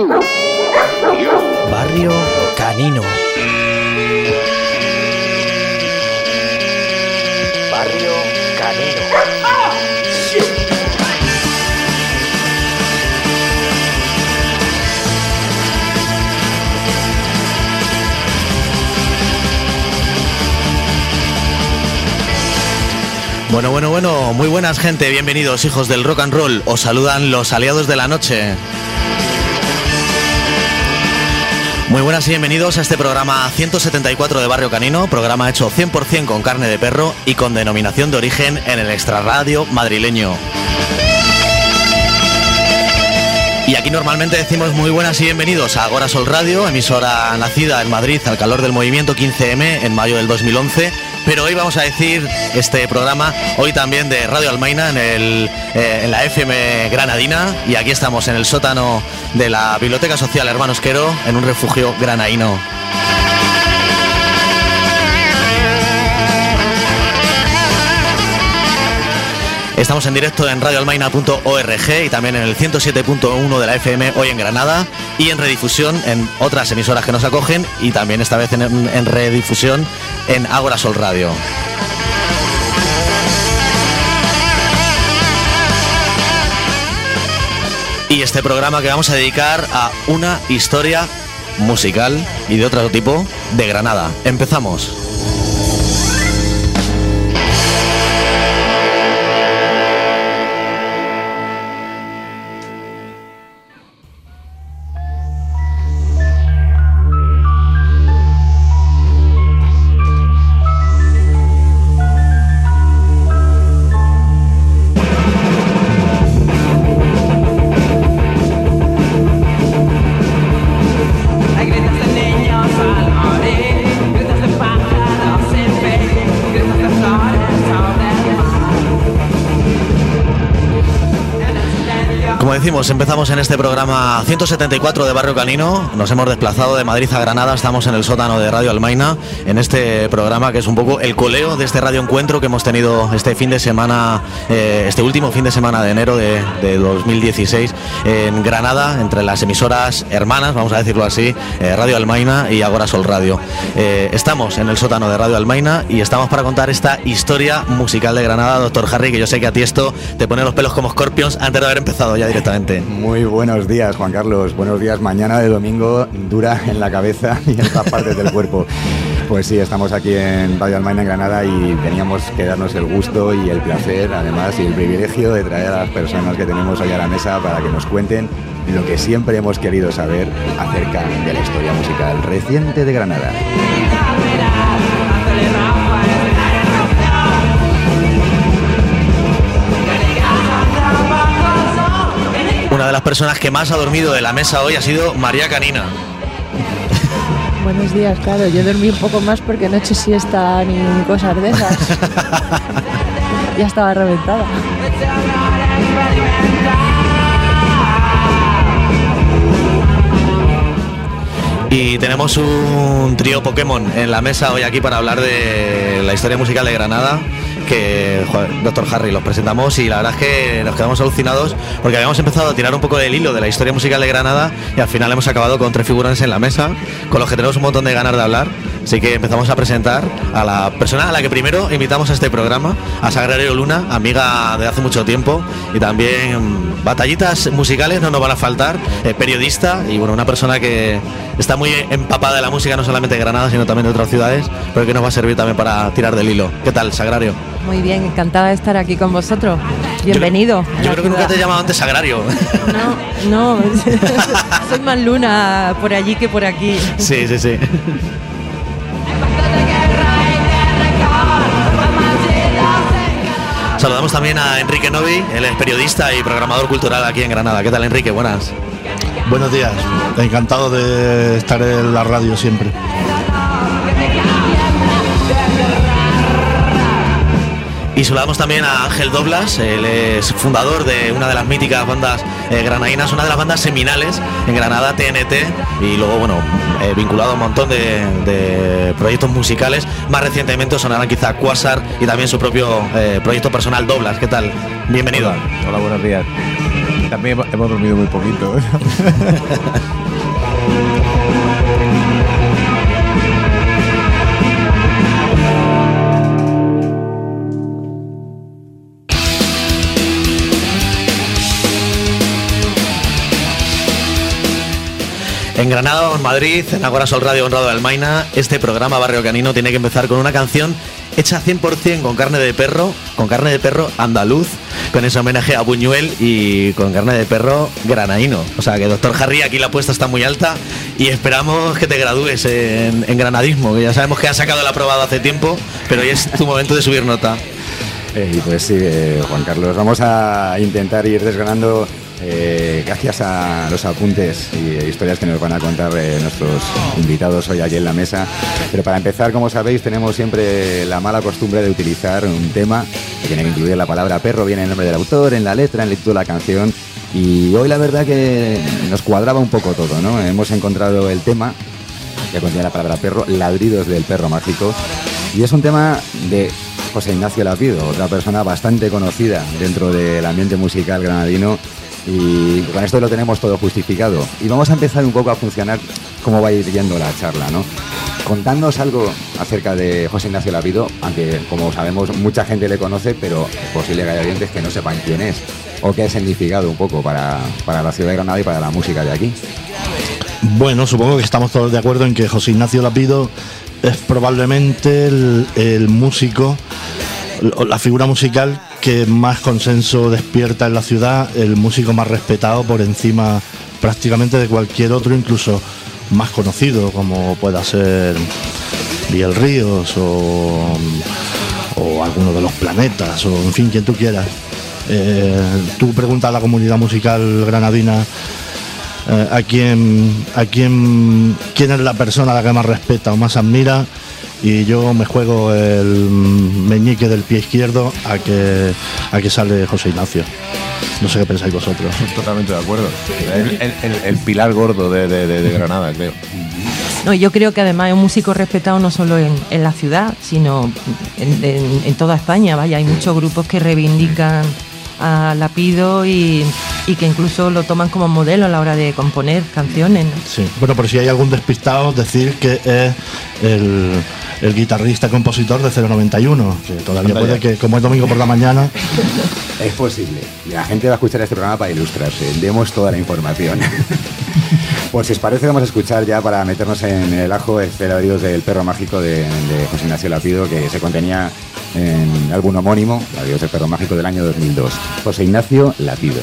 Barrio Canino. Barrio Canino. Bueno, muy buenas gente, bienvenidos hijos del rock and roll, os saludan los aliados de la noche. Muy buenas y bienvenidos a este programa 174 de Barrio Canino, programa hecho 100% con carne de perro y con denominación de origen en el extrarradio madrileño. Y aquí normalmente decimos muy buenas y bienvenidos a Agora Sol Radio, emisora nacida en Madrid al calor del movimiento 15M en mayo del 2011, pero hoy vamos a decir este programa hoy también de Radio Almaina en la FM granadina, y aquí estamos en el sótano de la Biblioteca Social Hermanos Quero, en un refugio granaíno. Estamos en directo en radioalmaina.org y también en el 107.1 de la FM hoy en Granada, y en redifusión en otras emisoras que nos acogen, y también esta vez en redifusión en Agora Sol Radio. Y este programa que vamos a dedicar a una historia musical y de otro tipo de Granada. Empezamos. Empezamos en este programa 174 de Barrio Canino. Nos hemos desplazado de Madrid a Granada. Estamos en el sótano de Radio Almaina, en este programa que es un poco el coleo de este radio encuentro que hemos tenido este fin de semana, este último fin de semana de enero de 2016 en Granada, entre las emisoras hermanas, vamos a decirlo así, Radio Almaina y Agora Sol Radio. Estamos en el sótano de Radio Almaina y estamos para contar esta historia musical de Granada. Doctor Harry, que yo sé que a ti esto te pone los pelos como escorpions antes de haber empezado ya directamente. Muy buenos días, Juan Carlos. Buenos días. Mañana de domingo dura en la cabeza y en otras partes del cuerpo. Pues sí, estamos aquí en Radio Almaina, en Granada, y teníamos que darnos el gusto y el placer, además, y el privilegio de traer a las personas que tenemos hoy a la mesa para que nos cuenten lo que siempre hemos querido saber acerca de la historia musical reciente de Granada. Una de las personas que más ha dormido de la mesa hoy ha sido María Canina. Buenos días, claro, yo dormí un poco más porque no he hecho siesta ni cosas de esas. Ya estaba reventada. Y tenemos un trío Pokémon en la mesa hoy aquí para hablar de la historia musical de Granada, que, joder, Doctor Harry, los presentamos y la verdad es que nos quedamos alucinados porque habíamos empezado a tirar un poco del hilo de la historia musical de Granada y al final hemos acabado con tres figurones en la mesa con los que tenemos un montón de ganas de hablar. Así que empezamos a presentar a la persona a la que primero invitamos a este programa, a Sagrario Luna, amiga de hace mucho tiempo, y también batallitas musicales no nos van a faltar, periodista y bueno, una persona que está muy empapada de la música, no solamente de Granada sino también de otras ciudades, pero que nos va a servir también para tirar del hilo. ¿Qué tal, Sagrario? Muy bien, encantada de estar aquí con vosotros. Bienvenido. Yo creo que nunca te he llamado antes Sagrario. No, soy más Luna por allí que por aquí. Sí. Saludamos también a Enrique Novi, él es periodista y programador cultural aquí en Granada. ¿Qué tal, Enrique? Buenas. Buenos días, encantado de estar en la radio siempre. Y saludamos también a Ángel Doblas, él es fundador de una de las míticas bandas granadinas, una de las bandas seminales en Granada, TNT, y luego, bueno, vinculado a un montón de proyectos musicales. Más recientemente sonarán quizá Quasar y también su propio proyecto personal Doblas. ¿Qué tal? Bienvenido. Hola, buenos días. También hemos dormido muy poquito. En Granada o en Madrid, en Agora Sol Radio Honrado de Almaina, este programa Barrio Canino tiene que empezar con una canción hecha 100% con carne de perro andaluz, con ese homenaje a Buñuel y con carne de perro granaíno. O sea que, doctor Harry, aquí la apuesta está muy alta y esperamos que te gradúes en granadismo, que ya sabemos que has sacado el aprobado hace tiempo, pero hoy es tu momento de subir nota. Y pues sí, Juan Carlos, vamos a intentar ir desgranando, gracias a los apuntes y historias que nos van a contar nuestros invitados hoy aquí en la mesa. Pero para empezar, como sabéis, tenemos siempre la mala costumbre de utilizar un tema que tiene que incluir la palabra perro, viene el nombre del autor, en la letra, en el título de la canción. Y hoy la verdad que nos cuadraba un poco todo, ¿no? Hemos encontrado el tema que contiene la palabra perro, Ladridos del perro mágico, y es un tema de José Ignacio Lapido, otra persona bastante conocida dentro del ambiente musical granadino, y con esto lo tenemos todo justificado. Y vamos a empezar un poco a funcionar cómo va a ir yendo la charla, ¿no? Contándonos algo acerca de José Ignacio Lapido, aunque como sabemos mucha gente le conoce, pero es posible que haya oyentes que no sepan quién es o qué ha significado un poco para la ciudad de Granada y para la música de aquí. Bueno, supongo que estamos todos de acuerdo en que José Ignacio Lapido es probablemente el músico, la figura musical que más consenso despierta en la ciudad, el músico más respetado por encima prácticamente de cualquier otro, incluso más conocido, como pueda ser Miguel Ríos o alguno de Los Planetas, o en fin, quien tú quieras. Tú preguntas a la comunidad musical granadina quién es la persona a la que más respeta o más admira, y yo me juego el meñique del pie izquierdo a que sale José Ignacio. No sé qué pensáis vosotros. Totalmente de acuerdo. El pilar gordo de Granada, creo. No, yo creo que además es un músico respetado no solo en la ciudad, sino en toda España. Vaya, hay muchos grupos que reivindican a Lapido y que incluso lo toman como modelo a la hora de componer canciones, ¿no? Sí, bueno, por si hay algún despistado, decir que es el guitarrista compositor de 091, que todavía puede que, como es domingo por la mañana. Es posible. Y la gente va a escuchar este programa para ilustrarse. Demos toda la información. Pues si os parece, vamos a escuchar ya, para meternos en el ajo, Ladridos del perro mágico de José Ignacio Lapido, que se contenía en el álbum homónimo, Ladridos del perro mágico, del año 2002. José Ignacio Lapido.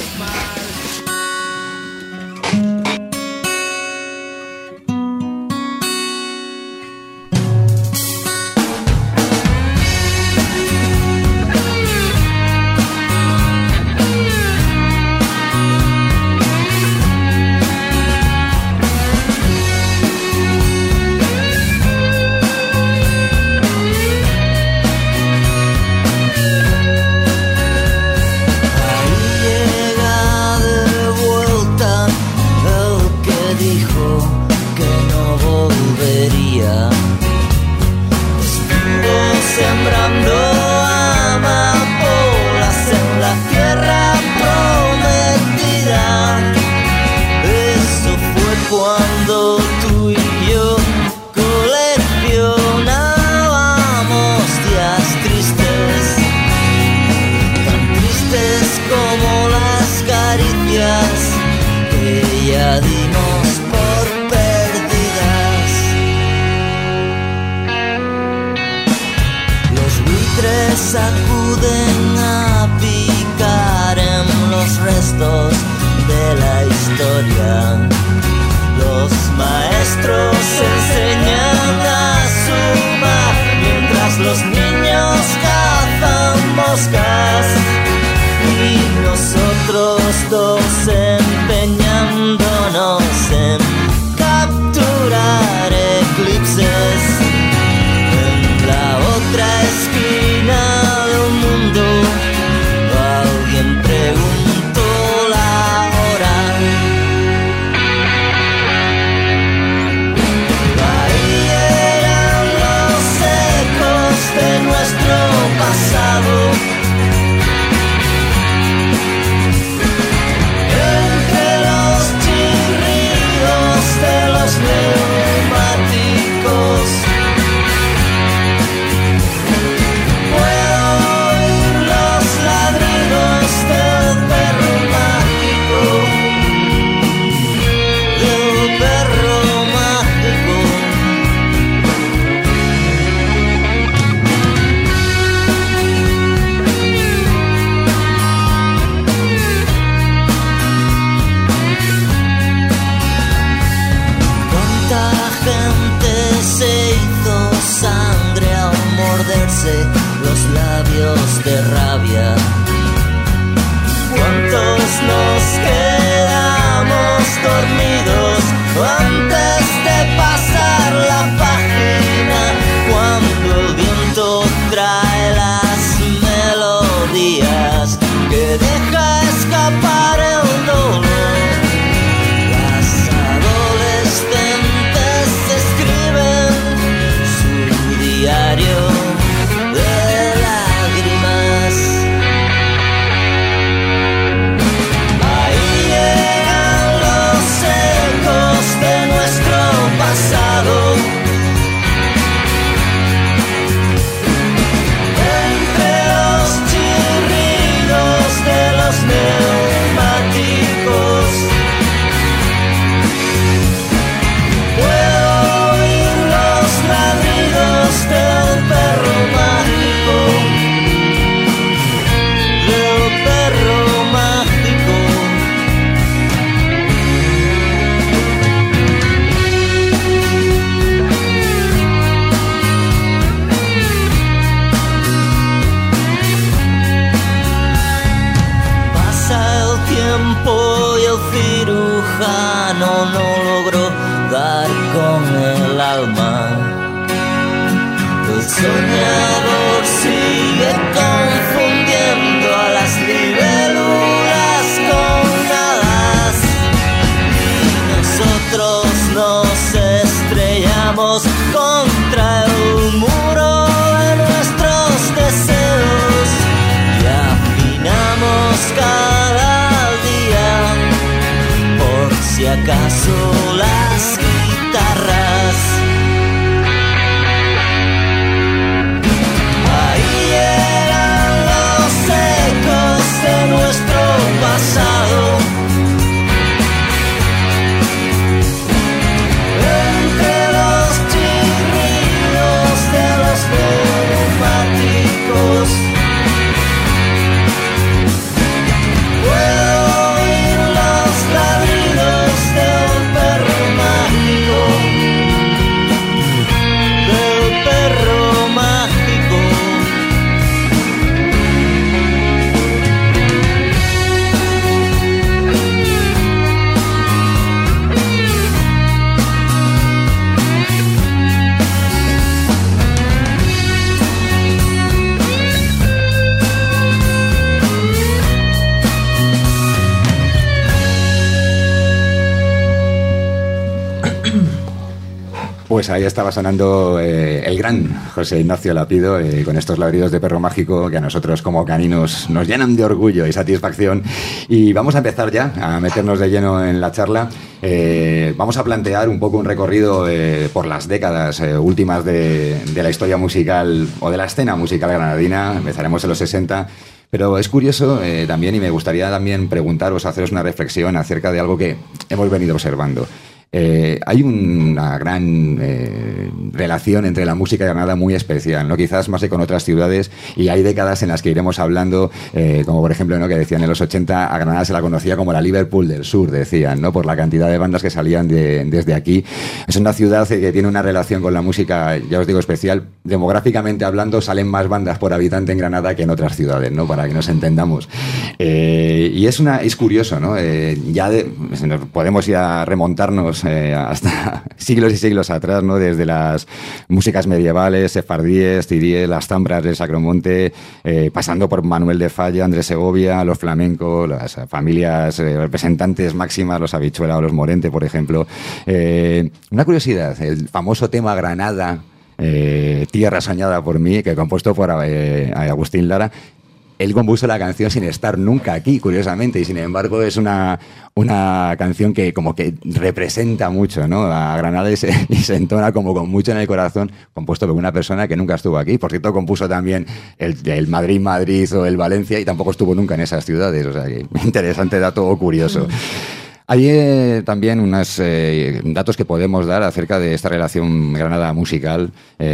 Acuden a picar en los restos de la historia. Los maestros enseñan a sumar mientras los niños cazan moscas, y nosotros dos empeñándonos en capturar eclipses en la otra esquina. Alguien preguntó la hora. Ahí eran los ecos de nuestro pasado. cirujano no logró dar con el alma. El soñador sigue confundiendo a las libélulas con alas. Y nosotros nos estrellamos contra el muro de nuestros deseos y afinamos cada día, por si acaso, las guitarras. Ahí eran los ecos de nuestro pasado. Entre los chirridos de los neumáticos puedo oír los ladridos del perro mágico, del perro mágico. Pues ahí estaba sonando el gran José Ignacio Lapido con estos ladridos de perro mágico que a nosotros como caninos nos llenan de orgullo y satisfacción. Y vamos a empezar ya a meternos de lleno en la charla. Vamos a plantear un poco un recorrido por las décadas últimas de la historia musical o de la escena musical granadina. Empezaremos en los 60. Pero es curioso también, y me gustaría también preguntaros, haceros una reflexión acerca de algo que hemos venido observando. Hay una gran relación entre la música y Granada muy especial, ¿no? Quizás más que con otras ciudades, y hay décadas en las que iremos hablando, como por ejemplo, ¿no?, que decían en los 80 a Granada se la conocía como la Liverpool del Sur, decían, ¿no?, por la cantidad de bandas que salían desde aquí. Es una ciudad que tiene una relación con la música, ya os digo, especial. Demográficamente hablando, salen más bandas por habitante en Granada que en otras ciudades, ¿no?, para que nos entendamos. Y es curioso, ¿no? Podemos ya remontarnos hasta siglos y siglos atrás, ¿no? Desde las músicas medievales, sefardíes, tiríes, las zambras del Sacromonte, pasando por Manuel de Falla, Andrés Segovia, los flamencos, las familias representantes máximas, los Habichuela o los Morente, por ejemplo. Una curiosidad, el famoso tema Granada, Tierra soñada por mí, que compuesto por Agustín Lara. Él compuso la canción sin estar nunca aquí, curiosamente, y sin embargo es una canción que como que representa mucho, ¿no?, a Granada y se entona como con mucho en el corazón, compuesto por una persona que nunca estuvo aquí. Por cierto, compuso también el Madrid o el Valencia y tampoco estuvo nunca en esas ciudades. O sea, que interesante dato o curioso. Hay también unos datos que podemos dar acerca de esta relación Granada musical,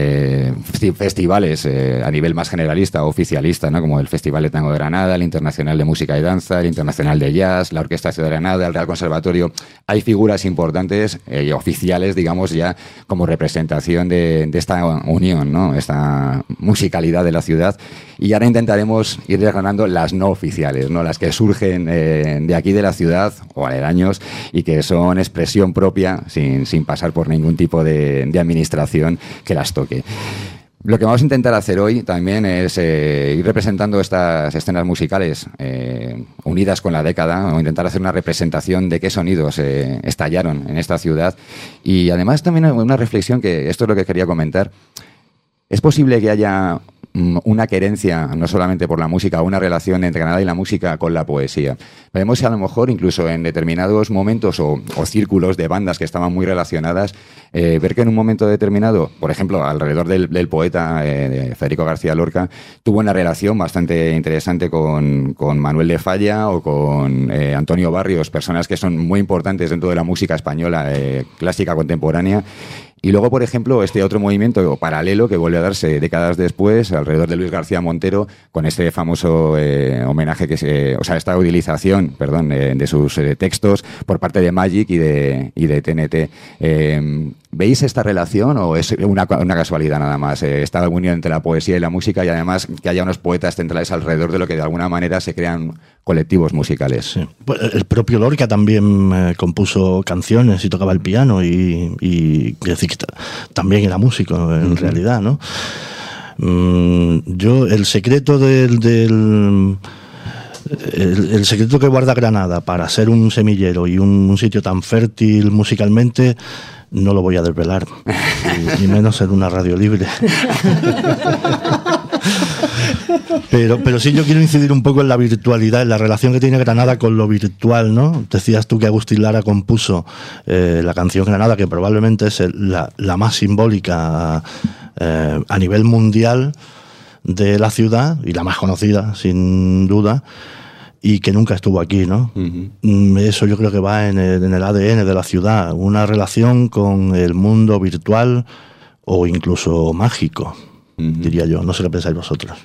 festivales a nivel más generalista o oficialista, ¿no?, como el Festival de Tango de Granada, el Internacional de Música y Danza, el Internacional de Jazz, la Orquesta Ciudad de Granada, el Real Conservatorio. Hay figuras importantes y oficiales, digamos, ya como representación de esta unión, ¿no?, esta musicalidad de la ciudad. Y ahora intentaremos ir desgranando las no oficiales, ¿no?, las que surgen de aquí de la ciudad o aledaños, y que son expresión propia sin pasar por ningún tipo de administración que las toque. Lo que vamos a intentar hacer hoy también es ir representando estas escenas musicales unidas con la década, o intentar hacer una representación de qué sonidos estallaron en esta ciudad. Y además también una reflexión, que esto es lo que quería comentar. Es posible que haya una querencia, no solamente por la música, una relación entre Granada y la música con la poesía. Vemos a lo mejor incluso en determinados momentos o círculos de bandas que estaban muy relacionadas, ver que en un momento determinado, por ejemplo, alrededor del poeta Federico García Lorca, tuvo una relación bastante interesante con Manuel de Falla o con Antonio Barrios, personas que son muy importantes dentro de la música española clásica contemporánea. Y luego, por ejemplo, este otro movimiento paralelo que vuelve a darse décadas después, alrededor de Luis García Montero, con este famoso homenaje, esta utilización, de sus textos por parte de Magic y de TNT. ¿Veis esta relación o es una casualidad nada más? Esta unión entre la poesía y la música, y además que haya unos poetas centrales alrededor de lo que de alguna manera se crean colectivos musicales. Sí. Pues el propio Lorca también compuso canciones y tocaba el piano y quiero decir que también era músico en realidad, ¿no? Yo el secreto el secreto que guarda Granada para ser un semillero y un sitio tan fértil musicalmente no lo voy a desvelar, ni menos en una radio libre. Pero sí, yo quiero incidir un poco en la virtualidad, en la relación que tiene Granada con lo virtual, ¿no? Decías tú que Agustín Lara compuso la canción Granada, que probablemente es la más simbólica a nivel mundial de la ciudad y la más conocida, sin duda, y que nunca estuvo aquí, ¿no? Eso yo creo que va en el ADN de la ciudad, una relación con el mundo virtual o incluso mágico, diría yo. No sé qué pensáis vosotros.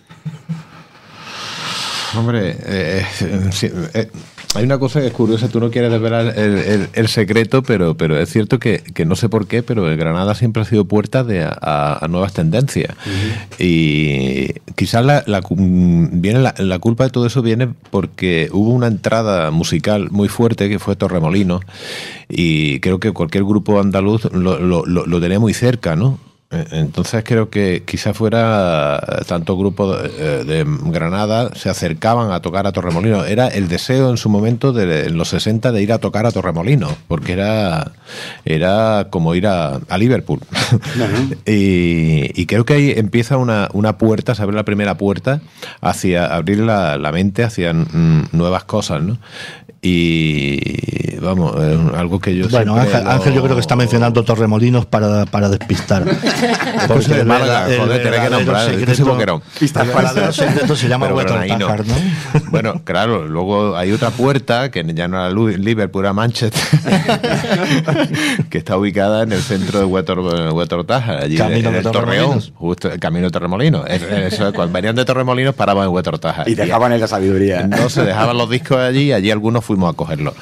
Hombre, hay una cosa que es curiosa, tú no quieres desvelar el secreto, pero es cierto que no sé por qué, pero el Granada siempre ha sido puerta a nuevas tendencias. Y quizás la culpa de todo eso viene porque hubo una entrada musical muy fuerte que fue Torremolinos, y creo que cualquier grupo andaluz lo tenía muy cerca, ¿no? Entonces creo que quizás fuera tanto grupos de Granada se acercaban a tocar a Torremolinos. Era el deseo en su momento en los 60 de ir a tocar a Torremolinos, porque era como ir a Liverpool. y creo que ahí empieza una puerta, se abre la primera puerta hacia abrir la mente hacia nuevas cosas, ¿no? Y vamos, algo que yo bueno, Ángel yo creo que está mencionando Torremolinos para despistar. Porque de Málaga, joder, tenés que nombrar ese boquerón. El verdadero secreto se llama Huetortájar, ¿no? Bueno, claro, luego hay otra puerta que ya no era Liverpool, era Manchester, que está ubicada en el centro de Huetortájar, allí en el Torreón, justo el camino de Torremolinos. Eso, cuando venían de Torremolinos paraban en Huetortájar. Y dejaban en la sabiduría. No, se dejaban los discos allí algunos fuimos a cogerlos.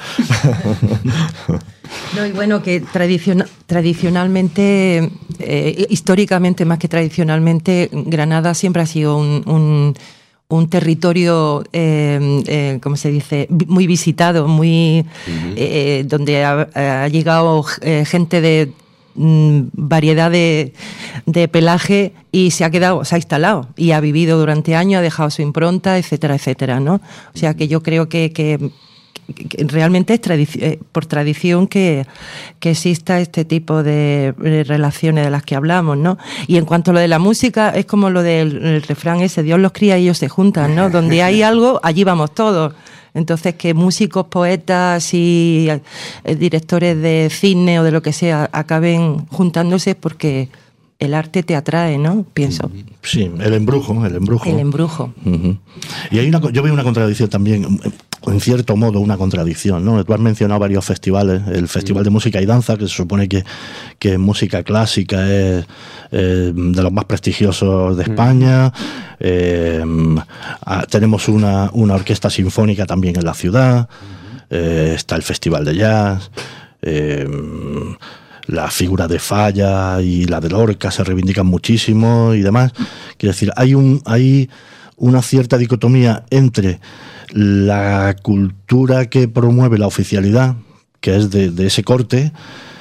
No, y bueno, que tradicionalmente, históricamente más que tradicionalmente, Granada siempre ha sido un territorio, ¿cómo se dice?, muy visitado, muy donde ha llegado gente de variedad de pelaje y se ha instalado y ha vivido durante años, ha dejado su impronta, etcétera, etcétera, ¿no? O sea que yo creo que realmente es por tradición que exista este tipo de relaciones de las que hablamos, ¿no? Y en cuanto a lo de la música, es como lo del refrán ese, Dios los cría y ellos se juntan, ¿no? Donde hay algo, allí vamos todos. Entonces, que músicos, poetas y directores de cine o de lo que sea acaben juntándose porque el arte te atrae, ¿no? Pienso. Sí, el embrujo. El embrujo. Y yo veo una contradicción también, en cierto modo una contradicción, ¿no? Tú has mencionado varios festivales, el Festival de Música y Danza, que se supone que música clásica es de los más prestigiosos de España. Tenemos una orquesta sinfónica también en la ciudad. Está el Festival de Jazz. La figura de Falla y la de Lorca se reivindican muchísimo y demás. Quiero decir, hay una cierta dicotomía entre la cultura que promueve la oficialidad, que es de ese corte,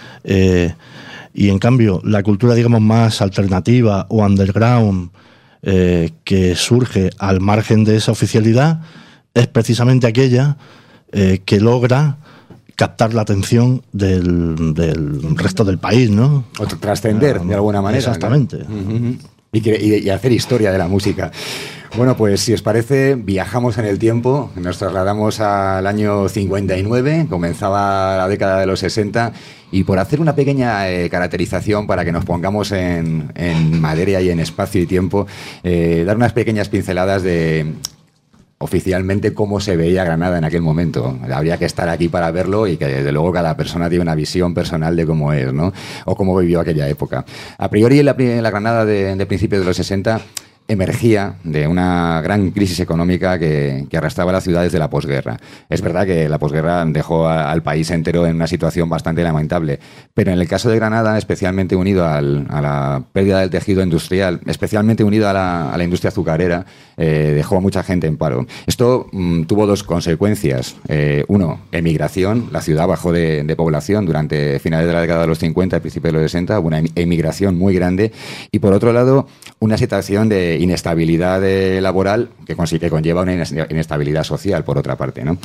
y en cambio la cultura, digamos, más alternativa o underground, que surge al margen de esa oficialidad, es precisamente aquella que logra captar la atención del resto del país, ¿no? O trascender de alguna manera. Exactamente. ¿no? Y hacer historia de la música. Bueno, pues si os parece, viajamos en el tiempo, nos trasladamos al año 59, comenzaba la década de los 60, y por hacer una pequeña caracterización para que nos pongamos en materia y en espacio y tiempo, dar unas pequeñas pinceladas de oficialmente cómo se veía Granada en aquel momento. Habría que estar aquí para verlo y que desde luego cada persona tiene una visión personal de cómo es, ¿no? O cómo vivió aquella época. A priori la Granada de principios de los 60 emergía de una gran crisis económica que arrastraba a la ciudad desde la posguerra. Es verdad que la posguerra dejó al país entero en una situación bastante lamentable, pero en el caso de Granada, especialmente unido a la pérdida del tejido industrial, especialmente unido a la industria azucarera, dejó a mucha gente en paro. Esto tuvo dos consecuencias. Uno, emigración. La ciudad bajó de población durante finales de la década de los 50 y principios de los 60, hubo una emigración muy grande. Y por otro lado, una situación de inestabilidad laboral que conlleva una inestabilidad social, por otra parte, ¿no?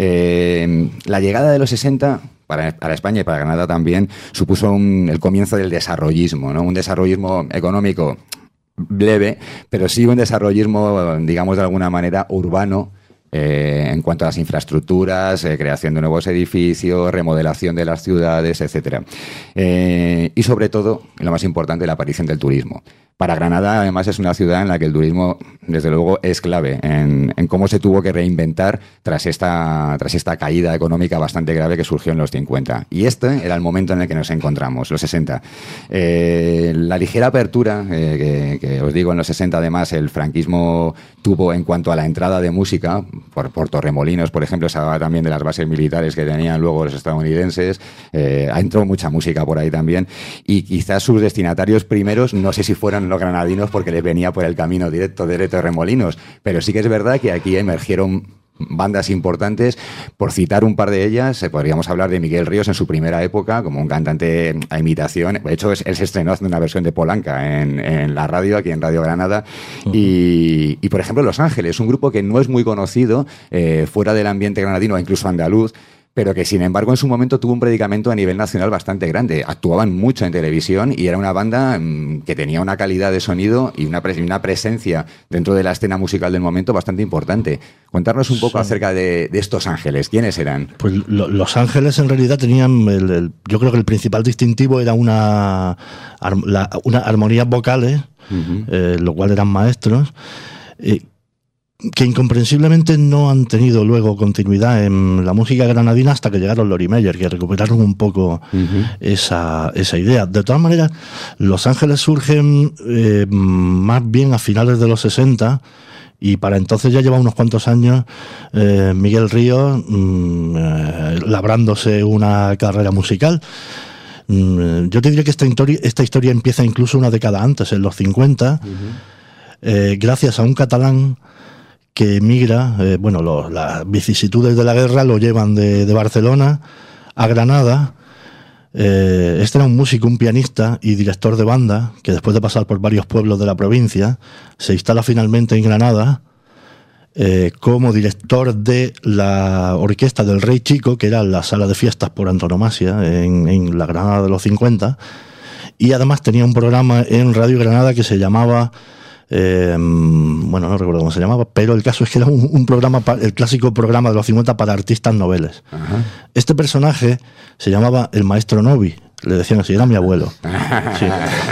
La llegada de los 60 para España y para Granada también supuso el comienzo del desarrollismo, ¿no? Un desarrollismo económico leve, pero sí un desarrollismo, digamos de alguna manera, urbano, en cuanto a las infraestructuras, creación de nuevos edificios, remodelación de las ciudades, etcétera. Y sobre todo, lo más importante, la aparición del turismo. Para Granada, además, es una ciudad en la que el turismo, desde luego, es clave en cómo se tuvo que reinventar tras esta caída económica bastante grave que surgió en los 50. Y este era el momento en el que nos encontramos, los 60. La ligera apertura, que os digo, en los 60, además, el franquismo tuvo en cuanto a la entrada de música, por Torremolinos, por ejemplo, se hablaba también de las bases militares que tenían luego los estadounidenses, entró mucha música por ahí también, y quizás sus destinatarios primeros, no sé si fueron los granadinos porque les venía por el camino directo de Torremolinos, pero sí que es verdad que aquí emergieron bandas importantes. Por citar un par de ellas, podríamos hablar de Miguel Ríos en su primera época como un cantante a imitación. De hecho, él se estrenó haciendo una versión de Polanca en la radio, aquí en Radio Granada. Y por ejemplo, Los Ángeles, un grupo que no es muy conocido fuera del ambiente granadino e incluso andaluz, pero que sin embargo en su momento tuvo un predicamento a nivel nacional bastante grande. Actuaban mucho en televisión y era una banda que tenía una calidad de sonido y una presencia dentro de la escena musical del momento bastante importante. Contarnos un poco acerca de estos Ángeles. ¿Quiénes eran? Pues Los Ángeles en realidad tenían, yo creo que el principal distintivo era una armonías vocales, lo cual eran maestros, que incomprensiblemente no han tenido luego continuidad en la música granadina hasta que llegaron Lori Meyer, que recuperaron un poco esa idea. De todas maneras, Los Ángeles surgen más bien a finales de los 60, y para entonces ya lleva unos cuantos años Miguel Ríos labrándose una carrera musical. Yo te diría que esta historia empieza incluso una década antes, en los 50, gracias a un catalán que emigra. Las vicisitudes de la guerra lo llevan de Barcelona a Granada. Este era un músico, un pianista y director de banda que después de pasar por varios pueblos de la provincia se instala finalmente en Granada como director de la orquesta del Rey Chico, que era la sala de fiestas por antonomasia en la Granada de los 50, y además tenía un programa en Radio Granada que se llamaba no recuerdo cómo se llamaba, pero el caso es que era un programa, el clásico programa de los 50 para artistas noveles. Ajá. Este personaje se llamaba el Maestro Novi, le decían así, era mi abuelo. Sí.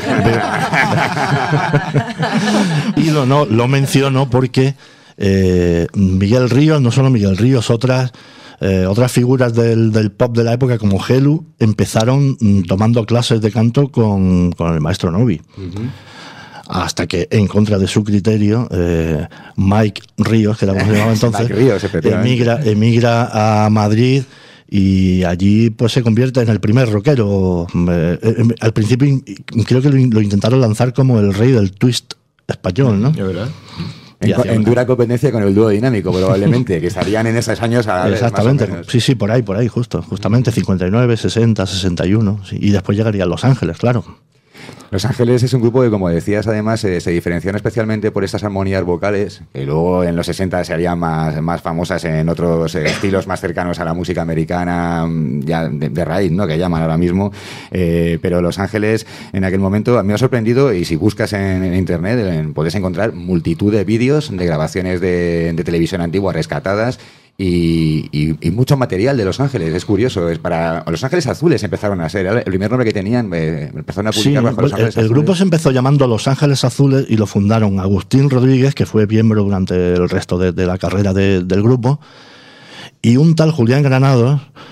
Y lo menciono porque Miguel Ríos, no solo Miguel Ríos, otras figuras del pop de la época como Gelu empezaron tomando clases de canto con el Maestro Novi. Hasta que, en contra de su criterio, Mike Ríos, que era como se llamaba entonces, Ríos, emigra a Madrid y allí pues se convierte en el primer rockero. Al principio creo que lo intentaron lanzar como el rey del twist español, ¿no? ¿Es verdad? En dura competencia con el dúo dinámico, probablemente, que estarían en esos años a exactamente, más o menos. Sí, por ahí, justamente 59, 60, 61, sí, y después llegarían Los Ángeles, claro. Los Ángeles es un grupo que, como decías, además se diferencian especialmente por estas armonías vocales, que luego en los 60 se harían más famosas en otros estilos más cercanos a la música americana, ya de raíz, ¿no?, que llaman ahora mismo. Pero Los Ángeles, en aquel momento, a mí me ha sorprendido, y si buscas en internet puedes encontrar multitud de vídeos de grabaciones de televisión antigua rescatadas, y mucho material de Los Ángeles. Es curioso, para Los Ángeles Azules empezaron a ser el primer nombre que tenían, empezaron a publicar bajo Los Ángeles Azules. El grupo se empezó llamando Los Ángeles Azules y lo fundaron Agustín Rodríguez, que fue miembro durante el resto de la carrera del grupo, y un tal Julián Granados,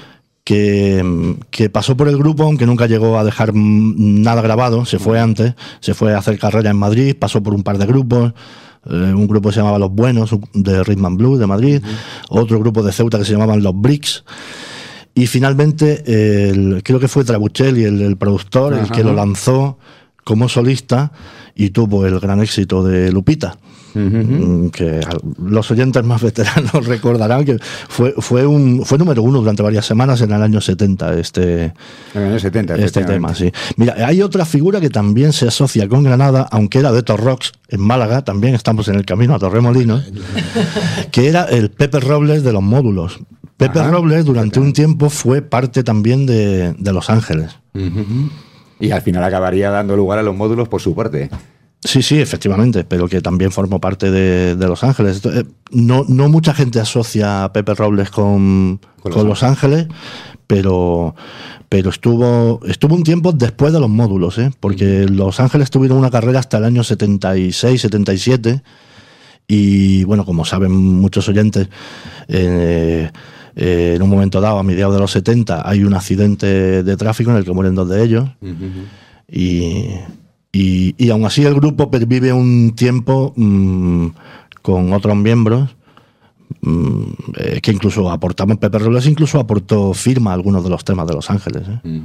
que pasó por el grupo, aunque nunca llegó a dejar nada grabado. Se fue antes, se fue a hacer carrera en Madrid, pasó por un par de grupos. Un grupo se llamaba Los Buenos, de Rhythm and Blues de Madrid, otro grupo de Ceuta que se llamaban Los Bricks, y finalmente creo que fue Trabuchelli, el productor, el que lo lanzó como solista y tuvo el gran éxito de Lupita. Que los oyentes más veteranos recordarán que fue número 1 durante varias semanas en el año 70 este tema, sí. Mira, hay otra figura que también se asocia con Granada, aunque era de Torrox, en Málaga, también estamos en el camino a Torremolinos, que era el Pepe Robles de Los Módulos. Pepe Robles durante un tiempo fue parte también de Los Ángeles. Y al final acabaría dando lugar a Los Módulos por su parte. Sí, efectivamente, pero que también formó parte de Los Ángeles. No mucha gente asocia a Pepe Robles con Los Ángeles, pero estuvo un tiempo después de Los Módulos, porque Los Ángeles tuvieron una carrera hasta el año 76, 77, y bueno, como saben muchos oyentes, en un momento dado, a mediados de los 70, hay un accidente de tráfico en el que mueren 2 de ellos, y aún así el grupo pervive un tiempo con otros miembros que incluso aportamos. Pepe Robles incluso aportó firma a algunos de los temas de Los Ángeles.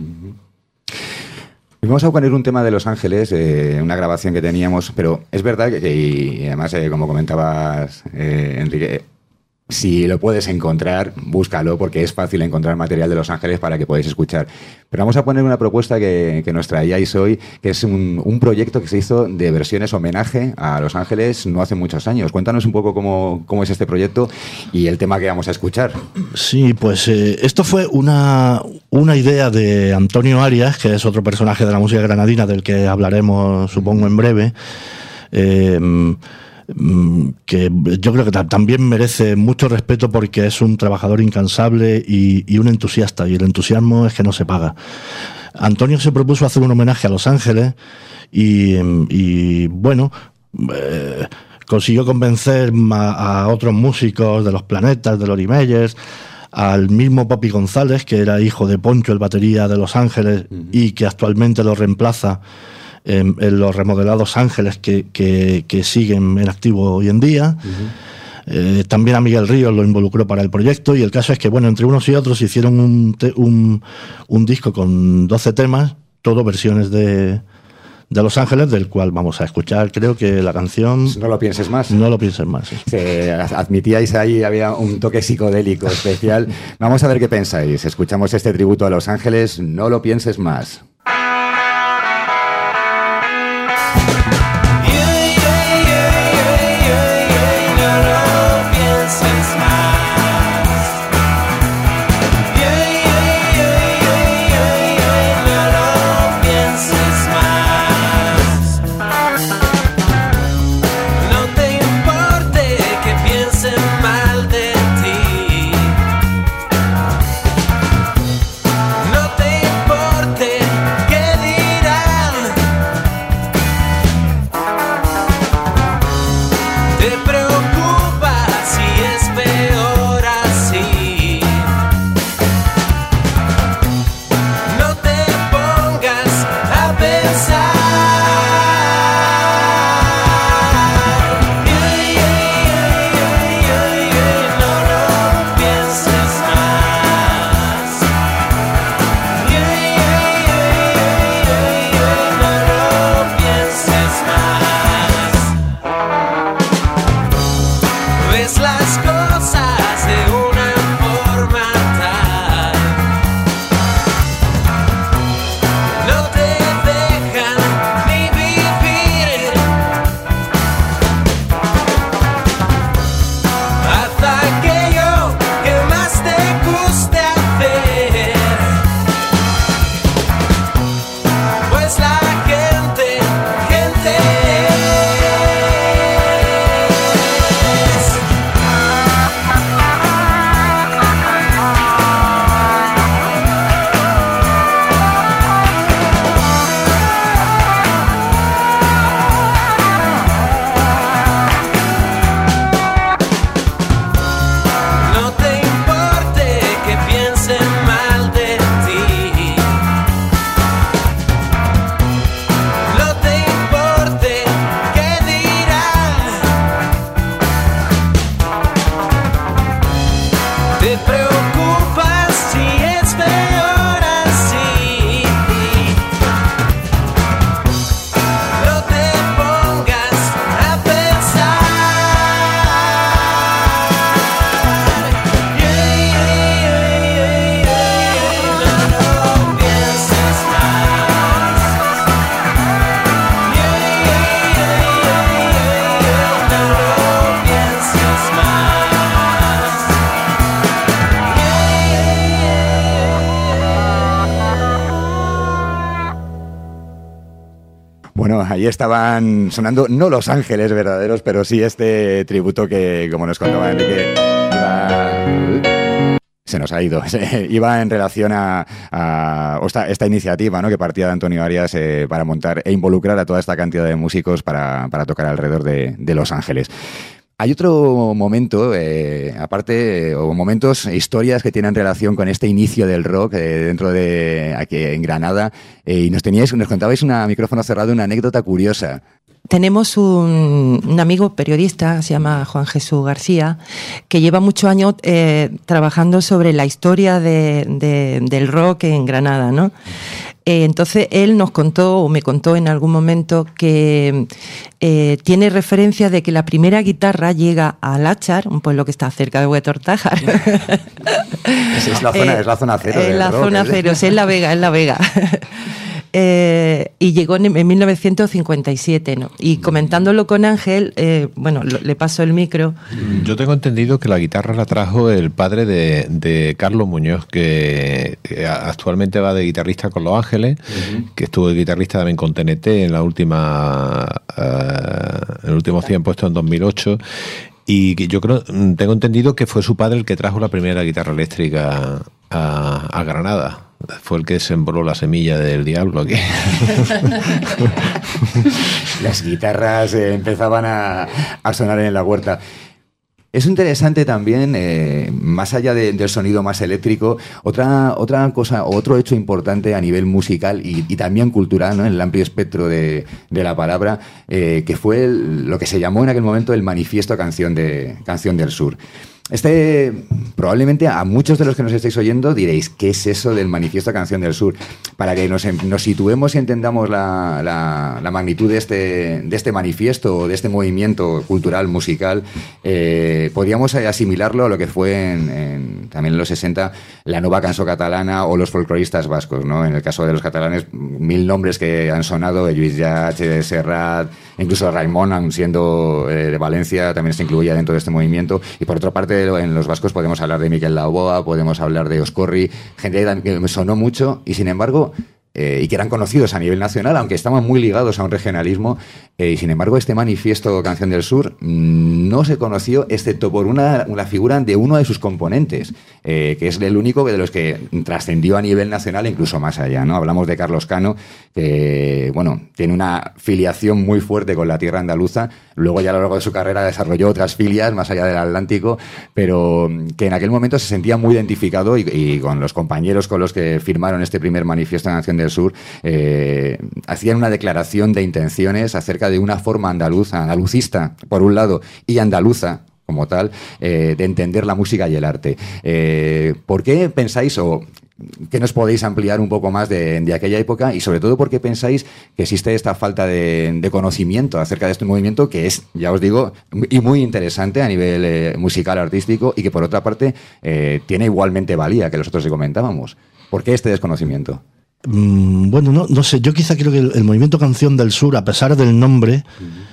Vamos a poner un tema de Los Ángeles, una grabación que teníamos, pero es verdad que y además, como comentabas, Enrique, si lo puedes encontrar, búscalo, porque es fácil encontrar material de Los Ángeles para que podáis escuchar. Pero vamos a poner una propuesta que nos traíais hoy, que es un proyecto que se hizo de versiones homenaje a Los Ángeles no hace muchos años. Cuéntanos un poco cómo es este proyecto y el tema que vamos a escuchar. Sí, pues esto fue una idea de Antonio Arias, que es otro personaje de la música granadina del que hablaremos, supongo, en breve. Que yo creo que también merece mucho respeto porque es un trabajador incansable y un entusiasta, y el entusiasmo es que no se paga. Antonio se propuso hacer un homenaje a Los Ángeles y bueno, consiguió convencer a otros músicos de Los Planetas, de Lori Meyers, al mismo Papi González, que era hijo de Poncho, el batería de Los Ángeles, y que actualmente lo reemplaza en los remodelados Ángeles que siguen en activo hoy en día. También a Miguel Ríos lo involucró para el proyecto, y el caso es que, bueno, entre unos y otros hicieron un disco con 12 temas, todo versiones de Los Ángeles, del cual vamos a escuchar, creo que la canción No lo pienses más. No lo pienses más, sí. Admitíais ahí, había un toque psicodélico especial. Vamos a ver qué pensáis. Escuchamos este tributo a Los Ángeles, No lo pienses más. No te importe Bueno, ahí estaban sonando, no Los Ángeles verdaderos, pero sí este tributo que, como nos contaba Enrique, se nos ha ido. Iba en relación a esta iniciativa, ¿no?, que partía de Antonio Arias para montar e involucrar a toda esta cantidad de músicos para tocar alrededor de Los Ángeles. Hay otro momento, aparte, o momentos, historias que tienen relación con este inicio del rock dentro de aquí en Granada, y nos contabais a micrófono cerrado una anécdota curiosa. Tenemos un amigo periodista, se llama Juan Jesús García, que lleva muchos años trabajando sobre la historia del rock en Granada, ¿no? Entonces él nos contó, o me contó en algún momento, que tiene referencia de que la primera guitarra llega a Láchar, un pueblo que está cerca de Huetortájar. Es la zona cero del rock. La zona cero, es la Vega. Y llegó en 1957, ¿no? Y comentándolo con Ángel, le paso el micro. Yo tengo entendido que la guitarra la trajo el padre de Carlos Muñoz, que actualmente va de guitarrista con Los Ángeles, que estuvo de guitarrista también con TNT en el último 100 puesto en 2008. Y que yo tengo entendido que fue su padre el que trajo la primera guitarra eléctrica a Granada. Fue el que sembró la semilla del diablo aquí. Las guitarras empezaban a sonar en la huerta. Es interesante también, más allá del sonido más eléctrico, otra cosa, otro hecho importante a nivel musical y también cultural, ¿no?, en el amplio espectro de la palabra, que fue lo que se llamó en aquel momento el Manifiesto Canción del Sur. Probablemente a muchos de los que nos estáis oyendo diréis, ¿qué es eso del Manifiesto Canción del Sur? Para que nos situemos y entendamos la magnitud de este manifiesto, de este movimiento cultural, musical, podríamos asimilarlo a lo que fue también en los 60 la Nova Cançó Catalana o los folcloristas vascos, ¿no? En el caso de los catalanes, 1000 nombres que han sonado, Lluís Llach, Serrat, incluso Raimon, aun siendo de Valencia, también se incluía dentro de este movimiento. Y por otra parte, en los vascos podemos hablar de Miquel Laboa, podemos hablar de Oscorri, gente que me sonó mucho y sin embargo, y que eran conocidos a nivel nacional, aunque estaban muy ligados a un regionalismo, y sin embargo este manifiesto Canción del Sur no se conoció excepto por una figura de uno de sus componentes, que es el único de los que trascendió a nivel nacional, incluso más allá, ¿no? Hablamos de Carlos Cano, que tiene una filiación muy fuerte con la tierra andaluza. Luego ya a lo largo de su carrera desarrolló otras filias más allá del Atlántico, pero que en aquel momento se sentía muy identificado y con los compañeros con los que firmaron este primer manifiesto de Canción del Sur, hacían una declaración de intenciones acerca de una forma andalucista, por un lado, y andaluza, como tal, de entender la música y el arte. ¿Por qué pensáis o qué nos podéis ampliar un poco más de aquella época y sobre todo por qué pensáis que existe esta falta de conocimiento acerca de este movimiento que es, ya os digo, y muy interesante a nivel musical, artístico y que por otra parte tiene igualmente valía que los otros que comentábamos? ¿Por qué este desconocimiento? Bueno, no sé, yo quizá creo que el movimiento Canción del Sur, a pesar del nombre,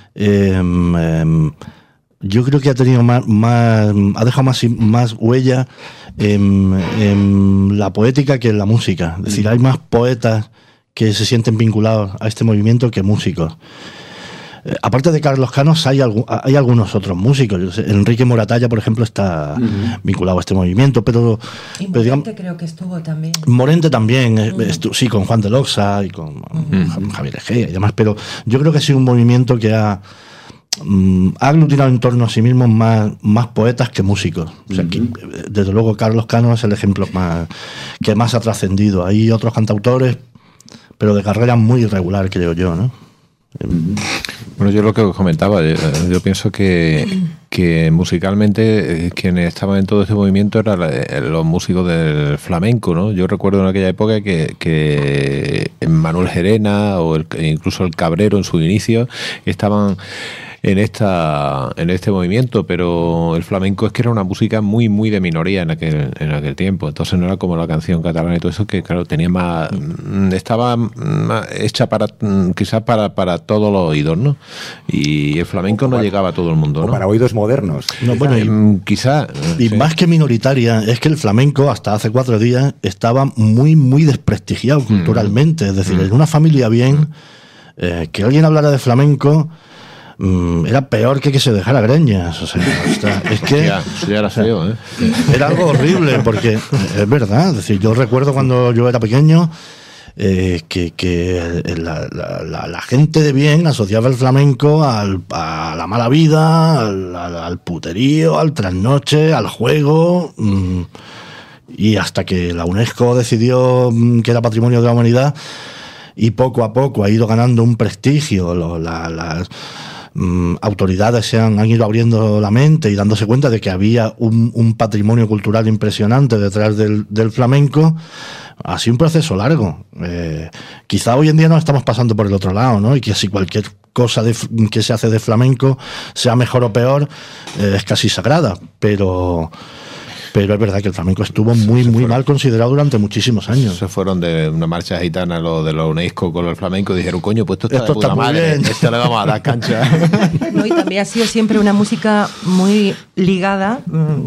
yo creo que ha tenido ha dejado más huella en la poética que en la música. Es decir, hay más poetas que se sienten vinculados a este movimiento que músicos. Aparte de Carlos Canos, hay algunos otros músicos. Enrique Moratalla, por ejemplo, está vinculado a este movimiento, pero Morente digamos, creo que estuvo también. Morente también, sí, con Juan de Loxa y con Javier Egea y demás, pero yo creo que ha sido un movimiento que ha aglutinado en torno a sí mismo más poetas que músicos. O sea, que, desde luego Carlos Cano es el ejemplo que más ha trascendido. Hay otros cantautores, pero de carrera muy irregular, creo yo, ¿no? Bueno, yo lo que os comentaba, yo pienso que musicalmente quienes estaban en todo este movimiento eran los músicos del flamenco, ¿no? Yo recuerdo en aquella época que Manuel Gerena o incluso el Cabrero en su inicio estaban en este movimiento, pero el flamenco es que era una música muy muy de minoría en aquel tiempo, entonces no era como la canción catalana y todo eso, que claro, tenía estaba hecha quizás para todos los oídos, ¿no? Y el flamenco no llegaba a todo el mundo, ¿no? O para oídos modernos. No, bueno, quizá. Y sí, más que minoritaria, es que el flamenco hasta hace 4 días estaba muy muy desprestigiado culturalmente, es decir, en una familia bien que alguien hablara de flamenco era peor que se dejara greñas. O sea, es que Ya, eso ya era feo, ¿eh? era algo horrible, porque es verdad. Es decir, yo recuerdo cuando yo era pequeño que la gente de bien asociaba el flamenco a la mala vida, al puterío, al trasnoche, al juego. Y hasta que la UNESCO decidió que era Patrimonio de la Humanidad, y poco a poco ha ido ganando un prestigio, las autoridades se han ido abriendo la mente y dándose cuenta de que había un patrimonio cultural impresionante detrás del flamenco. Ha sido un proceso largo. Quizá hoy en día nos estamos pasando por el otro lado, ¿no? Y que si cualquier cosa que se hace de flamenco, sea mejor o peor, es casi sagrada, pero es verdad que el flamenco estuvo muy mal considerado durante muchísimos años. Se fueron de una marcha gitana lo de la UNESCO con el flamenco y dijeron, coño, pues esto Esto está de está puta muy madre, bien. esto le vamos a dar cancha. No, y también ha sido siempre una música muy ligada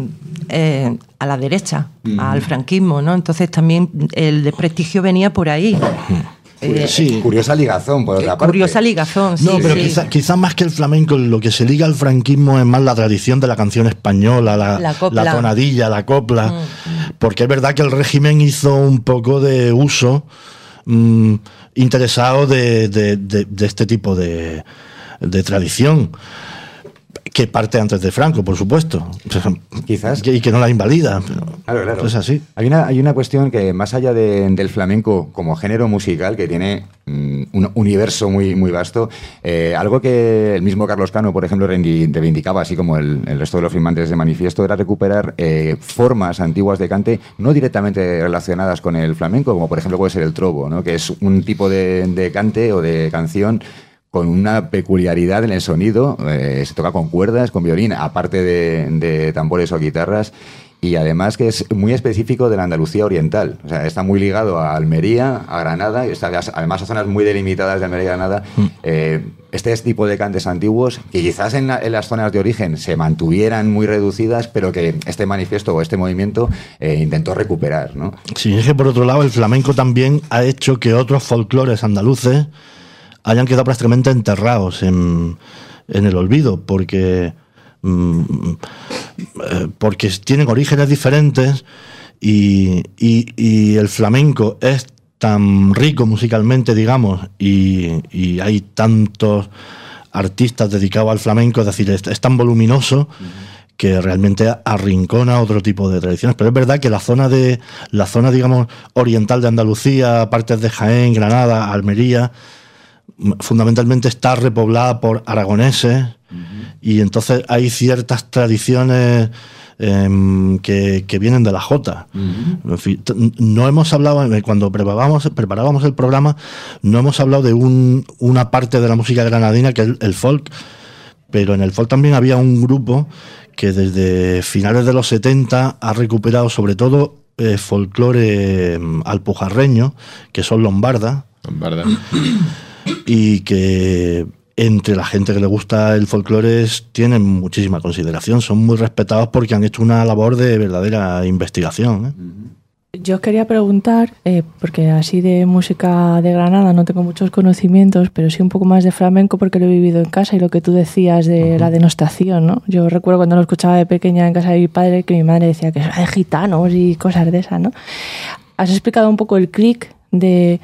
a la derecha, al franquismo, ¿no? Entonces también el desprestigio venía por ahí. Sí. Curiosa ligazón, por otra parte. Curiosa ligazón, sí. No, pero sí. quizá más que el flamenco, lo que se liga al franquismo es más la tradición de la canción española, La copla. la tonadilla, la copla. Porque es verdad que el régimen hizo un poco de uso interesado de este tipo de tradición, que parte antes de Franco, por supuesto. Quizás. Y que no la invalida. Pero Claro. es así. Hay una cuestión que, más allá del flamenco como género musical, que tiene un universo muy vasto, algo que el mismo Carlos Cano, por ejemplo, reivindicaba, así como el resto de los firmantes de manifiesto, era recuperar formas antiguas de cante no directamente relacionadas con el flamenco, como por ejemplo puede ser el trobo, ¿no? Que es un tipo de cante o de canción con una peculiaridad en el sonido. Se toca con cuerdas, con violín, aparte de tambores o guitarras, y además que es muy específico de la Andalucía oriental. O sea, está muy ligado a Almería, a Granada, y además a zonas muy delimitadas de Almería y Granada. Este tipo de cantes antiguos, que quizás en las zonas de origen se mantuvieran muy reducidas, pero que este manifiesto o este movimiento intentó recuperar, ¿no? Sí, es que por otro lado el flamenco también ha hecho que otros folclores andaluces hayan quedado prácticamente enterrados en el olvido, porque tienen orígenes diferentes y el flamenco es tan rico musicalmente, digamos, y hay tantos artistas dedicados al flamenco, es decir, es tan voluminoso que realmente arrincona otro tipo de tradiciones. Pero es verdad que la zona digamos oriental de Andalucía, partes de Jaén, Granada, Almería, fundamentalmente está repoblada por aragoneses, y entonces hay ciertas tradiciones que vienen de la jota. En fin, no hemos hablado, cuando preparábamos el programa, no hemos hablado de una parte de la música granadina que es el folk, pero en el folk también había un grupo que desde finales de los 70 ha recuperado sobre todo folclore alpujarreño, que son lombardas, y que entre la gente que le gusta el folclore tienen muchísima consideración, son muy respetados porque han hecho una labor de verdadera investigación. Yo os quería preguntar, porque así de música de Granada no tengo muchos conocimientos, pero sí un poco más de flamenco porque lo he vivido en casa, y lo que tú decías de la denostación, ¿no? Yo recuerdo cuando lo escuchaba de pequeña en casa de mi padre, que mi madre decía que era de gitanos y cosas de esas, ¿no? Has explicado un poco el clic de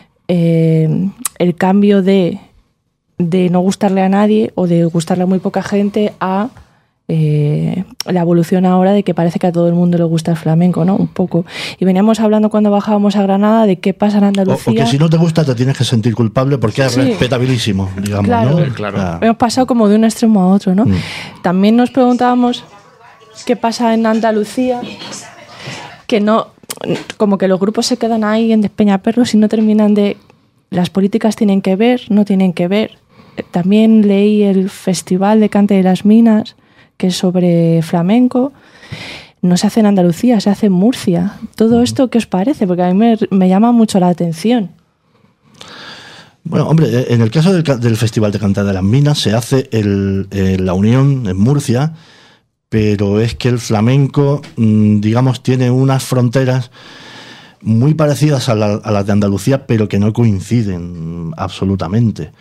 el cambio de no gustarle a nadie o de gustarle a muy poca gente a la evolución ahora de que parece que a todo el mundo le gusta el flamenco, ¿no? Un poco. Y veníamos hablando cuando bajábamos a Granada de qué pasa en Andalucía. O que si no te gusta te tienes que sentir culpable porque es respetabilísimo, digamos, claro, ¿no? Claro. Hemos pasado como de un extremo a otro, ¿no? También nos preguntábamos qué pasa en Andalucía, que no, como que los grupos se quedan ahí en despeñaperros y no terminan de... Las políticas tienen que ver, no tienen que ver. También leí el Festival de Cante de las Minas, que es sobre flamenco. No se hace en Andalucía, se hace en Murcia. ¿Todo esto qué os parece? Porque a mí me llama mucho la atención. Bueno, hombre, en el caso del Festival de Cante de las Minas se hace la unión en Murcia, pero es que el flamenco, digamos, tiene unas fronteras muy parecidas a las de Andalucía, pero que no coinciden absolutamente.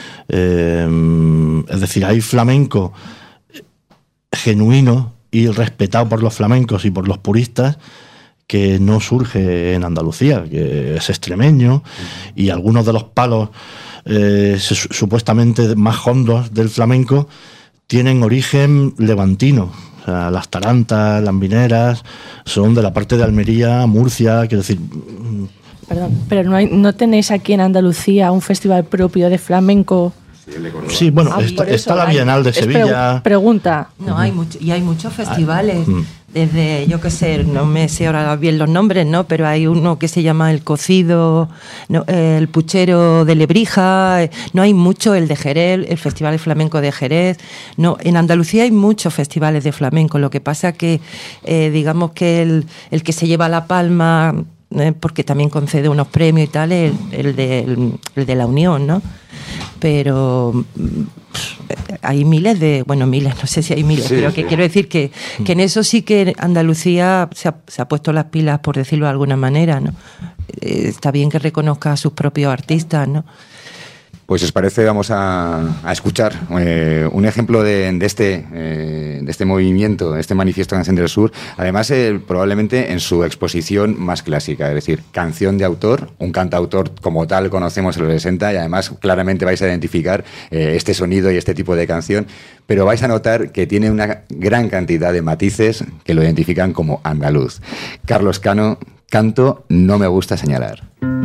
Es decir, hay flamenco genuino y respetado por los flamencos y por los puristas que no surge en Andalucía, que es extremeño, y algunos de los palos supuestamente más hondos del flamenco tienen origen levantino. O sea, las tarantas, las mineras, son de la parte de Almería, Murcia, quiero decir... Perdón, pero no tenéis aquí en Andalucía un festival propio de flamenco. Sí, bueno, está la Bienal de Sevilla. Pregunta. No, hay muchos festivales. Desde, yo qué sé, no me sé ahora bien los nombres, ¿no? Pero hay uno que se llama El Cocido, no, el Puchero de Lebrija, no hay mucho, el de Jerez, el Festival de Flamenco de Jerez. No, en Andalucía hay muchos festivales de flamenco, lo que pasa que, digamos que el que se lleva la palma, porque también concede unos premios y tal, el de la Unión, ¿no? Pero hay miles, no sé si hay miles, pero que quiero decir que en eso sí que Andalucía se ha puesto las pilas, por decirlo de alguna manera, ¿no? Está bien que reconozca a sus propios artistas, ¿no? Pues os parece, vamos a escuchar un ejemplo de este movimiento, de este manifiesto Canción del Sur, además probablemente en su exposición más clásica, es decir, canción de autor, un cantautor como tal conocemos en los 60 y además claramente vais a identificar este sonido y este tipo de canción, pero vais a notar que tiene una gran cantidad de matices que lo identifican como andaluz. Carlos Cano, Canto no me gusta señalar.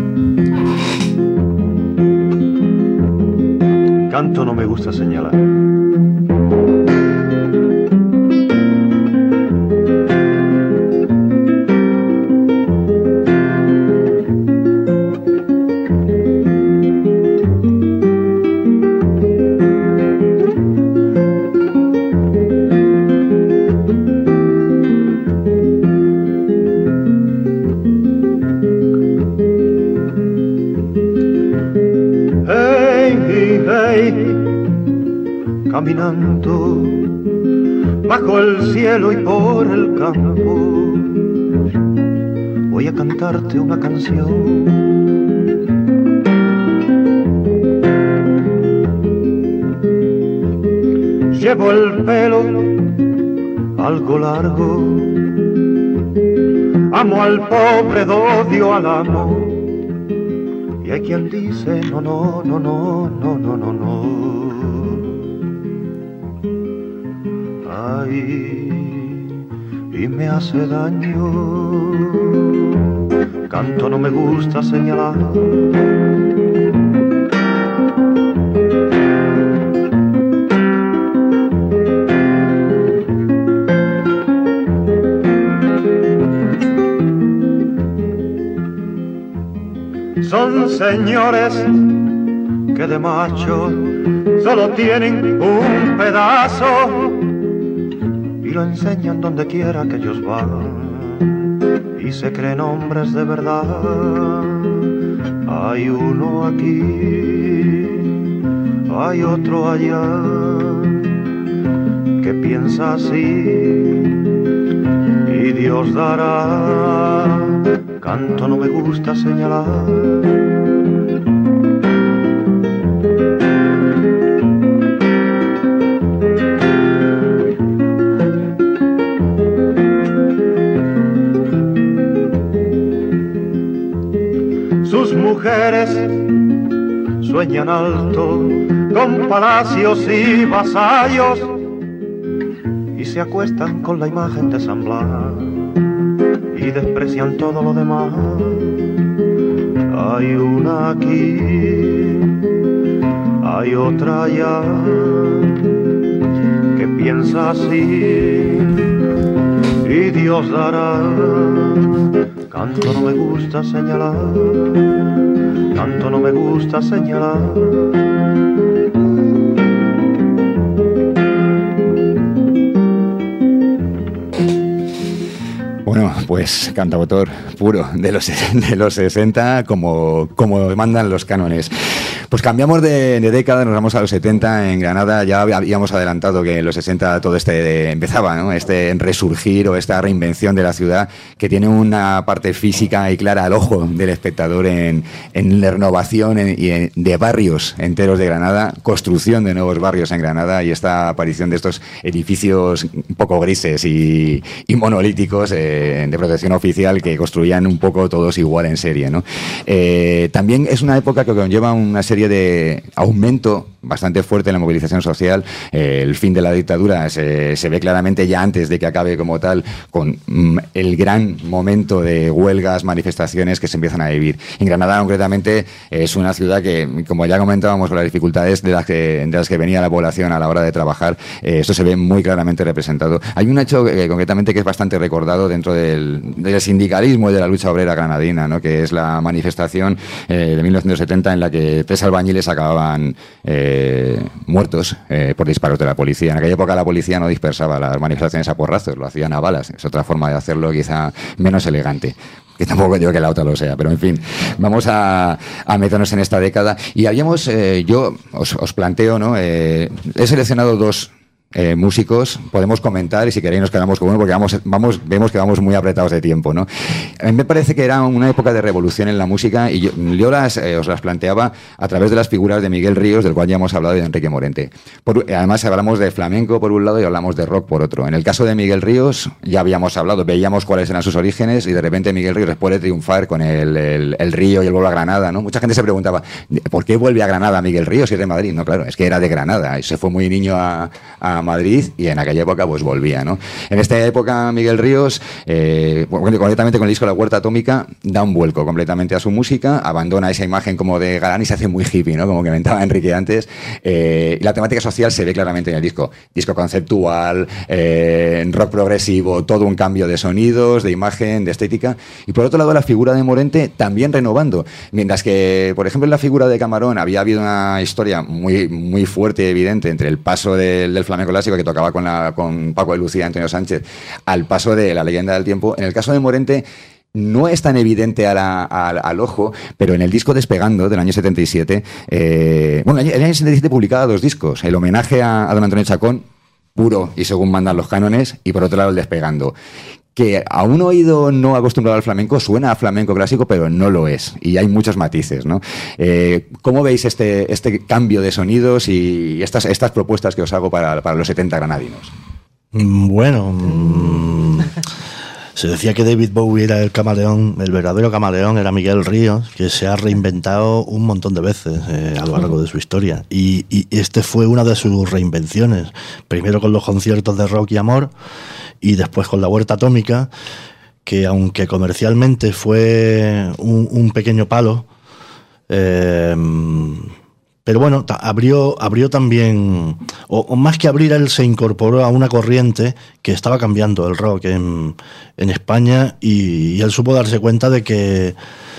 Canto no me gusta señalar. Caminando bajo el cielo y por el campo, voy a cantarte una canción. Llevo el pelo algo largo, amo al pobre, odio al amo, y hay quien dice no, no, no, no, no, no, no, no. Y me hace daño. Canto no me gusta señalar. Son señores que de macho solo tienen un pedazo y lo enseñan donde quiera que ellos van y se creen hombres de verdad. Hay uno aquí, hay otro allá que piensa así y Dios dará. Canto no me gusta señalar. Sus mujeres sueñan alto con palacios y vasallos y se acuestan con la imagen de San Blas y desprecian todo lo demás. Hay una aquí, hay otra allá que piensa así y Dios dará. Canto no me gusta señalar, canto no me gusta señalar. Bueno, pues cantautor puro de los 60, como mandan los cánones. Pues cambiamos de década, nos vamos a los 70 en Granada. Ya habíamos adelantado que en los 60 todo empezaba, ¿no? Este resurgir o esta reinvención de la ciudad, que tiene una parte física y clara al ojo del espectador en la renovación de barrios enteros de Granada, construcción de nuevos barrios en Granada y esta aparición de estos edificios un poco grises y monolíticos de protección oficial que construían un poco todos igual en serie, ¿no? También es una época que conlleva una serie de aumento bastante fuerte en la movilización social. El fin de la dictadura se ve claramente ya antes de que acabe como tal, con el gran momento de huelgas, manifestaciones que se empiezan a vivir. En Granada, concretamente, es una ciudad que, como ya comentábamos, con las dificultades de las que venía la población a la hora de trabajar, esto se ve muy claramente representado. Hay un hecho concretamente que es bastante recordado dentro del sindicalismo y de la lucha obrera granadina, ¿no? Que es la manifestación de 1970 en la que 3 albañiles acababan muertos por disparos de la policía. En aquella época la policía no dispersaba las manifestaciones a porrazos, lo hacían a balas. Es otra forma de hacerlo quizá menos elegante, que tampoco digo que la otra lo sea, pero en fin, vamos a meternos en esta década. Y habíamos, yo os planteo, ¿no? He seleccionado 2 músicos, podemos comentar y si queréis nos quedamos con uno porque vemos que vamos muy apretados de tiempo, ¿no? A mí me parece que era una época de revolución en la música y yo os las planteaba a través de las figuras de Miguel Ríos, del cual ya hemos hablado, y de Enrique Morente. Además hablamos de flamenco por un lado y hablamos de rock por otro. En el caso de Miguel Ríos ya habíamos hablado, veíamos cuáles eran sus orígenes y de repente Miguel Ríos puede triunfar con el Río y el vuelvo a Granada, ¿no? Mucha gente se preguntaba, ¿por qué vuelve a Granada Miguel Ríos si es de Madrid? No, claro, es que era de Granada y se fue muy niño a Madrid y en aquella época pues volvía, ¿no? En esta época Miguel Ríos, concretamente con el disco La Huerta Atómica, da un vuelco completamente a su música, abandona esa imagen como de galán y se hace muy hippie, ¿no? Como comentaba Enrique antes. La temática social se ve claramente en el disco conceptual, rock progresivo, todo un cambio de sonidos, de imagen, de estética. Y por otro lado la figura de Morente también renovando, mientras que por ejemplo en la figura de Camarón había habido una historia muy, muy fuerte y evidente entre el paso del flamenco clásico que tocaba con Paco de Lucía y Antonio Sánchez al paso de La Leyenda del Tiempo. En el caso de Morente no es tan evidente al ojo, pero en el disco Despegando del año 77, el año 77 publicaba 2 discos, el homenaje a don Antonio Chacón, puro y según mandan los cánones, y por otro lado el Despegando, que a un oído no acostumbrado al flamenco suena a flamenco clásico, pero no lo es, y hay muchos matices, ¿no? ¿Cómo veis este cambio de sonidos y estas propuestas que os hago para los 70 granadinos? Bueno, se decía que David Bowie era el camaleón, el verdadero camaleón era Miguel Ríos, que se ha reinventado un montón de veces a lo largo de su historia, y este fue una de sus reinvenciones, primero con los conciertos de Rock y Amor, y después con La Huerta Atómica, que aunque comercialmente fue un pequeño palo, pero bueno, abrió también, o más que abrir, él se incorporó a una corriente que estaba cambiando el rock en España, y él supo darse cuenta de que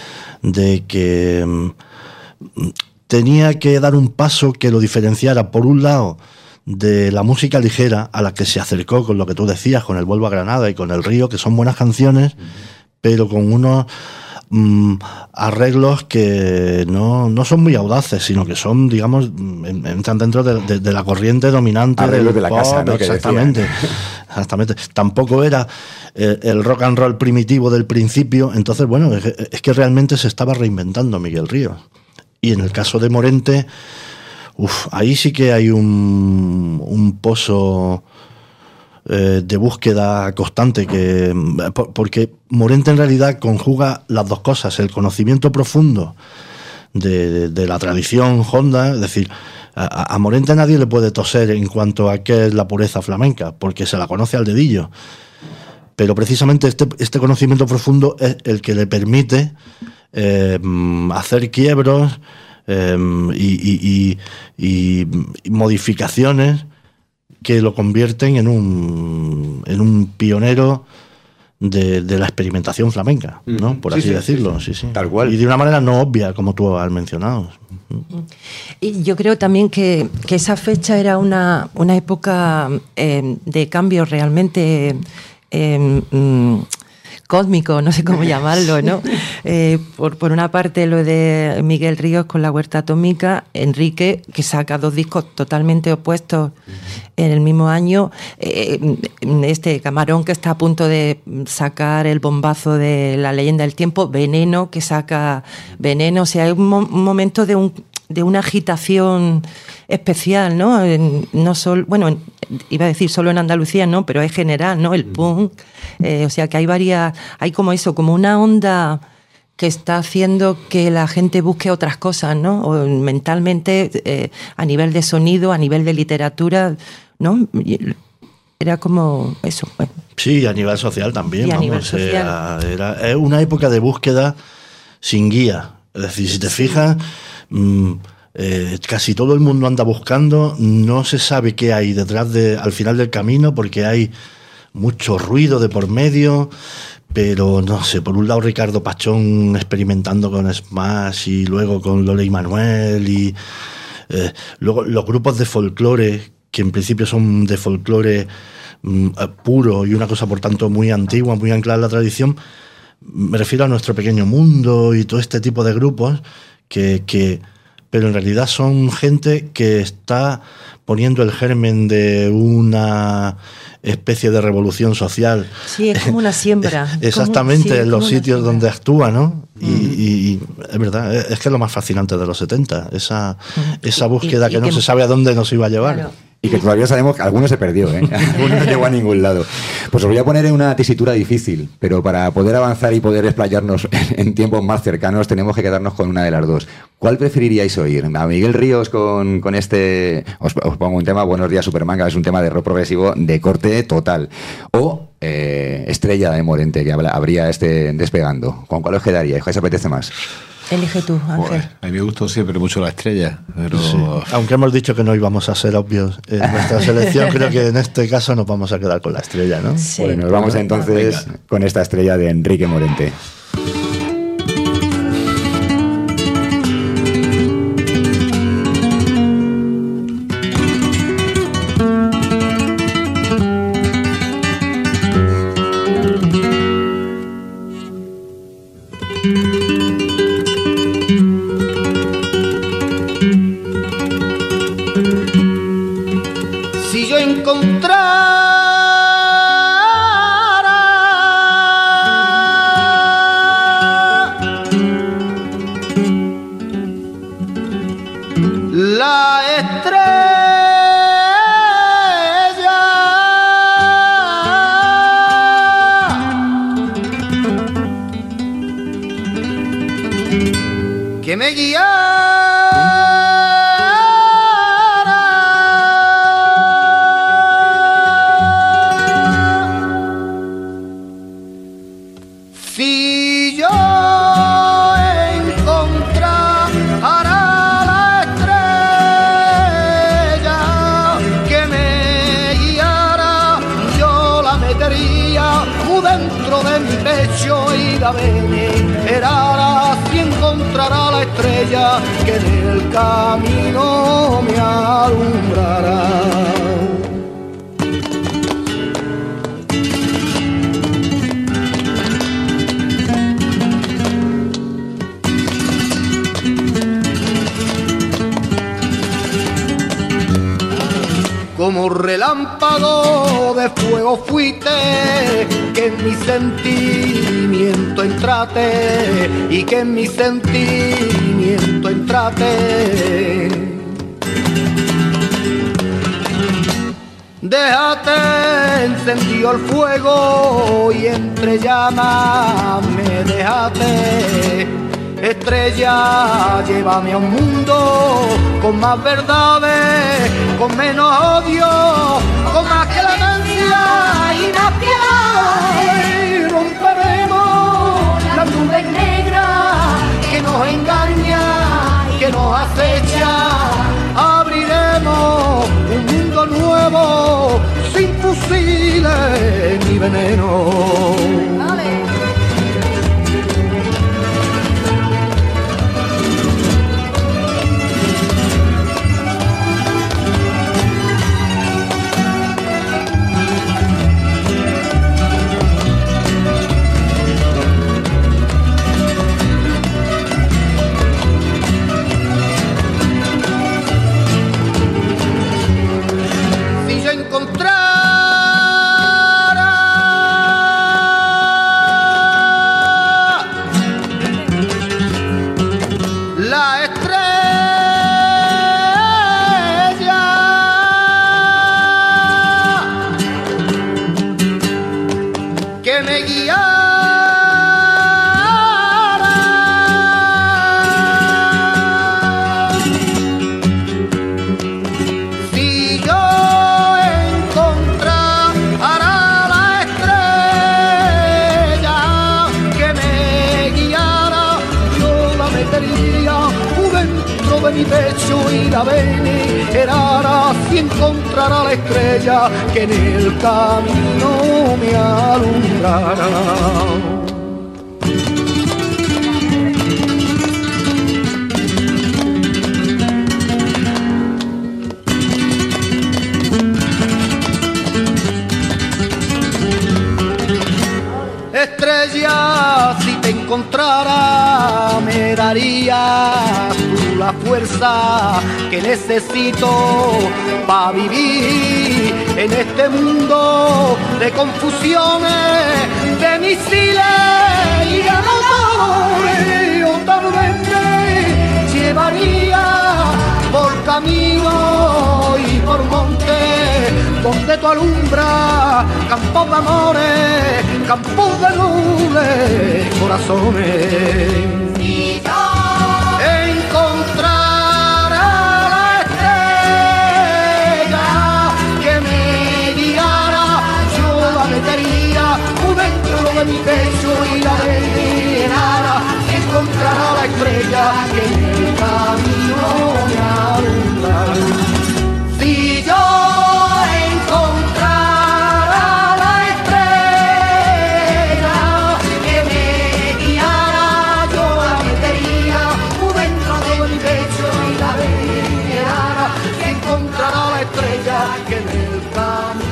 tenía que dar un paso que lo diferenciara, por un lado, de la música ligera a la que se acercó con lo que tú decías, con el Vuelvo a Granada y con El Río, que son buenas canciones, pero con unos arreglos que no son muy audaces, sino que son, digamos, entran dentro de la corriente dominante arreglos de la pop, casa, ¿no? Exactamente. Tampoco era el rock and roll primitivo del principio. Entonces, bueno, es que realmente se estaba reinventando Miguel Ríos. Y en el caso de Morente, ahí sí que hay un pozo de búsqueda constante, porque Morente en realidad conjuga las dos cosas, el conocimiento profundo de la tradición honda, es decir, a Morente nadie le puede toser en cuanto a qué es la pureza flamenca, porque se la conoce al dedillo, pero precisamente este conocimiento profundo es el que le permite hacer quiebros y modificaciones que lo convierten en un pionero de la experimentación flamenca, ¿no? Por así decirlo. Sí. Tal cual. Y de una manera no obvia, como tú has mencionado. Y yo creo también que esa fecha era una época de cambio realmente cósmico, no sé cómo llamarlo, ¿no? Por una parte lo de Miguel Ríos con La Huerta Atómica, Enrique, que saca 2 discos totalmente opuestos en el mismo año, Camarón, que está a punto de sacar el bombazo de La Leyenda del Tiempo, Veneno, que saca Veneno, o sea, hay un momento de una agitación especial, ¿no? No solo, bueno, iba a decir solo en Andalucía, no, pero es general, ¿no? El punk, o sea que hay como eso, como una onda que está haciendo que la gente busque otras cosas, ¿no? O mentalmente, a nivel de sonido, a nivel de literatura, ¿no? Era como eso. Bueno. Sí, a nivel social también. Y a nivel social. Era una época de búsqueda sin guía. Es decir, si te fijas, casi todo el mundo anda buscando, no se sabe qué hay detrás al final del camino, porque hay mucho ruido de por medio, pero no sé, por un lado Ricardo Pachón experimentando con Smash y luego con Lola y Manuel y luego los grupos de folclore, que en principio son de folclore puro y una cosa por tanto muy antigua, muy anclada en la tradición. Me refiero a Nuestro Pequeño Mundo y todo este tipo de grupos pero en realidad son gente que está poniendo el germen de una especie de revolución social. Sí, es como una siembra. Exactamente, en los sitios donde actúa, ¿no? Y es verdad, es que es lo más fascinante de los 70, esa búsqueda que no se sabe a dónde nos iba a llevar. Claro. Y que todavía sabemos que alguno se perdió, ¿eh? Alguno no llegó a ningún lado. Pues os voy a poner en una tesitura difícil, pero para poder avanzar y poder explayarnos en tiempos más cercanos tenemos que quedarnos con una de las dos. ¿Cuál preferiríais oír? ¿A Miguel Ríos con este... Os pongo un tema, Buenos días Supermanga, es un tema de rock progresivo de corte total. O Estrella de Morente, que habría despegando. ¿Con cuál os quedaríais? ¿Cuál os apetece más? Elige tú, Ángel. Joder, a mí me gustó siempre mucho La Estrella, pero... Sí. Aunque hemos dicho que no íbamos a ser obvios en nuestra selección, creo que en este caso nos vamos a quedar con La Estrella, ¿no? Sí. Bueno, nos vamos entonces con esta Estrella de Enrique Morente. Si yo encontrara la estrella que me si yo encontrara la estrella que me guiara, yo la metería muy dentro de mi pecho y la venerara. Si encontrará la estrella que en el camino me alumbrará. Como relámpago de fuego fuiste, que en mi sentimiento entrate, y que en mi sentimiento entrate. Déjate encendió el fuego y entre llamas me déjate. Estrella, llévame a un mundo con más verdades, con menos odio, con más clemencia y más piedad. Y romperemos las nubes negras que nos engañan, que nos acecha. Abriremos un mundo nuevo sin fusiles ni veneno. ¡Vale! de mi pecho y la venerara, si encontrará la estrella que en el camino me alumbrará. Estrella, si te encontrara, me darías tú la fuerza que necesito para vivir en este mundo de confusiones, de misiles y ganadores. Yo tal vez me llevaría por camino y por monte donde tú alumbras campos de amores, campos de nubes, corazones. Si yo encontrara la estrella que me guiara, yo la metería muy dentro de mi pecho y la venerara. Encontrará la estrella que en el camino me alumbrará. Si yo encontrara la estrella que me guiara, yo la metería muy dentro de mi pecho y la venerara. Encontrará la estrella que en el camino.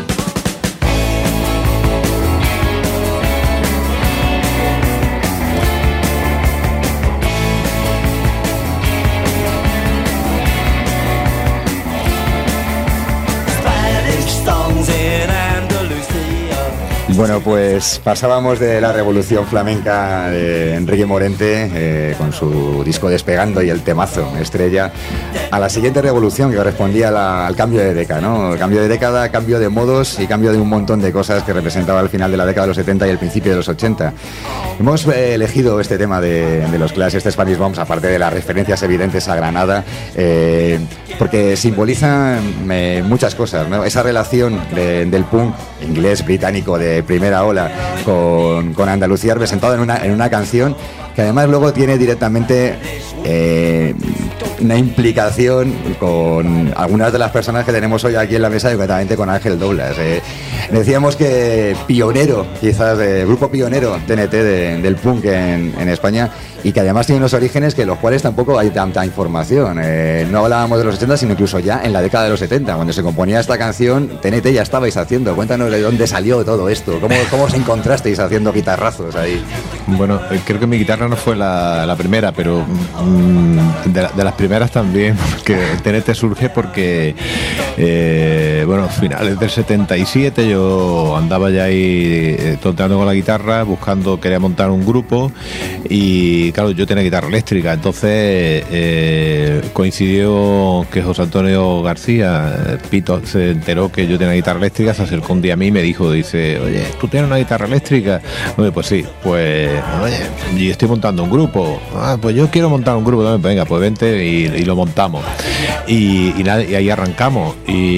Bueno, pues pasábamos de la revolución flamenca de Enrique Morente con su disco Despegando y el temazo Estrella, a la siguiente revolución que correspondía al cambio de década, ¿no? Cambio de década, cambio de modos y cambio de un montón de cosas que representaba el final de la década de los 70 y el principio de los 80. Hemos elegido este tema de los Clash, este Spanish Bombs, aparte de las referencias evidentes a Granada, porque simboliza muchas cosas, ¿no? Esa relación del punk inglés, británico, de primera ola con Andalucía representado en una canción que además luego tiene directamente una implicación con algunas de las personas que tenemos hoy aquí en la mesa, y concretamente con Ángel Douglas. Decíamos que pionero, quizás grupo pionero TNT del punk en España, y que además tiene unos orígenes que los cuales tampoco hay tanta información. No hablábamos de los 80, sino incluso ya en la década de los 70, cuando se componía esta canción, TNT ya estabais haciendo. Cuéntanos de dónde salió todo esto, cómo os encontrasteis haciendo guitarrazos ahí. Bueno, creo que mi guitarra no fue la primera, pero de las primeras también, que TNT surge porque, bueno, finales del 77 yo andaba ya ahí tonteando con la guitarra, quería montar un grupo, y claro, yo tenía guitarra eléctrica, entonces coincidió que José Antonio García, Pito, se enteró que yo tenía guitarra eléctrica, se acercó un día a mí y me dijo, oye, ¿tú tienes una guitarra eléctrica? Oye, pues sí, pues, oye, y estoy montando un grupo. Pues yo quiero montar un grupo también, venga, pues vente y lo montamos. Y ahí arrancamos.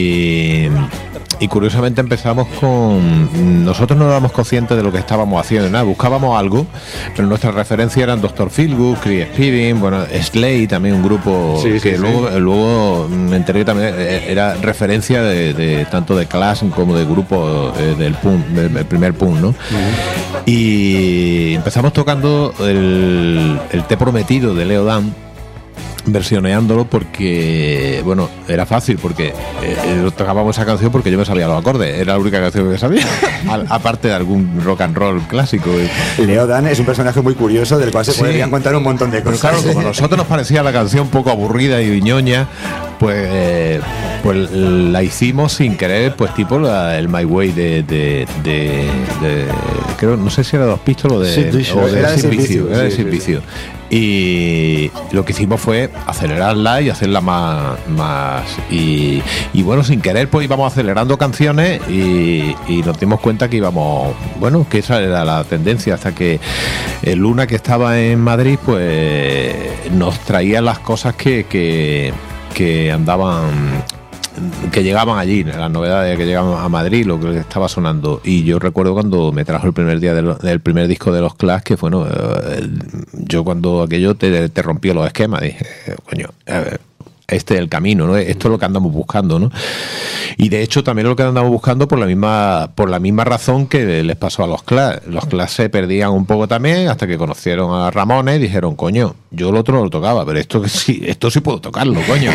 Y curiosamente empezamos nosotros no éramos conscientes de lo que estábamos haciendo, nada, buscábamos algo, pero nuestras referencias eran Dr. Feelgood, Chris Speeding, bueno, Slade, también un grupo luego me enteré que también era referencia de tanto de Clash como de grupo del punk, del primer punk, ¿no? Uh-huh. Y empezamos tocando el Te Prometido de Leo Dan, versioneándolo porque, bueno, era fácil porque tocábamos esa canción porque yo me sabía los acordes, era la única canción que sabía, aparte de algún rock and roll clásico. Leo Dan es un personaje muy curioso del cual se podrían contar un montón de cosas. Pero claro, como a nosotros nos parecía la canción un poco aburrida y ñoña, pues la hicimos sin querer, pues tipo el My Way de creo, no sé si era de Dos Pistols o de Sin Vicio, era de Sin Vicio. Y lo que hicimos fue acelerarla y hacerla más y bueno, sin querer pues íbamos acelerando canciones y nos dimos cuenta que íbamos, bueno, que esa era la tendencia, hasta que Luna, que estaba en Madrid, pues nos traía las cosas que andaban llegaban allí, las novedades que llegaban a Madrid, lo que estaba sonando. Y yo recuerdo cuando me trajo el primer día del primer disco de los Clash, que bueno, yo cuando aquello te rompió los esquemas, dije, coño, este es el camino, ¿no? Esto es lo que andamos buscando, ¿no? Y de hecho también lo que andamos buscando por la misma razón que les pasó a los Clash. Los Clash se perdían un poco también hasta que conocieron a Ramones y dijeron, coño, yo el otro no lo tocaba, pero esto sí puedo tocarlo, coño.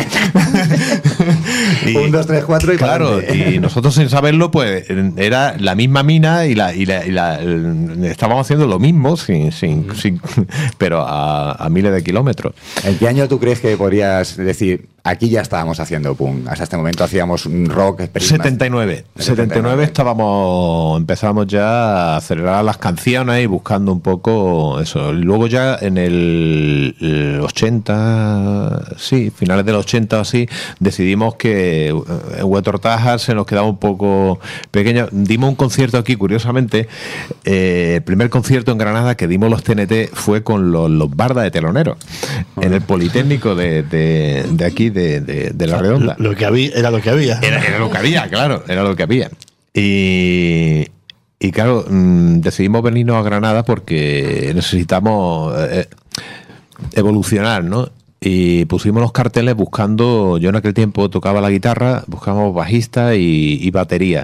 1, 2, 3, 4 y claro, y nosotros sin saberlo, pues era la misma mina y estábamos haciendo lo mismo pero a miles de kilómetros. ¿En qué año tú crees que podrías decir, aquí ya estábamos haciendo punk? Hasta este momento hacíamos un rock. 79 empezamos ya a acelerar las canciones y buscando un poco eso. Luego ya en el 80, sí, finales del 80 así, decidimos que Huetor Tajar se nos quedaba un poco pequeño. Dimos un concierto aquí, curiosamente, el primer concierto en Granada que dimos los TNT fue con los Barda de teloneros, en el Politécnico de aquí, de La Redonda. Lo que había era lo que había. Era lo que había, claro, era lo que había. Y claro, decidimos venirnos a Granada porque necesitamos evolucionar, ¿no? Y pusimos los carteles buscando, yo en aquel tiempo tocaba la guitarra, buscamos bajista y batería.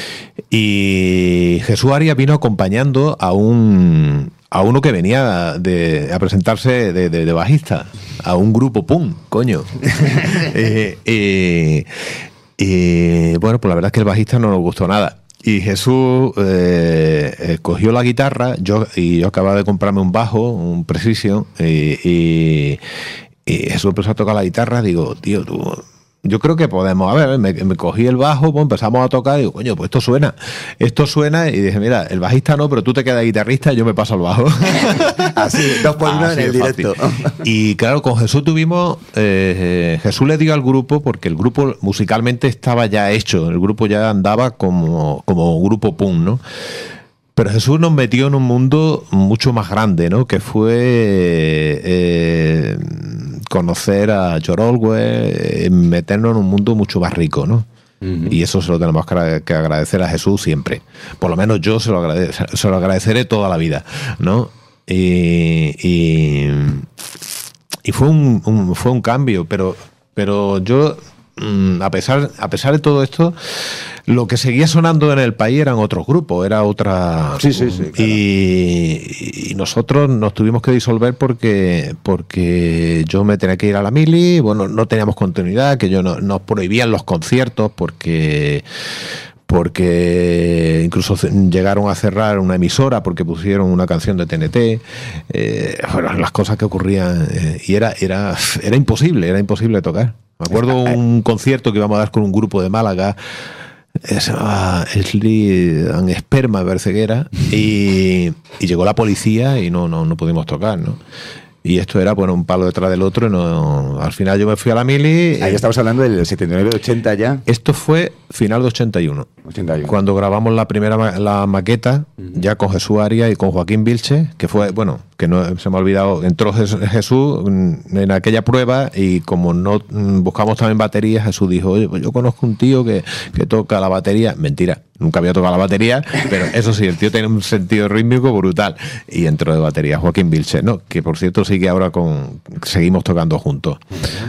Y Jesús Arias vino acompañando a uno que venía a presentarse de bajista, a un grupo punk, coño. Bueno, pues la verdad es que el bajista no nos gustó nada. Y Jesús cogió la guitarra, yo acababa de comprarme un bajo, un Precision, y Jesús empezó a tocar la guitarra. Digo, tío, yo creo que podemos. A ver, me cogí el bajo, pues empezamos a tocar, y digo, coño, pues esto suena, y dije, mira, el bajista no, pero tú te quedas guitarrista y yo me paso al bajo. Así, 2 por 1 en el directo. Y claro, con Jesús tuvimos, Jesús le dio al grupo, porque el grupo musicalmente estaba ya hecho, el grupo ya andaba como grupo punk, ¿no? Pero Jesús nos metió en un mundo mucho más grande, ¿no? Que fue conocer a Jorolwe, meternos en un mundo mucho más rico, ¿no? Uh-huh. Y eso se lo tenemos que agradecer a Jesús siempre. Por lo menos yo se lo agradeceré toda la vida, ¿no? Y fue un cambio, pero yo, a pesar de todo esto, lo que seguía sonando en el país eran otros grupos, era otra... Sí, claro. Y nosotros nos tuvimos que disolver porque yo me tenía que ir a la mili, bueno, no teníamos continuidad, que nos prohibían los conciertos porque incluso llegaron a cerrar una emisora porque pusieron una canción de TNT, bueno, las cosas que ocurrían, y era imposible tocar. Me acuerdo un concierto que íbamos a dar con un grupo de Málaga, se llamaba Sleep and Esperma, me parece que era, y llegó la policía y no pudimos tocar, ¿no? Y esto era, bueno, un palo detrás del otro, y al final yo me fui a la mili. Ahí estamos hablando del 79-80 ya. Esto fue final de 81. Cuando grabamos la maqueta, ya con Jesús Arias y con Joaquín Vilche, que fue, bueno, que no se me ha olvidado, entró Jesús en aquella prueba, y como no buscamos también batería, Jesús dijo, oye, pues yo conozco un tío que toca la batería. Mentira, nunca había tocado la batería, pero eso sí, el tío tiene un sentido rítmico brutal, y entró de batería Joaquín Vilche, ¿no? Que por cierto sigue ahora seguimos tocando juntos.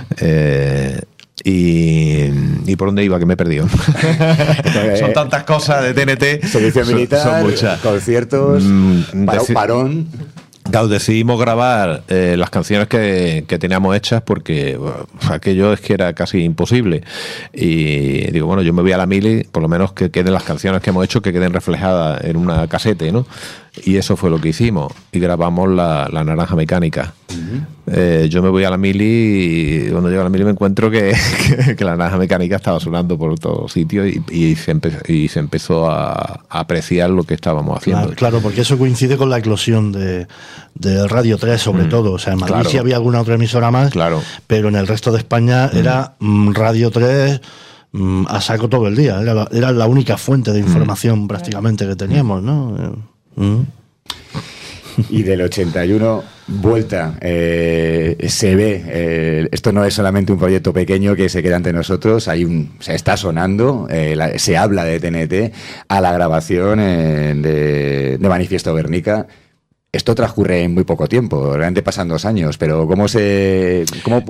Y por dónde iba, que me he perdido. Son tantas cosas de TNT. Servicio militar, son muchas. Conciertos, parón. Claro, decidimos grabar las canciones que teníamos hechas porque aquello es que era casi imposible. Y digo, bueno, yo me voy a la mili, por lo menos que queden las canciones que hemos hecho, que queden reflejadas en una casete, ¿no? Y eso fue lo que hicimos. Y grabamos la Naranja Mecánica. Uh-huh. Yo me voy a la mili, y cuando llego a la mili me encuentro que la Naranja Mecánica estaba sonando por todos sitios, y se empezó a apreciar lo que estábamos haciendo. Claro, porque eso coincide con la eclosión de Radio 3, sobre todo. O sea, en Madrid sí había alguna otra emisora más, pero en el resto de España era Radio 3 a saco todo el día. Era la única fuente de información prácticamente que teníamos, ¿no? Y del 81 vuelta. Se ve, esto no es solamente un proyecto pequeño que se queda ante nosotros, se está sonando, se habla de TNT a la grabación de Manifiesto Guernica. Esto transcurre en muy poco tiempo, realmente pasan 2 años, pero lo que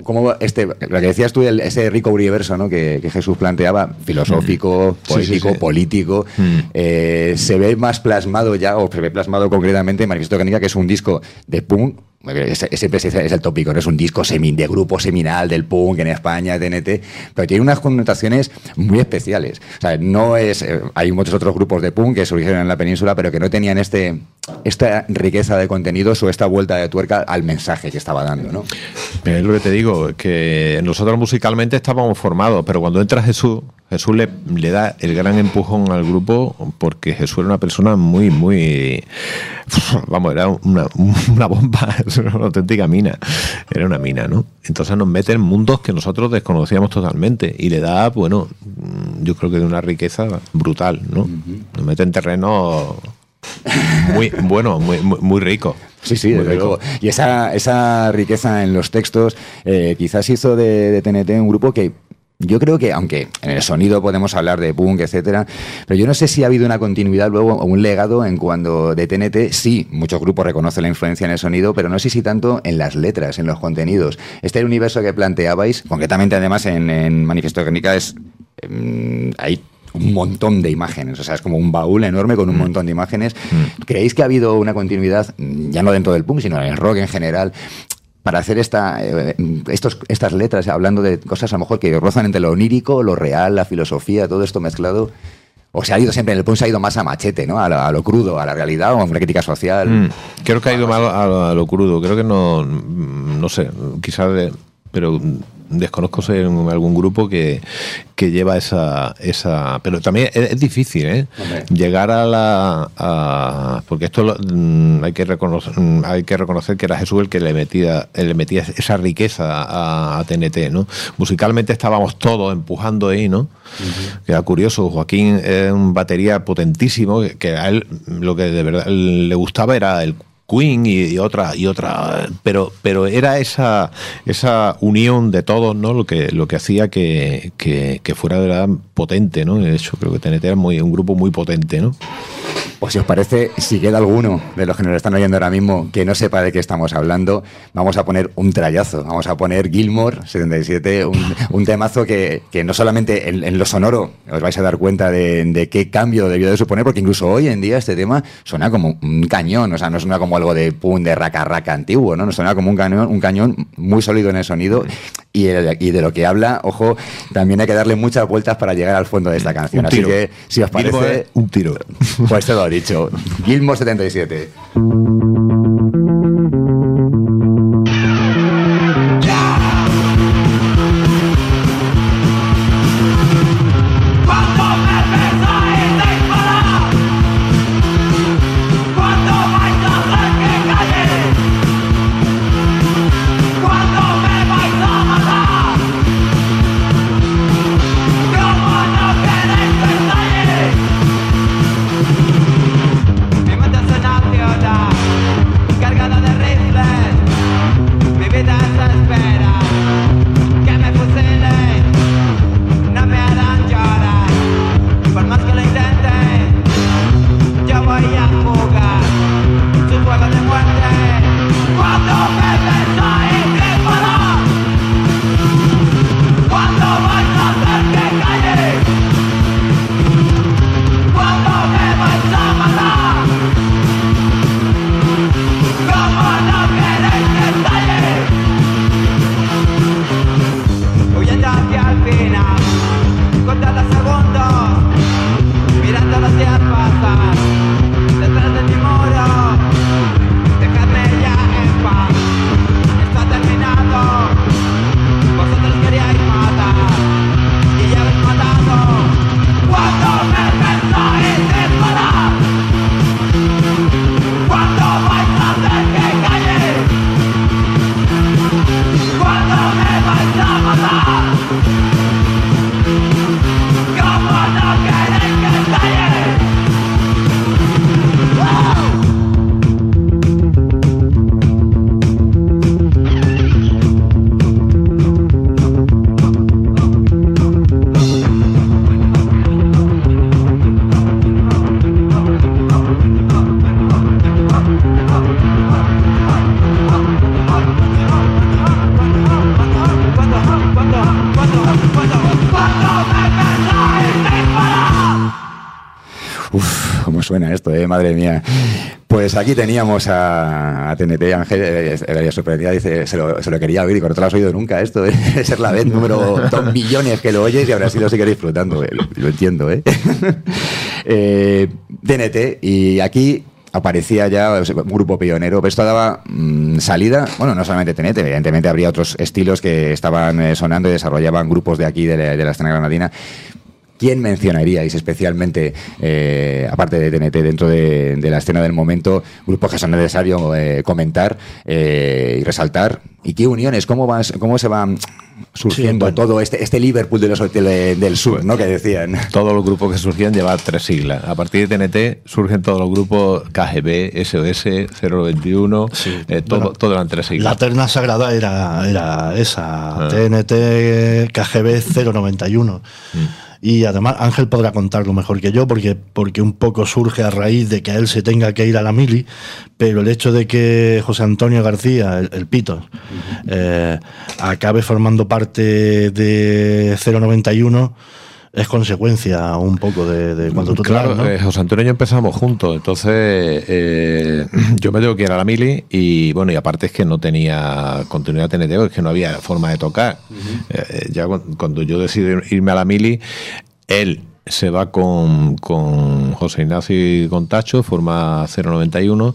decías tú, ese rico universo, ¿no? que Jesús planteaba, filosófico, poético, político, se ve más plasmado ya, o se ve plasmado concretamente en Manifiesto Guernica, que es un disco de punk. Siempre es el tópico, no es un disco de grupo seminal del punk en España, TNT, pero tiene unas connotaciones muy especiales. O sea, no es, hay muchos otros grupos de punk que surgieron en la península, pero que no tenían esta riqueza de contenidos o esta vuelta de tuerca al mensaje que estaba dando, ¿no? Es lo que te digo, que nosotros musicalmente estábamos formados, pero cuando entra Jesús le da el gran empujón al grupo, porque Jesús era una persona muy, muy... Vamos, era una bomba, una auténtica mina. Era una mina, ¿no? Entonces nos mete en mundos que nosotros desconocíamos totalmente y le da, bueno, yo creo que de una riqueza brutal, ¿no? Nos mete en terrenos muy bueno, muy rico. Sí, desde luego. Y esa riqueza en los textos quizás hizo de TNT un grupo que yo creo que, aunque en el sonido podemos hablar de punk, etcétera, pero yo no sé si ha habido una continuidad luego o un legado en cuando de TNT, sí, muchos grupos reconocen la influencia en el sonido, pero no sé si tanto en las letras, en los contenidos. Este universo que planteabais, concretamente además en Manifiesto Guernica, hay un montón de imágenes, o sea, es como un baúl enorme con un montón de imágenes. ¿Creéis que ha habido una continuidad, ya no dentro del punk, sino en el rock en general, para hacer estas letras, hablando de cosas a lo mejor que rozan entre lo onírico, lo real, la filosofía, todo esto mezclado? ¿O se ha ido siempre, en el punk se ha ido más a machete, ¿no? A lo crudo, a la realidad, o a una crítica social? Creo que ha ido más a lo crudo. Creo que no sé, quizás pero desconozco si hay algún grupo que lleva esa pero también es difícil, llegar porque esto hay que reconocer que era Jesús el que le metía esa riqueza a TNT, ¿no? Musicalmente estábamos todos empujando ahí, ¿no? Que era curioso. Joaquín es un batería potentísimo, que a él lo que de verdad le gustaba era el Queen y otra, pero era esa unión de todos, ¿no? Lo que hacía que fuera de verdad potente, ¿no? De hecho, creo que TNT era un grupo muy potente, ¿no? Pues si os parece, si queda alguno de los que nos están oyendo ahora mismo que no sepa de qué estamos hablando, vamos a poner un trayazo. Vamos a poner Gilmour 77, un temazo que no solamente en lo sonoro os vais a dar cuenta de qué cambio debió de suponer, porque incluso hoy en día este tema suena como un cañón, o sea, no suena como algo de pum, de raca antiguo, ¿no? Nos suena como un cañón muy sólido en el sonido y de lo que habla, ojo, también hay que darle muchas vueltas para llegar al fondo de esta canción. Así que, si os parece... un tiro. Pues te lo he dicho. Gilmour 77. Cargada de ritmo. Uf, cómo suena esto, madre mía. Pues aquí teníamos a TNT, Ángel, estaría sorprendida, dice, se lo quería oír, y no te lo has oído nunca esto, debe ser la vez número 2 millones que lo oyes y ahora sí lo sigue disfrutando, lo entiendo, TNT, y aquí aparecía ya un grupo pionero, pero esto daba salida, bueno, no solamente TNT, evidentemente habría otros estilos que estaban sonando y desarrollaban grupos de aquí, de la escena granadina. ¿Quién mencionaríais especialmente, aparte de TNT, dentro de la escena del momento, grupos que son necesarios comentar y resaltar? ¿Y qué uniones? ¿Cómo se va surgiendo todo este Liverpool del sur, ¿no? Que decían. Todos los grupos que surgían llevaban 3 siglas. A partir de TNT surgen todos los grupos KGB, SOS, 021, todo eran 3 siglas. La terna sagrada era esa, TNT, KGB, 091. Y además Ángel podrá contarlo mejor que yo porque un poco surge a raíz de que él se tenga que ir a la mili, pero el hecho de que José Antonio García, el Pito, acabe formando parte de 091 es consecuencia un poco de cuando tú claro, te vas, ¿no? José Antonio y yo empezamos juntos, entonces yo me tengo que ir a la mili y bueno, y aparte es que no tenía continuidad TNT, es que no había forma de tocar. Ya cuando yo decido irme a la mili, él se va con José Ignacio y con Tacho, forma 091.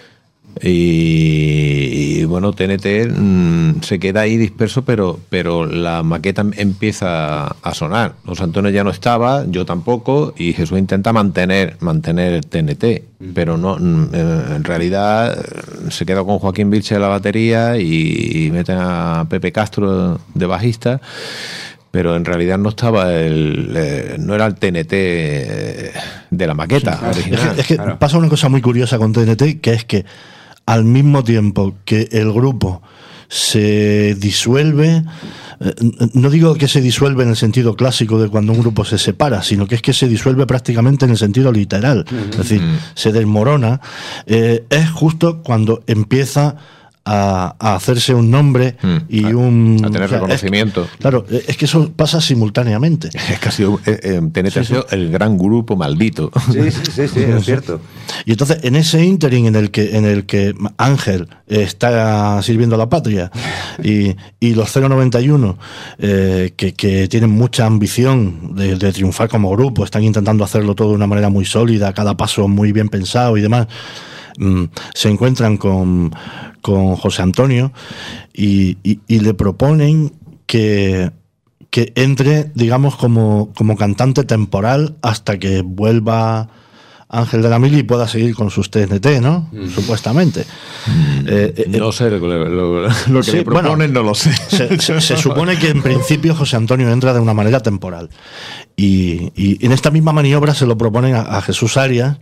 Y bueno, TNT se queda ahí disperso, pero la maqueta empieza a sonar. José Antonio ya no estaba, yo tampoco, y Jesús intenta mantener TNT, pero no, en realidad se queda con Joaquín Vilche de la batería y meten a Pepe Castro de bajista. Pero en realidad no estaba no era el TNT de la maqueta original. Es que claro, pasa una cosa muy curiosa con TNT, que es que al mismo tiempo que el grupo se disuelve, no digo que se disuelve en el sentido clásico de cuando un grupo se separa, sino que es que se disuelve prácticamente en el sentido literal, es decir, se desmorona, es justo cuando empieza a hacerse un nombre y a tener reconocimiento. Claro, es que eso pasa simultáneamente. Es que ha sido TNT ha sido el gran grupo maldito. Sí, es cierto. Y entonces en ese ínterin en el que Ángel está sirviendo a la patria y los 091 que tienen mucha ambición de triunfar como grupo, están intentando hacerlo todo de una manera muy sólida, cada paso muy bien pensado y demás, se encuentran con José Antonio y le proponen que entre, digamos, como cantante temporal hasta que vuelva Ángel de la Mili y pueda seguir con sus TNT, ¿no? Supuestamente. No sé, lo que sí, le proponen, bueno, no lo sé. Se supone que en principio José Antonio entra de una manera temporal. Y en esta misma maniobra se lo proponen a Jesús Arias.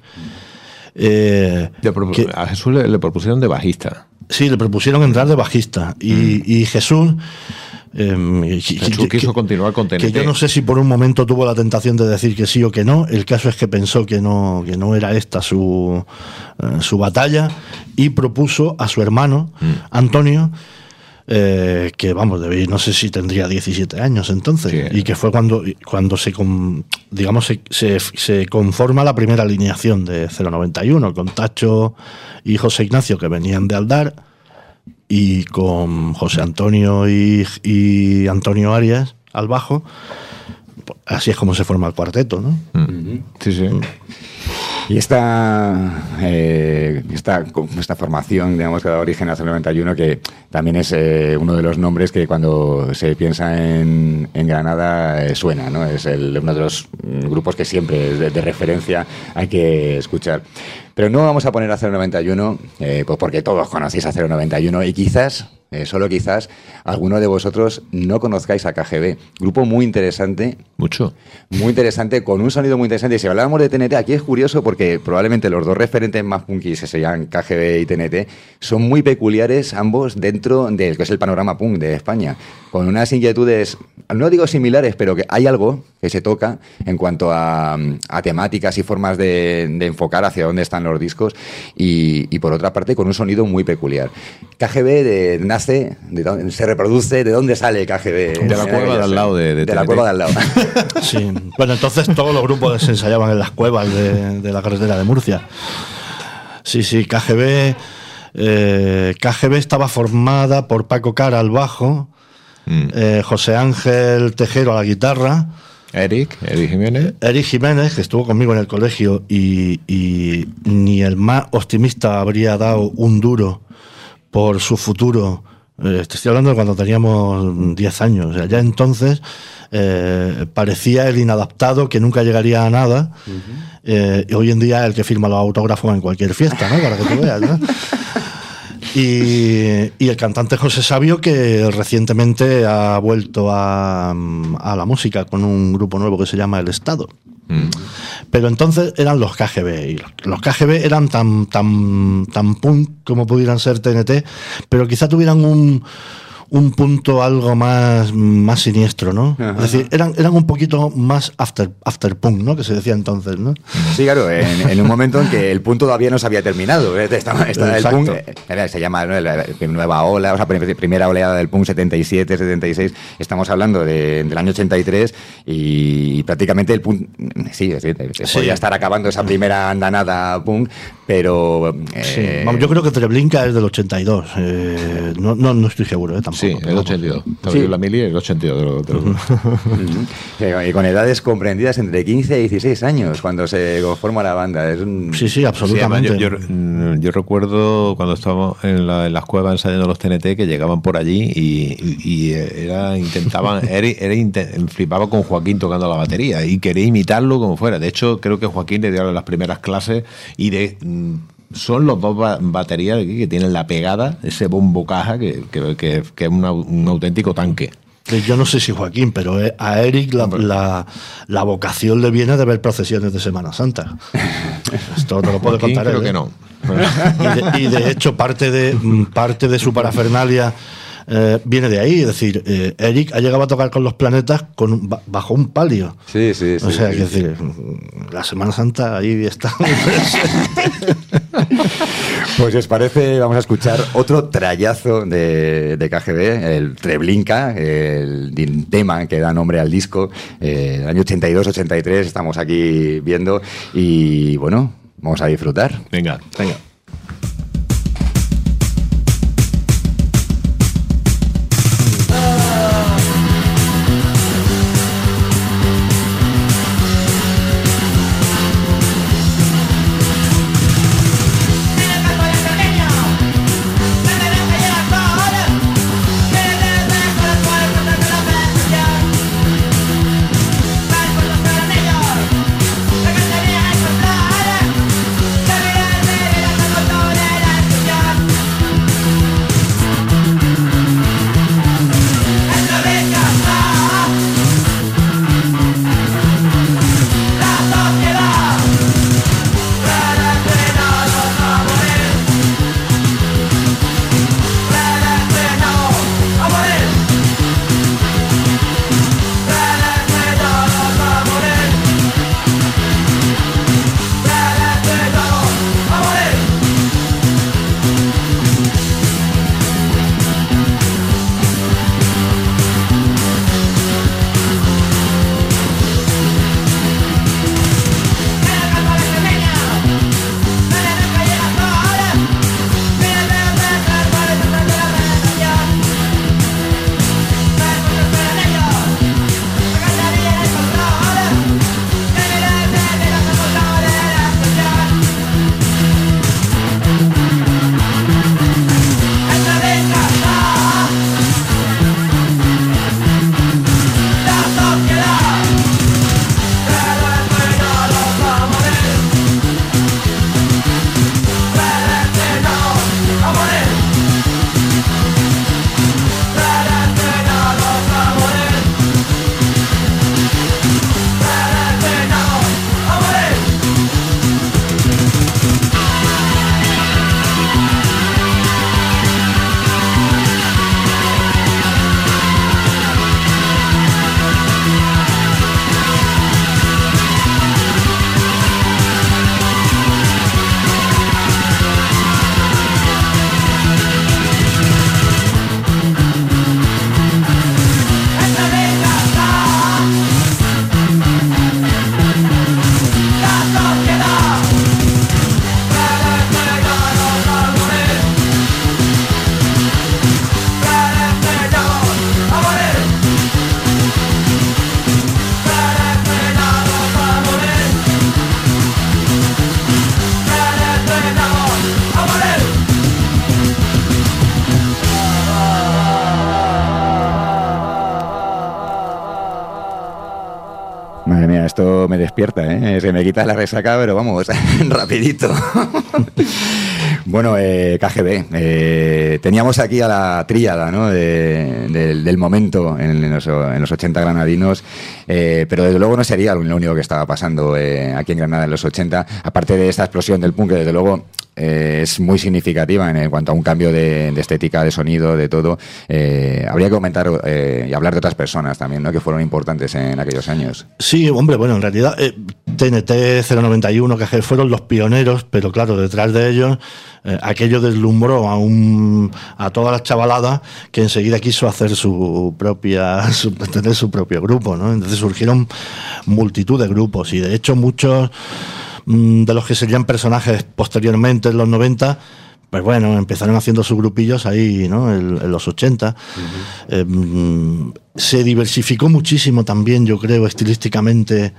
A Jesús le propusieron de bajista. Sí, le propusieron entrar de bajista. Y Jesús... Jesús quiso continuar con TNT. Que yo no sé si por un momento tuvo la tentación de decir que sí o que no. El caso es que pensó que no era esta su batalla y propuso a su hermano Antonio, que vamos, no sé si tendría 17 años entonces, sí, y que fue cuando se conforma la primera alineación de 091 con Tacho y José Ignacio, que venían de Aldar, y con José Antonio y Antonio Arias al bajo. Así es como se forma el cuarteto, ¿no? Sí. Y esta formación, digamos, que da origen a 091, que también es uno de los nombres que cuando se piensa en Granada suena, ¿no? Es uno de los grupos que siempre de referencia hay que escuchar. Pero no vamos a poner a 091, pues porque todos conocéis a 091 y quizás, solo quizás, alguno de vosotros no conozcáis a KGB. Grupo muy interesante. Mucho. Muy interesante, con un sonido muy interesante. Y si hablábamos de TNT, aquí es curioso porque probablemente los dos referentes más punkis, que se llaman KGB y TNT, son muy peculiares ambos dentro del que es el panorama punk de España. con unas inquietudes, no digo similares, pero que hay algo que se toca en cuanto a temáticas y formas de enfocar hacia dónde están los discos y por otra parte con un sonido muy peculiar. KGB nace, se reproduce, ¿de dónde sale KGB? De la cueva de al lado de la cueva de al lado. Sí, bueno, entonces todos los grupos se ensayaban en las cuevas de la carretera de Murcia. Sí, KGB estaba formada por Paco Cara al bajo, José Ángel Tejero a la guitarra, Eric Jiménez, que estuvo conmigo en el colegio y ni el más optimista habría dado un duro por su futuro. Te estoy hablando de cuando teníamos 10 años. O sea, ya entonces parecía el inadaptado que nunca llegaría a nada. Y hoy en día el que firma los autógrafos en cualquier fiesta, ¿no? Para que tú veas, ¿no? Y el cantante José Sabio, que recientemente ha vuelto a la música con un grupo nuevo que se llama El Estado. Pero entonces eran los KGB, y los KGB eran tan punk como pudieran ser TNT, pero quizá tuvieran un punto algo más siniestro, ¿no? Ajá. Es decir, eran un poquito más after punk, ¿no? Que se decía entonces, ¿no? Sí, claro, en un momento en que el punk todavía no se había terminado. Estaba el punk, se llama, ¿no?, la nueva ola, o sea, primera oleada del punk 77, 76. Estamos hablando del año 83 y prácticamente el punk, sí, podía estar acabando esa primera andanada punk, pero... Vamos, yo creo que Treblinka es del 82. No estoy seguro, tampoco. Sí, el 82. Sí. La mili el 82. Y con edades comprendidas entre 15 y 16 años cuando se conforma la banda. Sí, absolutamente. Sí, yo recuerdo cuando estábamos en las cuevas ensayando los TNT que llegaban por allí y flipaba con Joaquín tocando la batería y quería imitarlo como fuera. De hecho, creo que Joaquín le dio las primeras clases y son los dos baterías de aquí que tienen la pegada, ese bombo caja que es un auténtico tanque. Yo no sé si Joaquín, pero a Eric la vocación le viene de ver procesiones de Semana Santa. Esto te lo puede contar él. Creo que no. Y de hecho parte de su parafernalia viene de ahí, es decir, Eric ha llegado a tocar con Los Planetas bajo un palio. Sí. O sea, es decir, la Semana Santa ahí está muy presente. Pues si os parece, vamos a escuchar otro trayazo de KGB, el Treblinka, el tema que da nombre al disco, el año 82-83, estamos aquí viendo y bueno, vamos a disfrutar. Venga. La mía, esto me despierta, ¿eh? Se me quita la resaca, pero vamos, rapidito. Bueno, KGB. Teníamos aquí a la tríada, ¿no? del momento en los 80 granadinos, pero desde luego no sería lo único que estaba pasando aquí en Granada en los 80, aparte de esta explosión del punk, que desde luego es muy significativa en cuanto a un cambio de estética, de sonido, de todo. Habría que comentar y hablar de otras personas también, ¿no? Que fueron importantes en aquellos años. Sí, hombre, bueno, en realidad TNT, 091, que fueron los pioneros, pero claro, detrás de ellos aquello deslumbró a todas las chavaladas que enseguida quiso hacer tener su propio grupo, ¿no? Entonces surgieron multitud de grupos y de hecho muchos de los que serían personajes posteriormente en los 90, pues bueno, empezaron haciendo sus grupillos ahí, ¿no? En los 80. Uh-huh. Se diversificó muchísimo también, yo creo, estilísticamente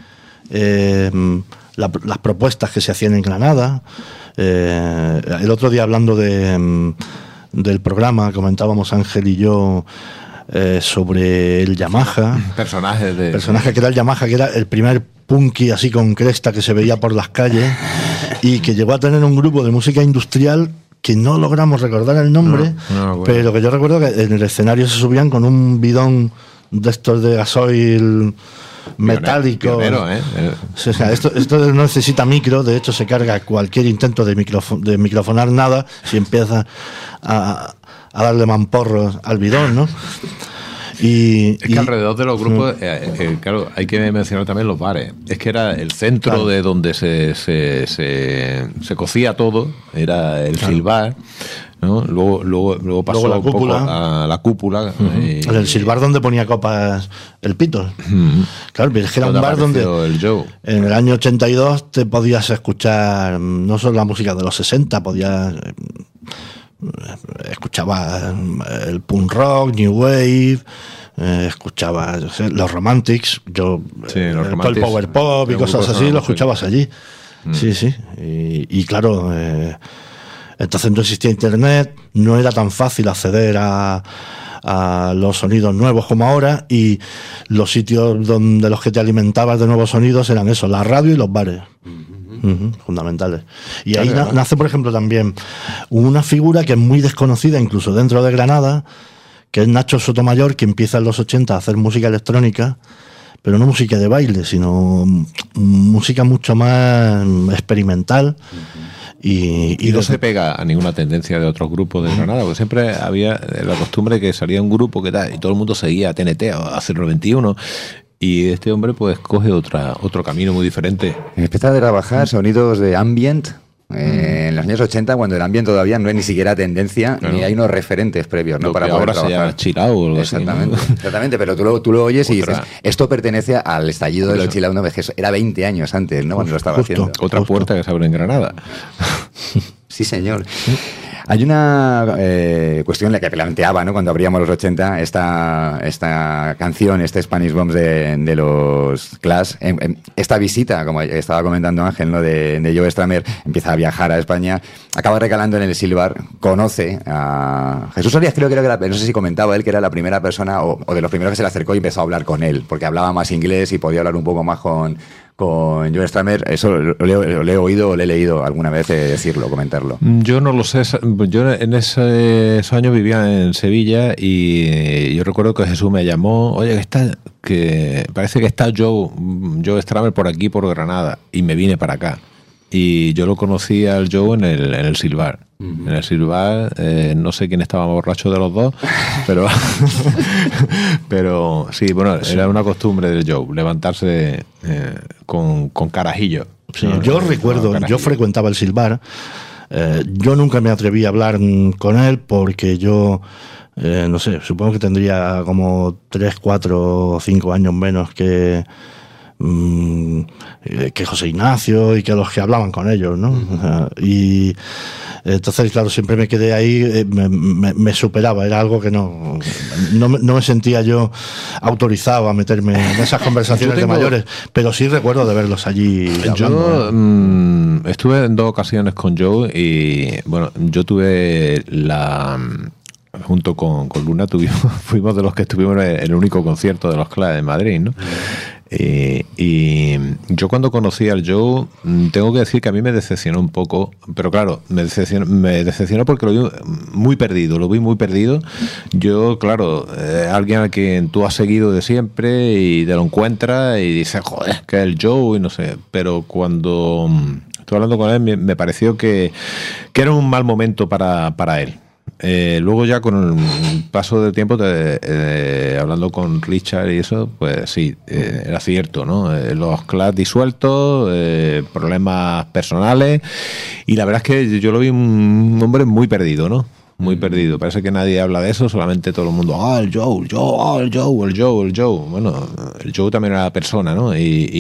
las propuestas que se hacían en Granada. El otro día, hablando del programa, comentábamos Ángel y yo sobre el Yamaha. Personaje que era el Yamaha, que era el primer punky así con cresta que se veía por las calles y que llegó a tener un grupo de música industrial que no logramos recordar el nombre, bueno. Pero que yo recuerdo que en el escenario se subían con un bidón de estos de gasoil metálico. Pionero, O sea, esto no necesita micro, de hecho se carga cualquier intento de microfonar nada si empieza a darle mamporros al bidón, ¿no? Es que alrededor de los grupos, claro, hay que mencionar también los bares. Es que era el centro, claro, de donde se cocía todo, era el Silbar, ¿no? Luego pasó la un cúpula. Poco a la cúpula. En el Silbar donde ponía copas el Pito. Claro, es que era un bar donde en el año 82 te podías escuchar no solo la música de los 60, escuchaba el punk rock, new wave, escuchaba los Romantics, todo el power pop y cosas así, lo escuchabas allí. Sí. Y claro, entonces no existía internet, no era tan fácil acceder a los sonidos nuevos como ahora, y los sitios de los que te alimentabas de nuevos sonidos eran eso, la radio y los bares. Fundamentales. Y ahí nace, por ejemplo, también una figura que es muy desconocida incluso dentro de Granada, que es Nacho Sotomayor, que empieza en los 80 a hacer música electrónica, pero no música de baile, sino música mucho más experimental. Y no se pega a ninguna tendencia de otros grupos de Granada, porque siempre había la costumbre de que salía un grupo que tal, y todo el mundo seguía a TNT, a 091. Y este hombre pues coge otro camino muy diferente. Empieza a trabajar sonidos de ambient en los años 80, cuando el ambient todavía no es ni siquiera tendencia, claro, ni hay unos referentes previos, ¿no? Lo para que poder ahora trabajar. se llama chill out o algo exactamente, así, ¿no? Exactamente, pero tú lo oyes y dices, esto pertenece al estallido de los chill out, ¿no? Que era 20 años antes, ¿no? Cuando lo estaba haciendo. Otra puerta que se abre en Granada. Sí, señor. Hay una cuestión que planteaba, ¿no? Cuando abríamos los 80, esta canción, este Spanish Bombs de los Clash, esta visita, como estaba comentando Ángel, ¿no? de Joe Stramer, empieza a viajar a España, acaba recalando en el Silbar, conoce a Jesús Arias, creo que era, no sé si comentaba él, que era la primera persona o de los primeros que se le acercó y empezó a hablar con él, porque hablaba más inglés y podía hablar un poco más con Joe Stramer. Eso lo he oído o le he leído alguna vez decirlo, comentarlo. Yo no lo sé. Yo en esos años vivía en Sevilla y yo recuerdo que Jesús me llamó, oye, que parece que está Joe Stramer por aquí, por Granada, y me vine para acá. Y yo lo conocí al Joe en el Silbar. En el Silbar, no sé quién estaba más borracho de los dos, pero sí, bueno, era una costumbre del Joe, levantarse con carajillo. Sí, yo recuerdo, yo frecuentaba el Silbar, yo nunca me atreví a hablar con él porque yo, no sé, supongo que tendría como 3, 4 o 5 años menos que José Ignacio y que los que hablaban con ellos, ¿no? Y entonces, claro, siempre me quedé ahí, me superaba, era algo que no me sentía yo autorizado a meterme en esas conversaciones de mayores, pero sí recuerdo de verlos allí hablando. Yo estuve en 2 ocasiones con Joe y, bueno, yo tuve junto con Luna fuimos de los que estuvimos en el único concierto de los Clash en Madrid, ¿no? Y yo cuando conocí al Joe, tengo que decir que a mí me decepcionó un poco, pero claro, me decepcionó porque lo vi muy perdido. Yo, claro, alguien a quien tú has seguido de siempre y te lo encuentras y dices, joder, que es el Joe y no sé, pero cuando estuve hablando con él me pareció que era un mal momento para él. Luego ya con el paso del tiempo, hablando con Richard y eso, pues sí, era cierto, ¿no? Los Clash disueltos, problemas personales, y la verdad es que yo lo vi un hombre muy perdido, ¿no? Muy perdido. Parece que nadie habla de eso, solamente todo el mundo, el Joe. Bueno, el Joe también era persona, ¿no?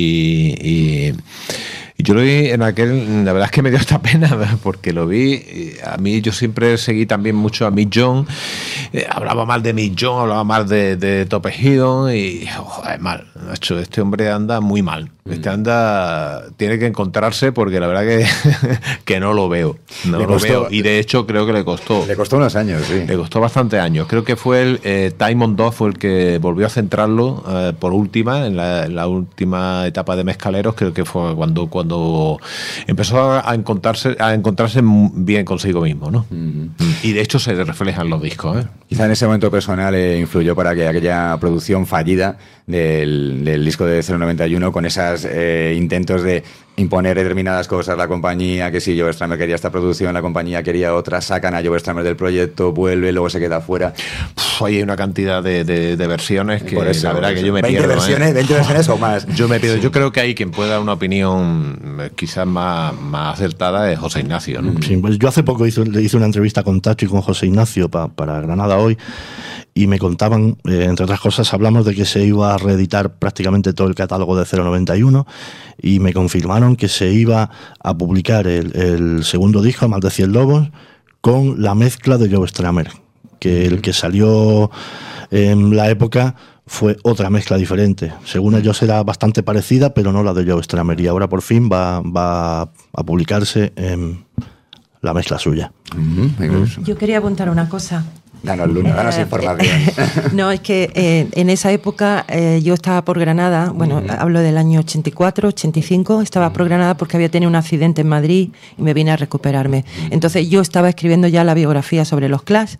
Y yo lo vi en aquel, la verdad es que me dio esta pena porque lo vi, a mí yo siempre seguí también mucho a Mick Jones, hablaba mal de Mick Jones, hablaba mal de Tope Hidden y joder, mal, macho, este hombre anda muy mal, tiene que encontrarse porque la verdad que no lo veo, y de hecho creo que le costó unos años, sí. Le costó bastantes años, creo que fue Diamond Dog fue el que volvió a centrarlo por última, en la última etapa de Mezcaleros, creo que fue cuando empezó a encontrarse bien consigo mismo, ¿no? Y de hecho se refleja en los discos, ¿eh? Quizá en ese momento personal influyó para que aquella producción fallida del disco de 091, con esos intentos de imponer determinadas cosas, la compañía, que si Joe Strummer quería esta producción, la compañía quería otra, sacan a Joe Strummer del proyecto, vuelve, luego se queda fuera. Hay una cantidad de versiones que eso, la verdad que yo me 20 pierdo. Versiones, 20 versiones o más. Yo me pierdo. Yo creo que hay quien pueda dar una opinión quizás más acertada es José Ignacio, ¿no? Sí, pues yo hace poco le hice una entrevista con Tacho y con José Ignacio para Granada Hoy, y me contaban, entre otras cosas, hablamos de que se iba a reeditar prácticamente todo el catálogo de 091, y me confirmaron que se iba a publicar el segundo disco, Más de 100 Lobos, con la mezcla de Joe Strummer, que el que salió en la época fue otra mezcla diferente. Según ellos era bastante parecida, pero no la de Joe Strummer, y ahora por fin va a publicarse la mezcla suya. Yo quería apuntar una cosa. Danos, Luna, danos información. No, es que en esa época yo estaba por Granada, bueno, hablo del año 84, 85, estaba por Granada porque había tenido un accidente en Madrid y me vine a recuperarme. Entonces yo estaba escribiendo ya la biografía sobre los Clash,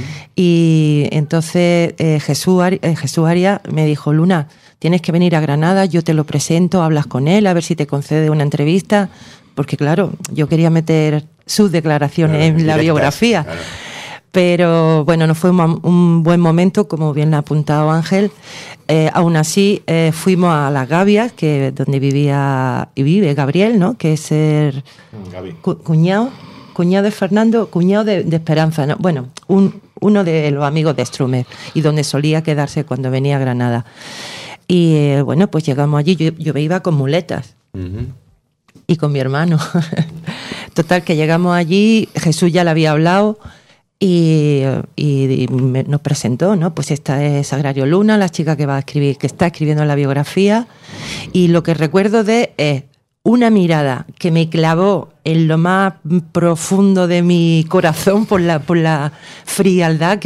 y entonces Jesús Arias me dijo, Luna, tienes que venir a Granada, yo te lo presento, hablas con él, a ver si te concede una entrevista, porque claro, yo quería meter sus declaraciones en la biografía. Claro. Pero bueno, no fue un buen momento, como bien ha apuntado Ángel. Aún así, fuimos a Las Gavias, donde vivía y vive Gabriel, ¿no? Que es el cuñado de Fernando, cuñado de Esperanza, ¿no? Bueno, uno de los amigos de Strummer, y donde solía quedarse cuando venía a Granada. Y bueno, pues llegamos allí, yo me iba con muletas. Y con mi hermano. Total, que llegamos allí, Jesús ya le había hablado, y nos presentó, ¿no? Pues esta es Sagrario Luna, la chica que está escribiendo la biografía, y lo que recuerdo es una mirada que me clavó en lo más profundo de mi corazón por la frialdad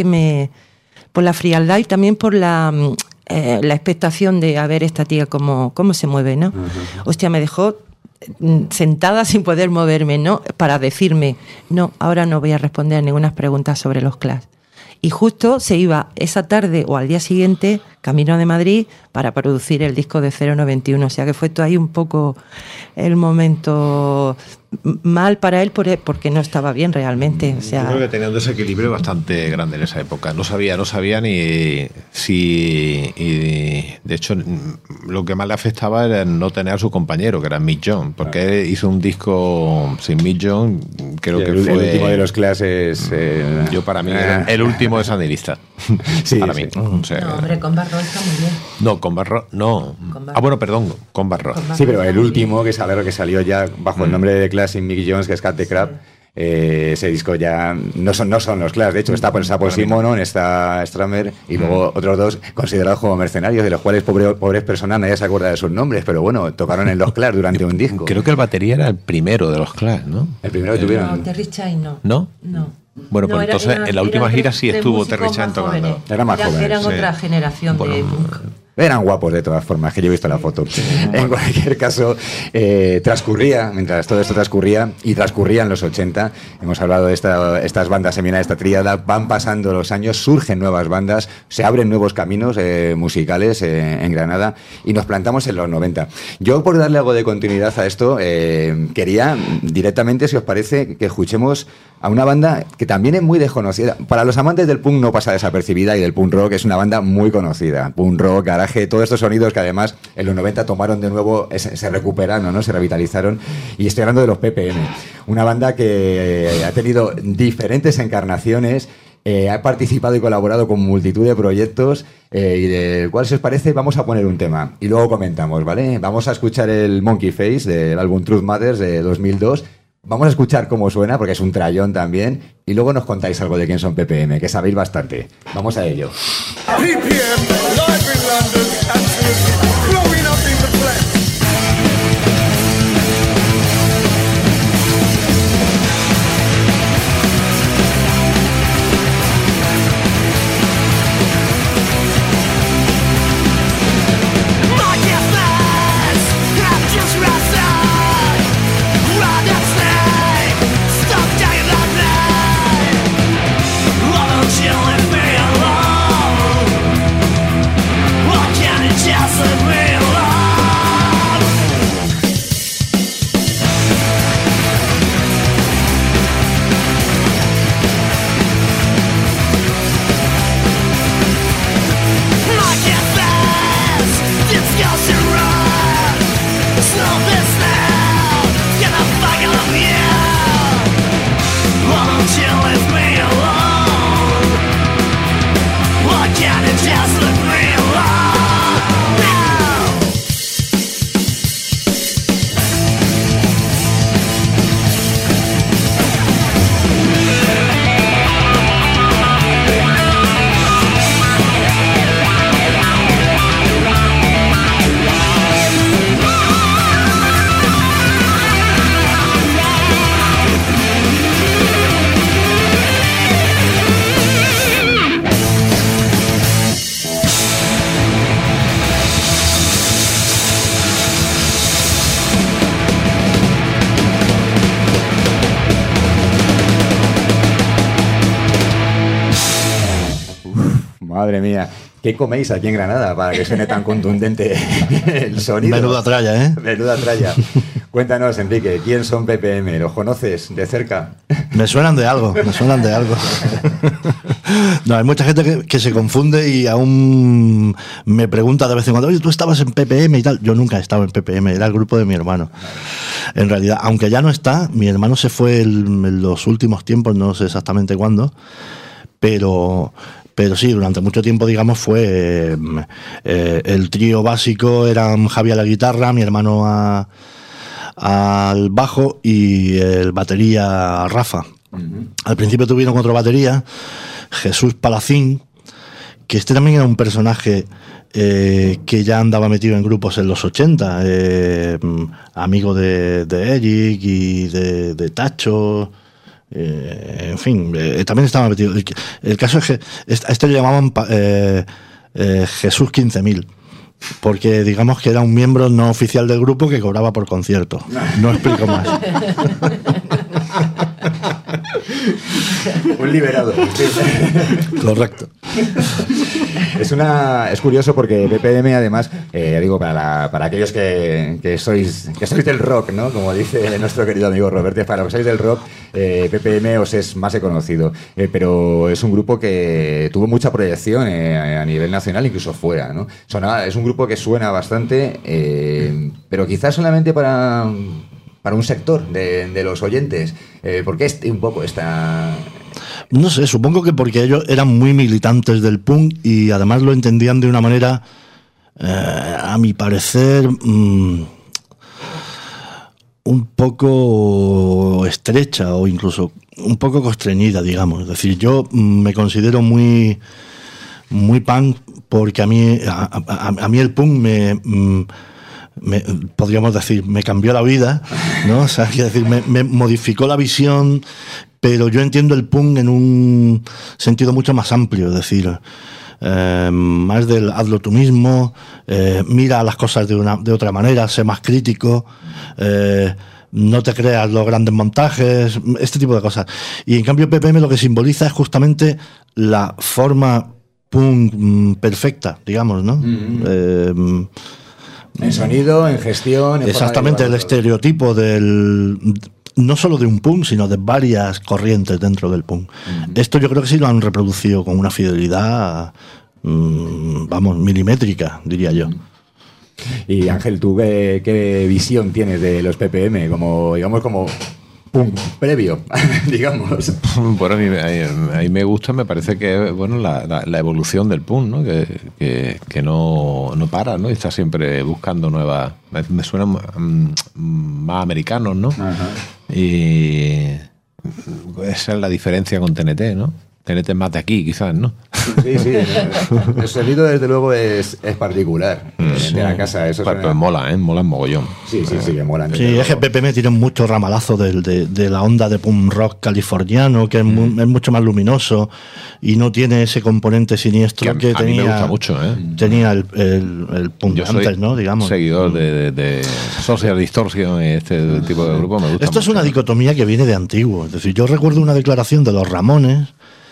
y también por la expectación de a ver esta tía cómo se mueve, ¿no? Hostia, me dejó sentada sin poder moverme, ¿no? Para decirme, no, ahora no voy a responder a ninguna pregunta sobre los Clash. Y justo se iba esa tarde o al día siguiente camino de Madrid para producir el disco de 091. O sea que fue todo ahí un poco el momento mal para él porque no estaba bien realmente. O sea, yo creo que tenía un desequilibrio bastante grande en esa época. No sabía ni si... Y de hecho, lo que más le afectaba era no tener a su compañero, que era Mick Jones, porque él hizo un disco sin Mick Jones, creo que fue... El último de los clases... yo para mí era el último de Sandinistas. Sí, para mí. O sea, no, hombre, con Barro está muy bien. No, con Barro, no. Bueno, perdón, con Barro. Sí, pero el último que salió ya bajo el nombre de Clash sin Mick Jones, que es Cat the Crab, ese disco ya no son los Clash, de hecho está Paul Simonon, está Strummer y luego otros dos considerados como mercenarios, de los cuales pobres personas nadie se acuerda de sus nombres, pero bueno, tocaron en los Clash durante un disco. Creo que el batería era el primero de los Clash, ¿no? El primero que tuvieron. No, Terry Chai no. ¿No? No. Bueno, pues entonces en la última gira sí estuvo Terry Chan tocando. Era más joven. Eran otra generación de punk. Eran guapos de todas formas, que yo he visto la foto. En cualquier caso, mientras todo esto transcurría, y transcurrían los 80, hemos hablado de estas bandas seminales, esta tríada, van pasando los años, surgen nuevas bandas, se abren nuevos caminos musicales en Granada, y nos plantamos en los 90. Yo, por darle algo de continuidad a esto, quería directamente, si os parece, que escuchemos a una banda que también es muy desconocida. Para los amantes del punk no pasa desapercibida, y del punk rock es una banda muy conocida. Punk rock, garaje, todos estos sonidos que además en los 90 tomaron de nuevo, se recuperaron, ¿no? Se revitalizaron. Y estoy hablando de los PPM, una banda que ha tenido diferentes encarnaciones, ha participado y colaborado con multitud de proyectos, y del cual, si os parece, vamos a poner un tema y luego comentamos, ¿vale? Vamos a escuchar el Monkey Face del álbum Truth Matters de 2002. Vamos a escuchar cómo suena, porque es un trallón también, y luego nos contáis algo de quién son PPM, que sabéis bastante. Vamos a ello. PPM, live in London, absolutely blowing up in the flesh. Madre mía, ¿qué coméis aquí en Granada para que suene tan contundente el sonido? Menuda tralla, ¿eh? Menuda tralla. Cuéntanos, Enrique, ¿quién son PPM? ¿Los conoces de cerca? Me suenan de algo. No, hay mucha gente que se confunde y aún me pregunta de vez en cuando, oye, ¿tú estabas en PPM y tal? Yo nunca he estado en PPM, era el grupo de mi hermano. En realidad, aunque ya no está, mi hermano se fue en los últimos tiempos, no sé exactamente cuándo, pero sí, durante mucho tiempo, digamos, fue el trío básico, eran Javi a la guitarra, mi hermano al bajo y el batería Rafa. Uh-huh. Al principio tuvieron otro batería, Jesús Palacín, que este también era un personaje que ya andaba metido en grupos en los 80, amigo de Eric y de Tacho. En fin, también estaba metido. El caso es que a este le llamaban Jesús 15.000, porque digamos que era un miembro no oficial del grupo que cobraba por concierto. No explico más. Un liberado. Correcto. Es curioso porque PPM, además, digo, para aquellos que sois del rock, ¿no? Como dice nuestro querido amigo Roberto, para los que sois del rock, PPM os es más conocido, pero es un grupo que tuvo mucha proyección a nivel nacional, incluso fuera, ¿no? Es un grupo que suena bastante, pero quizás solamente para un sector de los oyentes. ¿Por qué un poco esta...? No sé, supongo que porque ellos eran muy militantes del punk y además lo entendían de una manera, a mi parecer, un poco estrecha o incluso un poco constreñida, digamos. Es decir, yo me considero muy punk porque a mí el punk podríamos decir, me cambió la vida, ¿no? O sea, quiero decir, me modificó la visión, pero yo entiendo el punk en un sentido mucho más amplio, es decir, más del hazlo tú mismo, mira las cosas de otra manera, sé más crítico, no te creas los grandes montajes, este tipo de cosas. Y en cambio PPM lo que simboliza es justamente la forma punk perfecta, digamos, ¿no? En sonido, en gestión... Exactamente, el estereotipo no solo de un punk, sino de varias corrientes dentro del punk. Esto yo creo que sí lo han reproducido con una fidelidad, milimétrica, diría yo. Y Ángel, ¿tú qué visión tienes de los PPM? Como punk previo, digamos. Bueno, a mí me gusta, me parece que bueno la evolución del punk, ¿no? Que no para, ¿no? Y está siempre buscando nuevas... Me suenan más americanos, ¿no? Ajá. Y esa es la diferencia con TNT, ¿no? TNT es más de aquí, quizás, ¿no? Sí. El sonido, desde luego, es particular de la casa. Eso pues mola mogollón. Sí, que molan. Sí, es que PPM tiene mucho ramalazo de la onda de punk rock californiano, que es mucho más luminoso y no tiene ese componente siniestro que tenía. A mí me gusta mucho, tenía el punk antes, ¿no? Digamos. Seguidor de Social Distortion y este tipo de grupo, me gusta. Esto es una dicotomía que viene de antiguo. Es decir, yo recuerdo una declaración de los Ramones,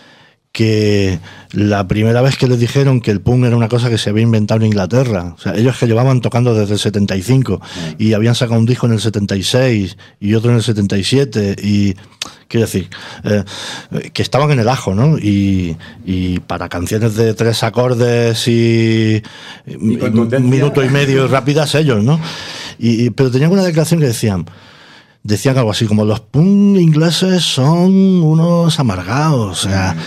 que la primera vez que les dijeron que el punk era una cosa que se había inventado en Inglaterra, o sea, ellos que llevaban tocando desde el 75 y habían sacado un disco en el 76 y otro en el 77 y quiero decir que estaban en el ajo, ¿no? Y para canciones de 3 acordes y minuto y medio rápidas ellos, ¿no? Pero tenían una declaración que decían algo así como: los punk ingleses son unos amargados, o sea,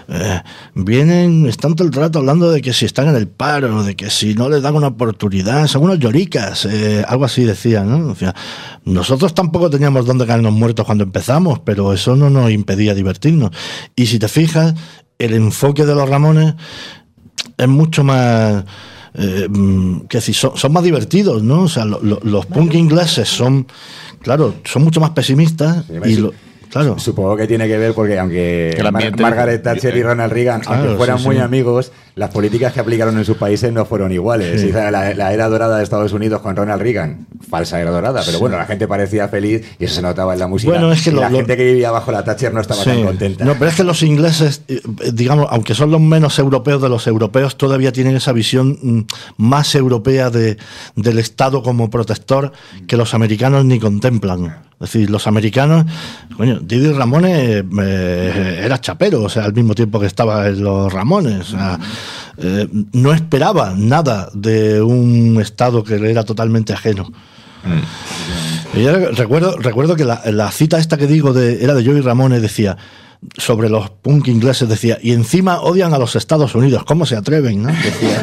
están todo el rato hablando de que si están en el paro, de que si no les dan una oportunidad, son unos lloricas, algo así decían, ¿no? O sea, nosotros tampoco teníamos dónde caernos muertos cuando empezamos, pero eso no nos impedía divertirnos. Y si te fijas, el enfoque de los Ramones es mucho más... que si son más divertidos, ¿no? O sea, los punk ingleses son mucho más pesimistas Claro. Supongo que tiene que ver porque aunque Margaret Thatcher y Ronald Reagan, aunque fueran muy amigos, las políticas que aplicaron en sus países no fueron iguales. Sí. La era dorada de Estados Unidos con Ronald Reagan, falsa era dorada, pero bueno, la gente parecía feliz y eso se notaba en la música. Bueno, es que la gente que vivía bajo la Thatcher no estaba tan contenta. No, pero es que los ingleses, digamos, aunque son los menos europeos de los europeos, todavía tienen esa visión más europea del Estado como protector que los americanos ni contemplan. Es decir, los americanos, Didi Ramones era chapero, o sea, al mismo tiempo que estaba en los Ramones, o sea, no esperaba nada de un estado que le era totalmente ajeno. Y yo recuerdo que la cita esta que digo era de Joey Ramone, decía sobre los punk ingleses, decía, y encima odian a los Estados Unidos, ¿cómo se atreven? ¿No? Decía.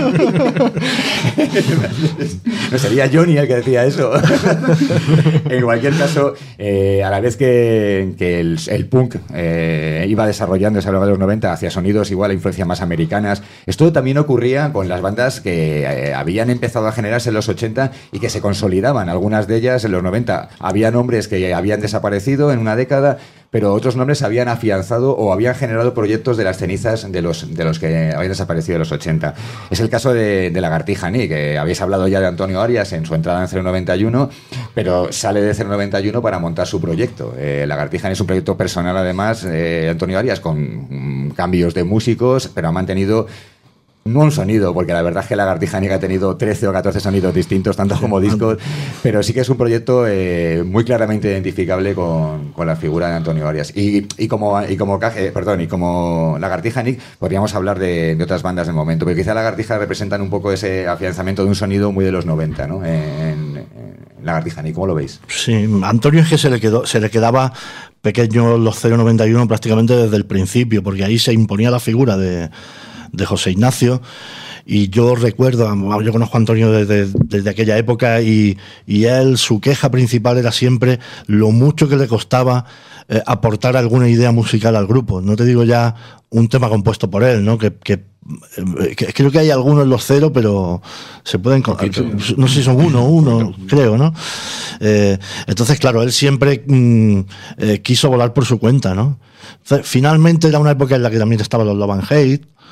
No sería Johnny el que decía eso. En cualquier caso, a la vez que el punk iba desarrollándose a lo largo de los 90 hacia sonidos igual a influencias más americanas, esto también ocurría con las bandas que habían empezado a generarse en los 80 y que se consolidaban. Algunas de ellas en los 90 había nombres que habían desaparecido en una década, pero otros nombres habían afianzado o habían generado proyectos de las cenizas de los que habían desaparecido en los 80. Es el caso de Lagartija Nick, que habéis hablado ya de Antonio Arias en su entrada en 091, pero sale de 091 para montar su proyecto. Lagartija Nick es un proyecto personal, además, Antonio Arias, con cambios de músicos, pero ha mantenido... No un sonido, porque la verdad es que Lagartija Nick ha tenido 13 o 14 sonidos distintos, tanto como discos, pero sí que es un proyecto muy claramente identificable con la figura de Antonio Arias. Y como Lagartija Nick, podríamos hablar de otras bandas del momento, porque quizá Lagartija representan un poco ese afianzamiento de un sonido muy de los 90, ¿no? En Lagartija Nick, ¿cómo lo veis? Sí, Antonio es que se le quedaba pequeño los 091 prácticamente desde el principio, porque ahí se imponía la figura de José Ignacio, y yo recuerdo, yo conozco a Antonio desde aquella época, y él, su queja principal era siempre lo mucho que le costaba aportar alguna idea musical al grupo. No te digo ya un tema compuesto por él, ¿no? Que creo que hay algunos en los cero, pero se pueden contar, no sé si son uno creo, ¿no? Entonces, claro, él siempre quiso volar por su cuenta, ¿no? Entonces, finalmente era una época en la que también estaban los Love and Hate,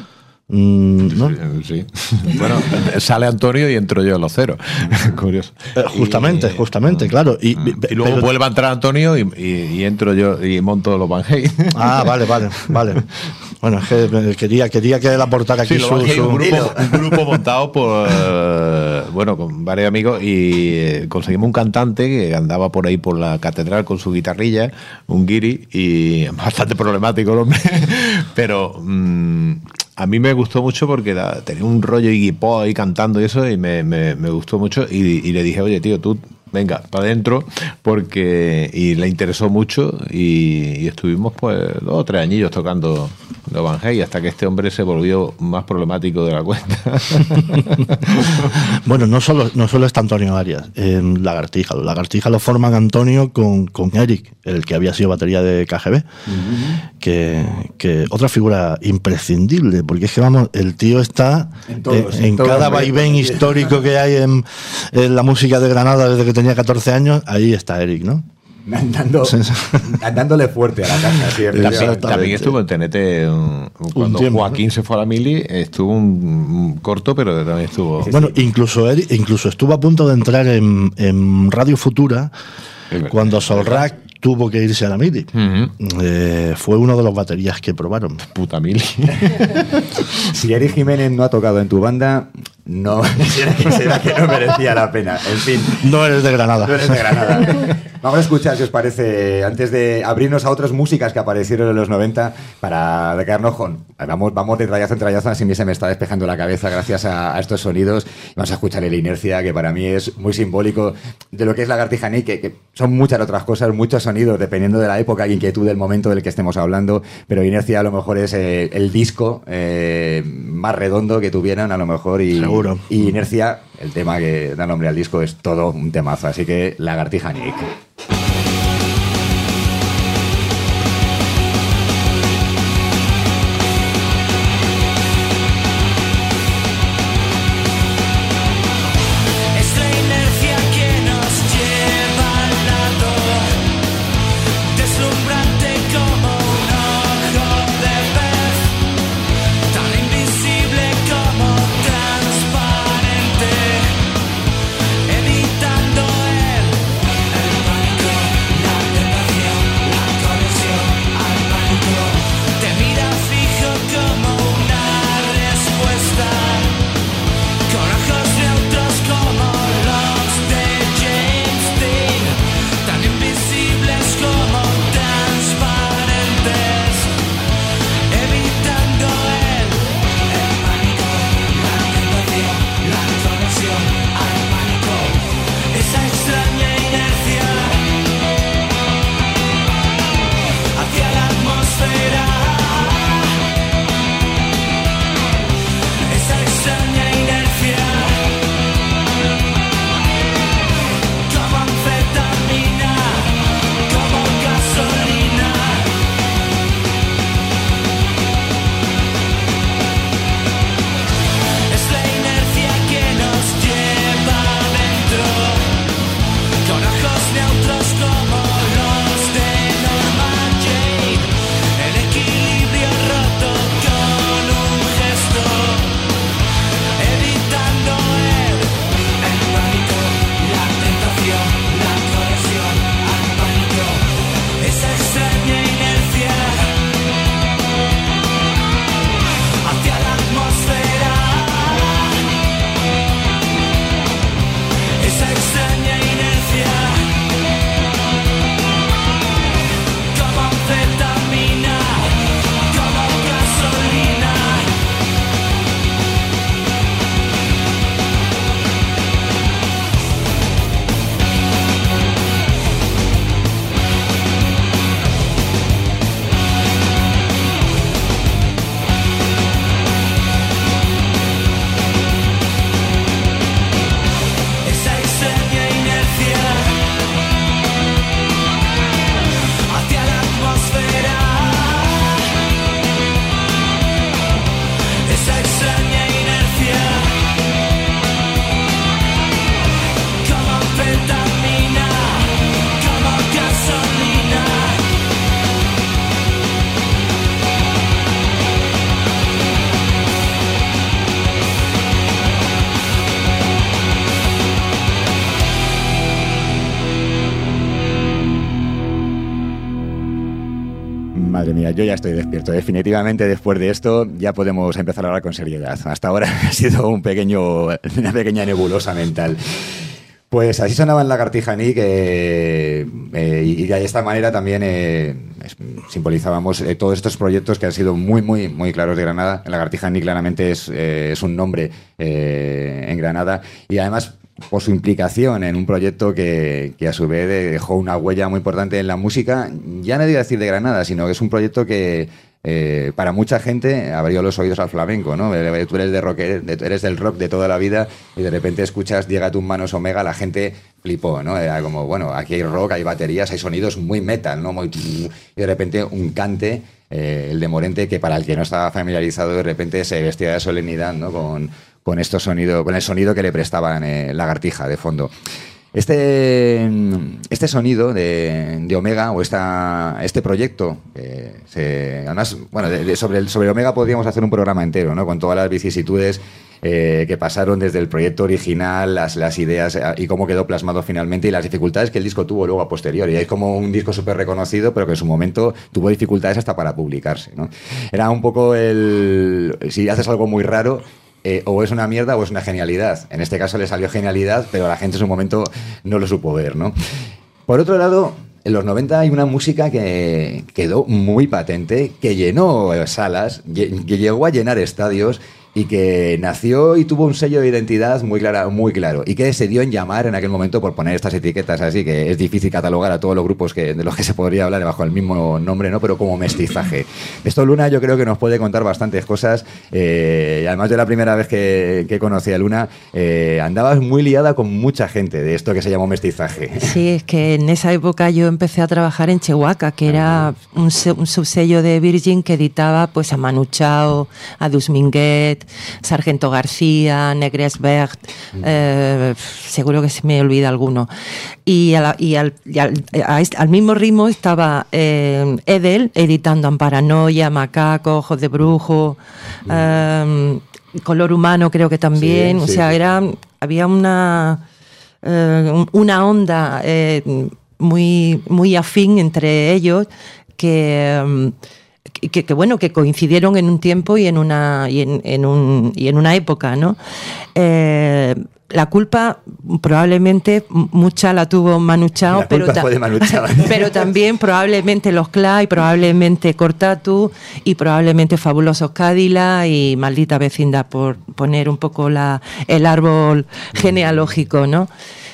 ¿no? Sí. Bueno, sale Antonio y entro yo a los ceros. Curioso. Justamente, claro. Y luego vuelve a entrar Antonio y entro yo y monto los Van Halen. Ah, vale. Bueno, es que quería que él aportara aquí un grupo montado por con varios amigos, y conseguimos un cantante que andaba por ahí por la catedral con su guitarrilla, un guiri, y bastante problemático el hombre, pero a mí me gustó mucho porque tenía un rollo Iggy Pop ahí cantando y eso, y me gustó mucho, y le dije, oye tío, tú venga, para adentro, y le interesó mucho, y estuvimos pues 2 o 3 añillos tocando los Van Halen hasta que este hombre se volvió más problemático de la cuenta. Bueno, no solo está Antonio Arias en Lagartija. Los Lagartija lo forman Antonio con Eric, el que había sido batería de KGB, que otra figura imprescindible, porque es que vamos, el tío está en cada vaivén histórico que hay en la música de Granada desde que tenía 14 años, ahí está Eric, ¿no? Andándole fuerte a la caja. Sí, también estuvo en TNT cuando Joaquín se fue a la mili, estuvo un corto, pero también estuvo... Bueno, incluso estuvo a punto de entrar en Radio Futura cuando Solrak tuvo que irse a la mili. Fue uno de los baterías que probaron. Puta mili. Si Eric Jiménez no ha tocado en tu banda, no será que no merecía la pena. En fin. No eres de Granada. Vamos a escuchar, si os parece, antes de abrirnos a otras músicas que aparecieron en los 90, para quedarnos con... Vamos de trayazo en trayazo, así se me está despejando la cabeza gracias a estos sonidos. Vamos a escuchar el Inercia, que para mí es muy simbólico de lo que es Lagartija Nick, que son muchas otras cosas, muchos sonidos, dependiendo de la época e inquietud del momento del que estemos hablando, pero Inercia a lo mejor es el disco más redondo que tuvieran, a lo mejor, y Inercia, el tema que da nombre al disco, es todo un temazo, así que Lagartija Nick. Evitando el pánico. Madre mía, yo ya estoy despierto. Definitivamente después de esto ya podemos empezar a hablar con seriedad. Hasta ahora ha sido una pequeña nebulosa mental. Pues así sonaba en Lagartija Nick, y de esta manera también simbolizábamos todos estos proyectos que han sido muy, muy, muy claros de Granada. Lagartija Nick claramente es un nombre en Granada, y además por su implicación en un proyecto que a su vez dejó una huella muy importante en la música, ya no digo decir de Granada, sino que es un proyecto que para mucha gente abrió los oídos al flamenco, ¿no? Tú eres del rock de toda la vida y de repente escuchas Llega a tus manos Omega, la gente flipó, ¿no? Era como, bueno, aquí hay rock, hay baterías, hay sonidos muy metal, ¿no? Y de repente un cante, el de Morente, que para el que no estaba familiarizado, de repente se vestía de solemnidad, ¿no? Con el sonido que le prestaban Lagartija de fondo. Este sonido de Omega, o este proyecto, además, bueno, sobre Omega podríamos hacer un programa entero, ¿no? Con todas las vicisitudes que pasaron desde el proyecto original, las ideas y cómo quedó plasmado finalmente, y las dificultades que el disco tuvo luego a posteriori. Es como un disco súper reconocido, pero que en su momento tuvo dificultades hasta para publicarse, ¿no? Era un poco si haces algo muy raro, o es una mierda o es una genialidad. En este caso le salió genialidad, pero la gente en su momento no lo supo ver, ¿no? Por otro lado, en los 90 hay una música que quedó muy patente, que llenó salas, que llegó a llenar estadios, y que nació y tuvo un sello de identidad muy claro, y que se dio en llamar en aquel momento, por poner estas etiquetas así, que es difícil catalogar a todos los grupos de los que se podría hablar bajo el mismo nombre, ¿no? Pero como mestizaje. Esto Luna yo creo que nos puede contar bastantes cosas, además de la primera vez que conocí a Luna, andabas muy liada con mucha gente de esto que se llamó mestizaje. Sí, es que en esa época yo empecé a trabajar en Chehuaca, que era un subsello de Virgin que editaba pues a Manu Chao, a Dus Minguet, Sargento García, Negresberg, seguro que se me olvida alguno. Y al mismo ritmo estaba Edel editando Amparanoia, Macaco, Ojos de Brujo, Color Humano creo que también. Sí, o sea, había una onda muy, muy afín entre ellos que coincidieron en un tiempo y en una época, ¿no? La culpa probablemente mucha la tuvo Manu Chao, pero también probablemente los Clay, probablemente Cortatu y probablemente Fabulosos Cádila y Maldita Vecindad, por poner un poco el árbol genealógico, ¿no?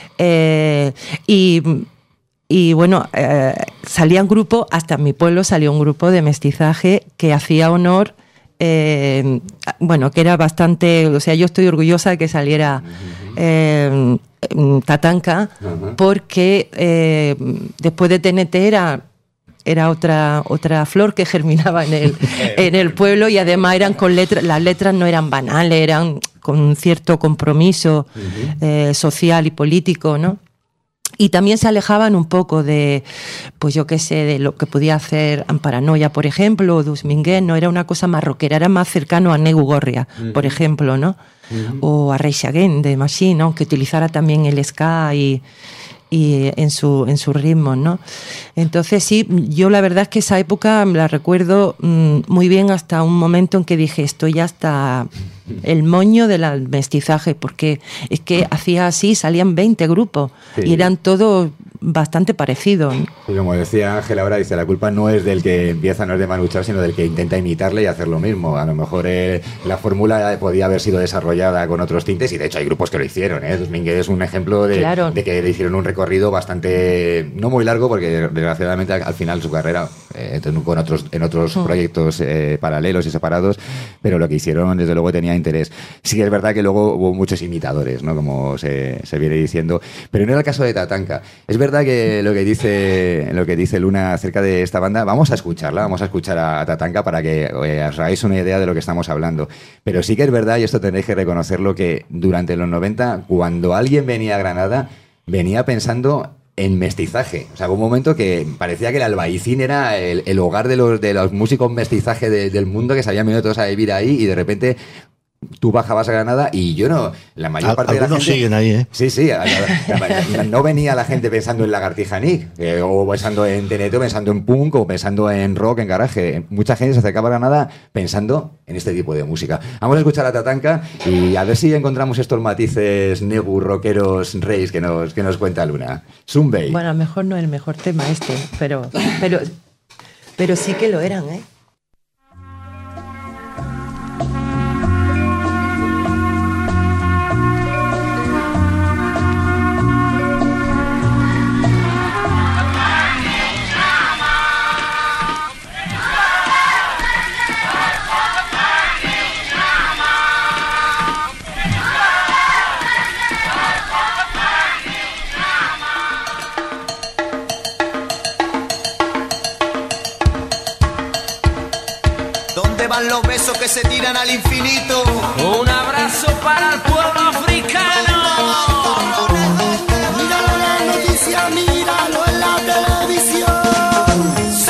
Y bueno, salían grupos, hasta en mi pueblo salió un grupo de mestizaje que hacía honor, bueno, que era bastante, o sea, yo estoy orgullosa de que saliera Tatanka, porque después de TNT era otra flor que germinaba en el pueblo, y además eran con letras, las letras no eran banales, eran con un cierto compromiso social y político, ¿no? Y también se alejaban un poco de, pues yo qué sé, de lo que podía hacer Amparanoia, por ejemplo, o Dus Minguet. No era una cosa más rockera, era más cercano a Negu Gorria, por ejemplo, ¿no? O a Rage Against de Machine, aunque utilizara también el ska y en su ritmo, ¿no? Entonces sí, yo la verdad es que esa época la recuerdo muy bien, hasta un momento en que dije, esto ya está el moño del mestizaje, porque es que hacía así, salían 20 grupos, sí, y eran todos bastante parecidos. Y como decía Ángel ahora, dice, la culpa no es del que empieza, no es de Manu Chao, sino del que intenta imitarle y hacer lo mismo. A lo mejor la fórmula podía haber sido desarrollada con otros tintes, y de hecho hay grupos que lo hicieron, ¿eh? Dus Minguet es un ejemplo de que le hicieron un recorrido bastante, no muy largo, porque desgraciadamente al final su carrera en otros proyectos paralelos y separados, pero lo que hicieron desde luego tenía interés. Sí que es verdad que luego hubo muchos imitadores, ¿no? Como se viene diciendo, pero no era el caso de Tatanka. Es verdad que lo que dice Luna acerca de esta banda, vamos a escuchar a Tatanka para que os hagáis una idea de lo que estamos hablando. Pero sí que es verdad, y esto tenéis que reconocerlo, que durante los 90, cuando alguien venía a Granada, venía pensando en mestizaje. O sea, hubo un momento que parecía que el Albaicín era el hogar de los músicos mestizaje del mundo, que se habían venido todos a vivir ahí, y de repente Tú bajabas a Granada y yo no, la mayor parte de la gente... Algunos siguen ahí, ¿eh? Sí, sí, no venía la gente pensando en Lagartija Nick, o pensando en TNT, o pensando en punk, o pensando en rock, en garaje. Mucha gente se acercaba a Granada pensando en este tipo de música. Vamos a escuchar a Tatanka y a ver si encontramos estos matices negu, rockeros, reis que nos cuenta Luna. Zumbey. Bueno, a lo mejor no es el mejor tema este, pero sí que lo eran, ¿eh? Los besos que se tiran al infinito. Un abrazo para el pueblo africano. Míralo en la noticia, míralo en la televisión. ¡Sí!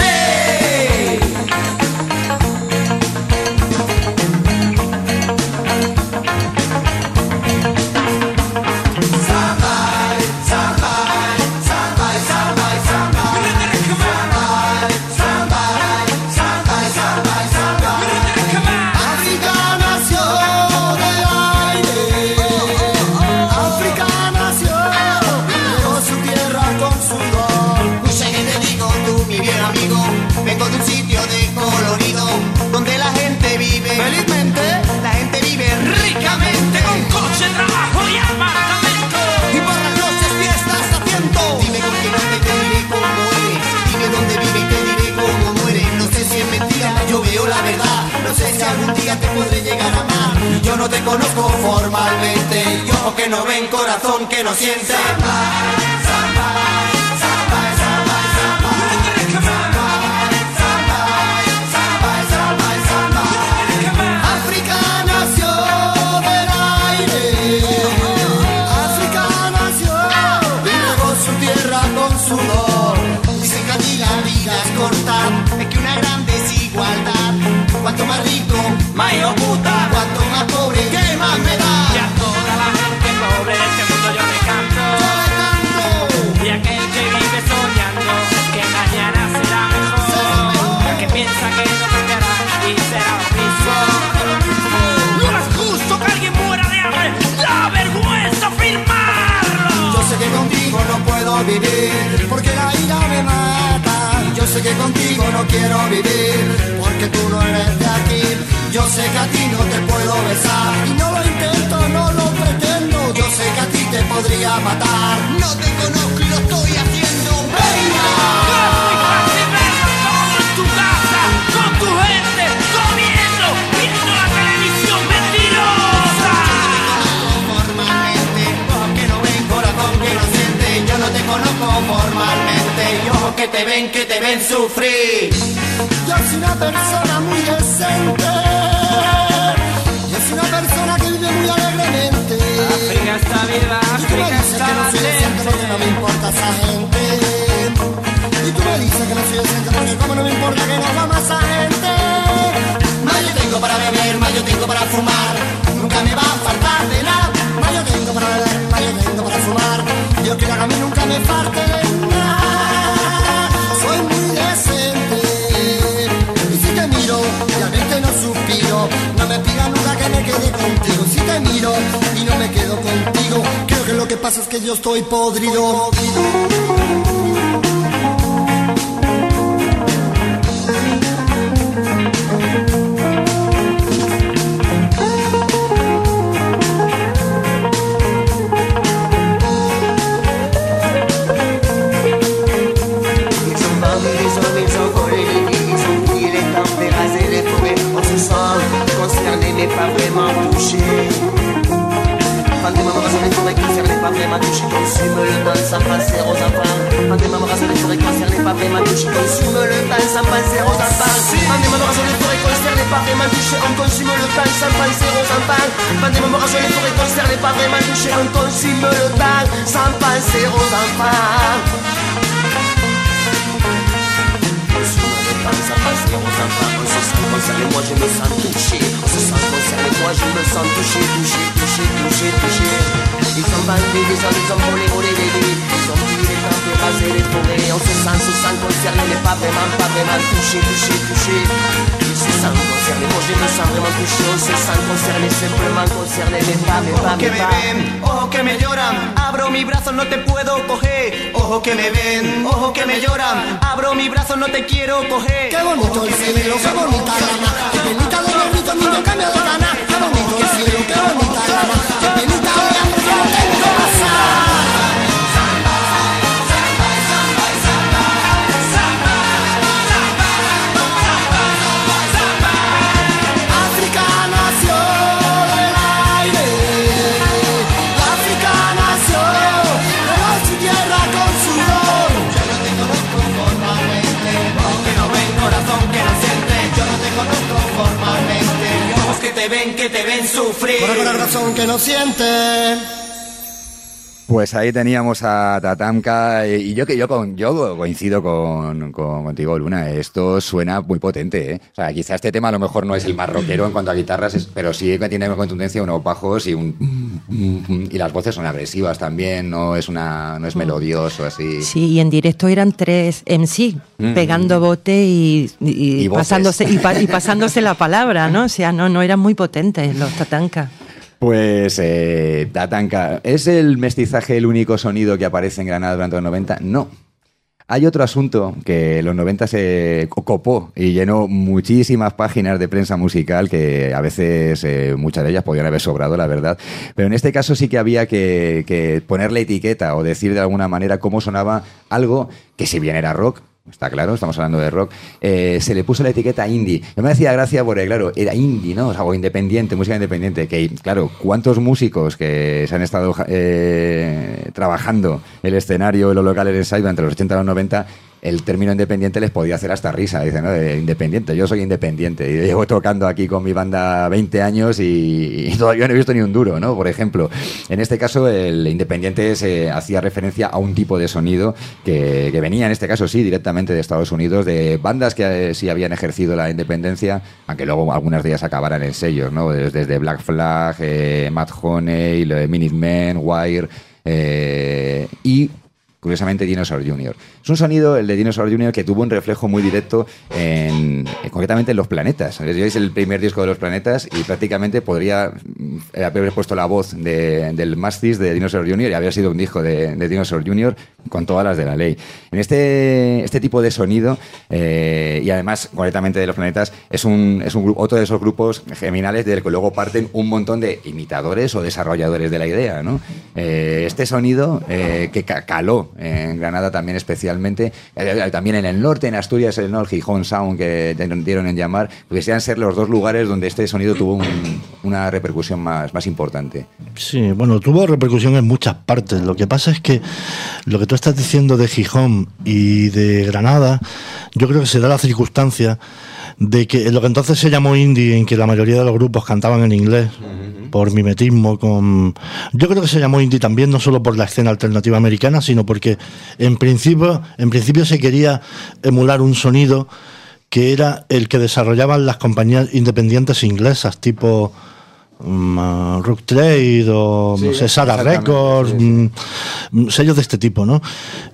Vengo de un sitio descolorido donde la gente vive felizmente, la gente vive ricamente, con coche, trabajo y apartamento, y por las noches fiestas a tiempo. Dime con quién anda y te diré cómo eres. Dime dónde vive y te diré cómo muere. No sé si es mentira, yo veo la verdad. No sé si algún día te podré llegar a amar. Yo no te conozco formalmente, yo que no ven, corazón que no siente. Dicen que allí la vida es corta, es que una gran desigualdad. Cuanto más rico, más hijo puta. Cuanto más pobre, ¿qué más me da? Y a toda la gente pobre de este mundo yo le canto. Y aquel que vive soñando que mañana será mejor, porque piensa que no cambiará y será lo mismo. No es justo que alguien muera de hambre, da vergüenza firmarlo. Yo sé que contigo no puedo vivir, porque la ira me mata. Yo sé que contigo no quiero vivir, porque tú no eres de aquí. Yo sé que a ti no te puedo besar, y no lo intento, no lo pretendo. Yo sé que a ti te podría matar. No te conozco y lo estoy haciendo. ¡Venga! Tu casa, con tu gente, comiendo, viendo la televisión mentirosa. Formalmente, ojos que no ven, corazón que no siente. Yo no te conozco formalmente, y ojos que te ven sufrir. Yo soy una persona muy decente, yo soy una persona que vive muy alegremente. África está viva, África está latente. Porque no me importa esa gente. Y tú me dices que no soy decente porque como no me importa que no va más esa gente. Más yo tengo para beber, más yo tengo para fumar. Nunca me va a faltar de nada. Más yo tengo para beber, más yo tengo para fumar. Yo quiero que a mí nunca me falte de nada. Soy muy decente. Y si te miro y al verte no suspiro, no me pidas nunca que me quede contigo. Si te miro y no me quedo contigo, creo que lo que pasa es que yo estoy podrido. N'est pas vraiment touché. Fan des mamans rassurées, forêts cancer n'est pas vraiment touché. Consume le temps sans penser aux enfants. Fan des mamans rassurées, forêts cancer n'est pas vraiment touché. Consume le temps sans penser aux enfants. Fan des mamans rassurées, forêts cancer n'est pas vraiment touché. On consume le temps sans penser aux enfants. Fan des mamans rassurées, forêts cancer n'est pas vraiment touché. On consume le temps sans penser aux enfants. Consume le femmes, ça passe et aux enfants. On se sent concerné, moi je me sens touché. On se sent concerné, moi je me sens touché, touché, touché, touché, touché. Ils sont bandés, des gens, ils ont volé, volé des vies. Ils ont tué les temples, rasé les forêts. On se sent concerné, mais pas vraiment touché, touché, touché. Ils se sentent concernés, moi je me sens vraiment touché. On se sent concerné, simplement concerné, mais pas, mais pas, mais pas. Ojo que me lloran, abro mi brazo, no te puedo coger. Ojo que me ven, ojo que me lloran, abro mi brazo, no te quiero coger. Qué bonito el cielo, qué bonita gana. Qué penita de negrito, niño cambia de gana. Qué bonito el cielo, qué bonita gana. Qué penita de hambre, que no tengo pasar. Que te ven sufrir. Por alguna razón que no siente. Pues ahí teníamos a Tatanka y yo coincido contigo, Luna. Esto suena muy potente, ¿eh? O sea, quizá este tema a lo mejor no es el más rockero en cuanto a guitarras, pero sí que tiene contundencia, unos bajos y las voces son agresivas también, no es melodioso así. Sí, y en directo eran 3 MC pegando bote y pasándose la palabra, ¿no? O sea, no eran muy potentes los Tatanka. Pues Tatanka, ¿es el mestizaje el único sonido que aparece en Granada durante los 90? No. Hay otro asunto que en los 90 se copó y llenó muchísimas páginas de prensa musical que a veces muchas de ellas podían haber sobrado, la verdad. Pero en este caso sí que había que ponerle etiqueta o decir de alguna manera cómo sonaba algo que, si bien era rock, está claro, estamos hablando de rock, se le puso la etiqueta indie. Yo me hacía gracia porque, claro, era indie, ¿no? O sea, o independiente, música independiente. Que, claro, ¿cuántos músicos que se han estado trabajando el escenario, los locales de ensayo entre los 80 y los 90, el término independiente les podía hacer hasta risa? Dicen, ¿no? Independiente, yo soy independiente. Y llevo tocando aquí con mi banda 20 años y todavía no he visto ni un duro, ¿no? Por ejemplo, en este caso, el independiente se hacía referencia a un tipo de sonido que venía, en este caso sí, directamente de Estados Unidos, de bandas que sí habían ejercido la independencia, aunque luego algunas de ellas acabaran en sellos, ¿no? Desde Black Flag, Mad Honey, Minutemen, Wire y, curiosamente, Dinosaur Jr. Es un sonido, el de Dinosaur Jr., que tuvo un reflejo muy directo concretamente en Los Planetas. Es el primer disco de Los Planetas y prácticamente podría haber puesto la voz del Mastis de Dinosaur Jr. y habría sido un disco de Dinosaur Jr. con todas las de la ley. En este tipo de sonido, y además concretamente de Los Planetas, es un grupo, otro de esos grupos geminales del que luego parten un montón de imitadores o desarrolladores de la idea, ¿no? Este sonido que caló en Granada también especialmente, también en el norte, en Asturias, el Gijón Sound, que dieron en llamar, porque sean ser los dos lugares donde este sonido tuvo una repercusión más importante. Sí, bueno, tuvo repercusión en muchas partes. Lo que pasa es que lo que tú estás diciendo de Gijón y de Granada, yo creo que se da la circunstancia de que lo que entonces se llamó indie, en que la mayoría de los grupos cantaban en inglés, por mimetismo yo creo que se llamó indie también no solo por la escena alternativa americana, sino porque en principio se quería emular un sonido que era el que desarrollaban las compañías independientes inglesas, tipo Rook Trade o Sarah Records, sellos de este tipo, ¿no?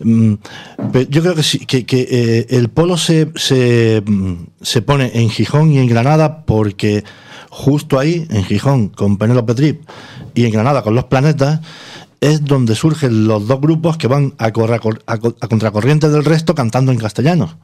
Yo creo que sí, que el polo se pone en Gijón y en Granada porque justo ahí, en Gijón con Penélope Trip y en Granada con Los Planetas, es donde surgen los dos grupos que van a contracorriente del resto cantando en castellano.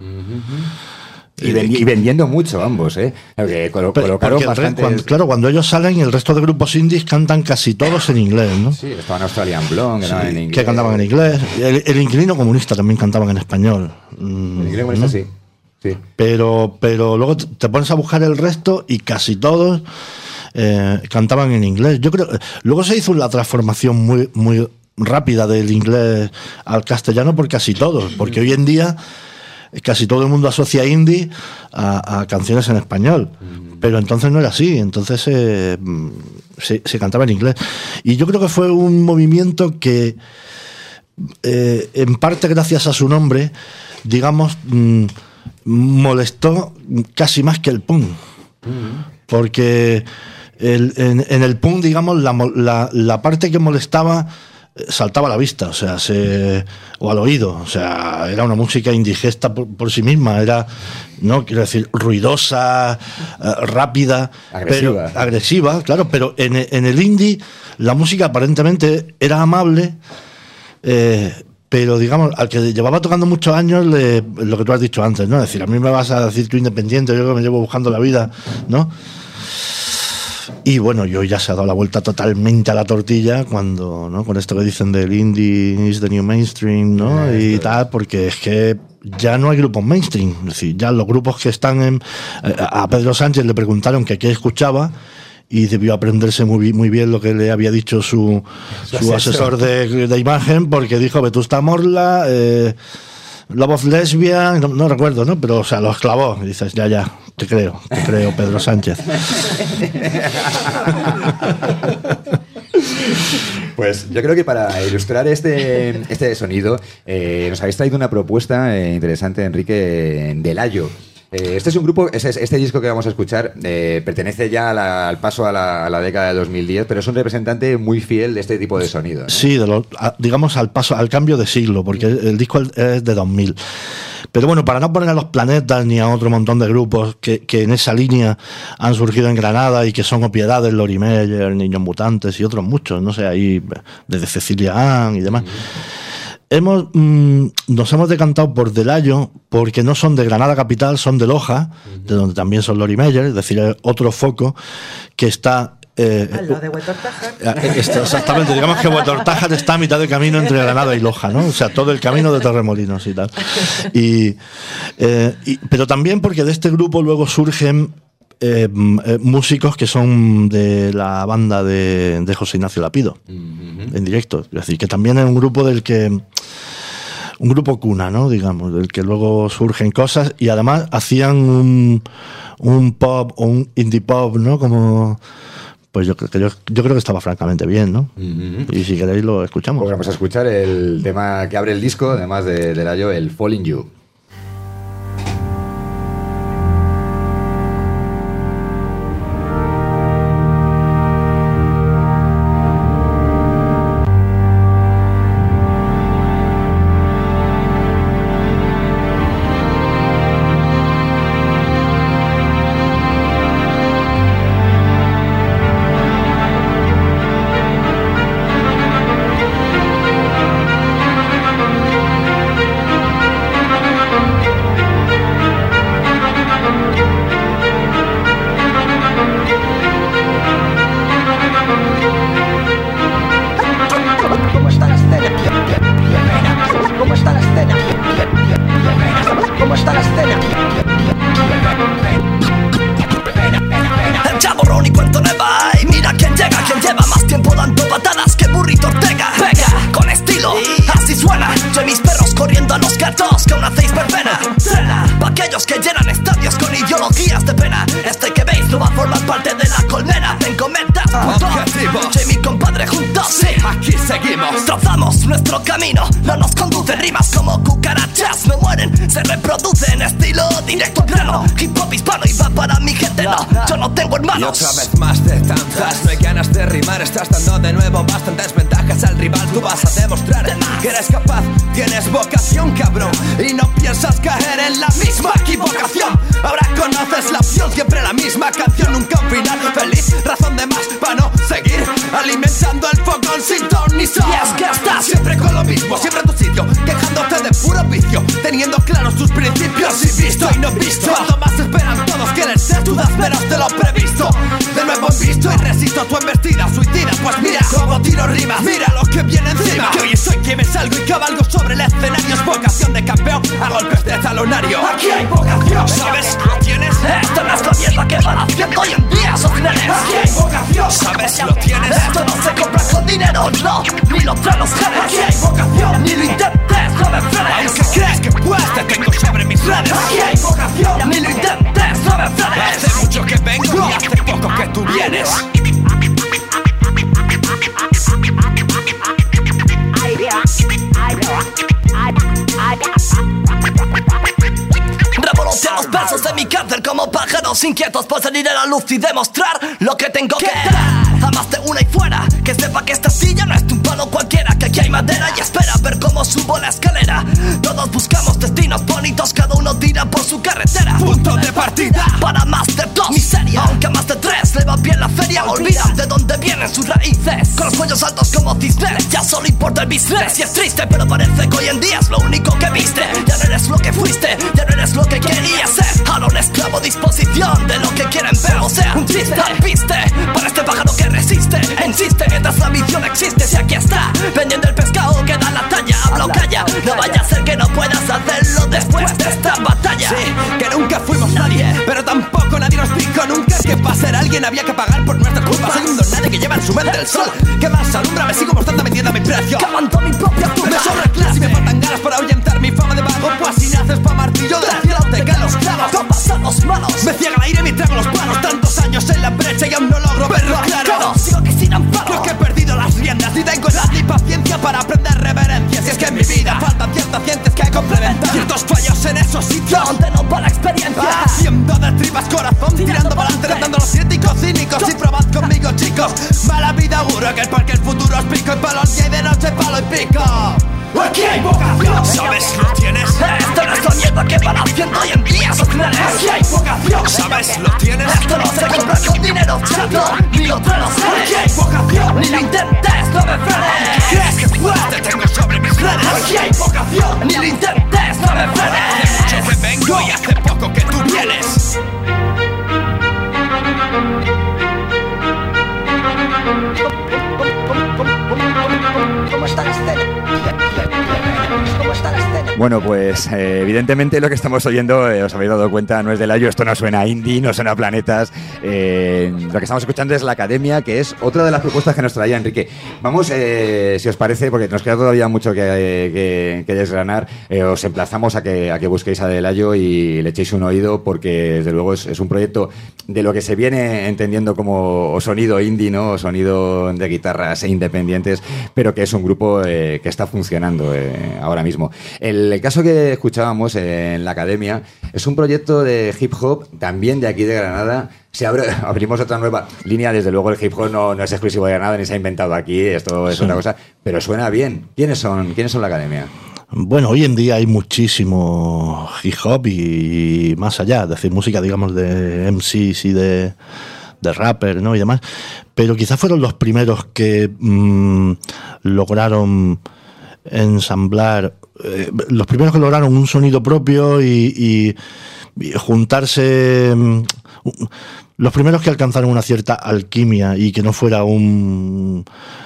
Y vendiendo mucho ambos, ¿eh? Colocaron bastante. Cuando ellos salen, el resto de grupos indies cantan casi todos en inglés, ¿no? Sí, estaban Australian Blonde, en inglés. Que cantaban en inglés. El Inquilino Comunista también cantaban en español. El Inquilino Comunista, ¿no? Sí. Pero luego te pones a buscar el resto y casi todos cantaban en inglés. Yo creo. Luego se hizo la transformación muy, muy rápida del inglés al castellano por casi todos, porque hoy en día casi todo el mundo asocia indie a canciones en español, pero entonces no era así, entonces se cantaba en inglés. Y yo creo que fue un movimiento que, en parte gracias a su nombre, digamos, molestó casi más que el punk. Porque en el punk, digamos, la parte que molestaba saltaba a la vista, o sea, o al oído, o sea, era una música indigesta por sí misma, era, no quiero decir, ruidosa, rápida, agresiva, claro, pero en el indie la música aparentemente era amable, pero digamos, al que llevaba tocando muchos años, lo que tú has dicho antes, ¿no? Es decir, a mí me vas a decir tú independiente, yo que me llevo buscando la vida, ¿no? Y bueno, yo ya se ha dado la vuelta totalmente a la tortilla cuando, ¿no? Con esto que dicen del indie is the new mainstream, ¿no? Y tal, porque es que ya no hay grupos mainstream. Es decir, ya los grupos que están a Pedro Sánchez le preguntaron que qué escuchaba y debió aprenderse muy bien lo que le había dicho su asesor de imagen, porque dijo Vetusta Morla, Love of Lesbian, no recuerdo, ¿no? Pero, o sea, los clavó. Y dices, ya, te creo, Pedro Sánchez. Pues yo creo que para ilustrar este sonido nos habéis traído una propuesta interesante, Enrique, del Ayo. Este es un grupo, este disco que vamos a escuchar pertenece ya al paso a la década de 2010, pero es un representante muy fiel de este tipo de sonido, ¿no? Sí, digamos al cambio de siglo, porque el disco es de 2000. Pero bueno, para no poner a Los Planetas ni a otro montón de grupos que en esa línea han surgido en Granada y que son Opiedades, Lori Meyer, Niños Mutantes y otros muchos, no sé, ahí desde Cecilia Ann y demás. Nos hemos decantado por Del Ayo porque no son de Granada capital, son de Loja, de donde también son Lori Meyer, es decir, otro foco que está al lado de Huetortájar. Exactamente, digamos que Huetortájar está a mitad de camino entre Granada y Loja, ¿no? O sea, todo el camino de Torremolinos y tal. Pero también porque de este grupo luego surgen músicos que son de la banda de José Ignacio Lapido, en directo. Es decir, que también es un grupo un grupo cuna, ¿no? Digamos, del que luego surgen cosas y además hacían un pop o un indie pop, ¿no? Como... Pues yo creo que estaba francamente bien, ¿no? Y si queréis lo escuchamos. Pues vamos a escuchar el tema que abre el disco, además de Ayo, el Falling You. Y otra vez más de tantas, no hay ganas de rimar, estás dando de nuevo bastantes ventajas al rival. Tú vas a demostrar que eres capaz, tienes vocación, cabrón, y no piensas caer en la misma equivocación. Ahora conoces la opción, siempre la misma canción, nunca un final feliz, razón de más para no seguir alimentando el fogón sin ton ni son. Y es que estás siempre con lo mismo, siempre en tu sitio, quejándote de puro vicio, teniendo claros tus principios y visto y no visto. Cuanto más esperan todos quieren ser, tú das menos de lo previsto. De nuevo visto y resisto tu embestida suicida. Pues mira cómo tiro rimas, mira lo que viene encima. Que hoy soy quien me salgo y cabalgo sobre el escenario. Es vocación de campeón a golpes de talonario. Aquí hay vocación, ¿sabes? ¿Lo tienes? Esto no es la mierda que van haciendo hoy en día esos nenes. Aquí hay vocación, ¿sabes? ¿Lo tienes? Esto no se compra con dinero, no, ni lo traen los genes. Aquí hay vocación, ni lo intentes, no me frenes. Aunque crees que puedes, te tengo sobre mis redes. Aquí hay vocación, ni lo intentes, no me frenes. Hace mucho que vengo y hace poco que tú vienes. cárcel como pájaros inquietos por salir a la luz y demostrar lo que tengo que dar. A más de una y fuera, que sepa que esta silla no es un palo cualquiera, que aquí hay madera y espera ver cómo subo la escalera. Todos buscamos destinos bonitos, cada uno tira por su carretera. Punto de partida para más de 2, miseria. Aunque a más de 3 le va bien la feria, olvidan de dónde vienen sus raíces. Con los cuellos altos como cisnes, ya solo importa el business. Y es triste, pero parece que hoy en día es lo único que viste. Ya no eres lo que fuiste, ya no eres lo que querías ser. Ahora un esclavo disposición de lo que quieren ver. O sea, un triste alpiste para este pájaro que resiste, insiste mientras la visión existe. Si aquí está, vendiendo el pescado que da la talla. Habla o calla, no vaya a ser que no puedas hacerlo después de esta batalla. Sí, que nunca fuimos nadie, pero tampoco nadie nos dijo nunca que para ser alguien había que pagar por nuestra culpa. Soy un don nadie que lleva en su mente el sol, que más alumbra, me sigo mostrando vendiendo mi precio. Cavando mi propia tumba. Me sobra clase y me faltan ganas para ahuyentar mi fama de vago. Pues si naces pa' martillo del cielo te caen los clavos. Con pasados malos me ciega el aire y trago los palos. Tantos años en la brecha y aún no logro verlo claro. Sigo que sin amparo, creo que he perdido las riendas y tengo edad ni paciencia para aprender reverencias. Y es que en mi vida faltan ciertas ciencias que complementar ciertos fallos en esos sitios donde no va la experiencia. Haciendo de tripas corazón, tirando para adelante, retando a los críticos cínicos. Y probad conmigo, chicos, mala vida auguro que es porque el futuro es pico y palo. Y hay de noche palo y pico. Aquí hay vocación. ¿Sabes? ¿Lo tienes? Esto no es la mierda que van haciendo hoy en día esos planes. Aquí hay vocación. ¿Sabes? ¿Lo tienes? Esto no se compra con dinero, chato, ni lo tranos. Aquí hay vocación. Ni lo intentes, no me frenes. ¿Crees que es fuerte? Tengo sobre mis redes. Aquí hay vocación. Ni lo intentes, no me frenes. Hace mucho que vengo y hace poco que tú vienes. ¿Cómo está la escena? ¿Cómo está la escena? Bueno, pues evidentemente lo que estamos oyendo, os habéis dado cuenta, no es del ayo, esto no suena a indie, no suena a planetas. Lo que estamos escuchando es La Academia, que es otra de las propuestas que nos traía Enrique. Vamos, si os parece, porque nos queda todavía mucho que desgranar, os emplazamos a que busquéis a Del Ayo y le echéis un oído, porque desde luego es un proyecto de lo que se viene entendiendo como sonido indie, ¿no? O sonido de guitarras independientes, pero que es un grupo que está funcionando ahora mismo. El caso que escuchábamos en La Academia es un proyecto de hip hop, también de aquí de Granada. Abrimos otra nueva línea. Desde luego el hip hop no es exclusivo de Granada ni se ha inventado aquí, esto es otra cosa, pero suena bien. ¿Quiénes son La Academia? Bueno, hoy en día hay muchísimo hip hop y más allá, es decir, música, digamos, de MCs y de rapper, ¿no? Y demás, pero quizás fueron los primeros que lograron ensamblar, los primeros que lograron un sonido propio y juntarse, los primeros que alcanzaron una cierta alquimia y que no fuera un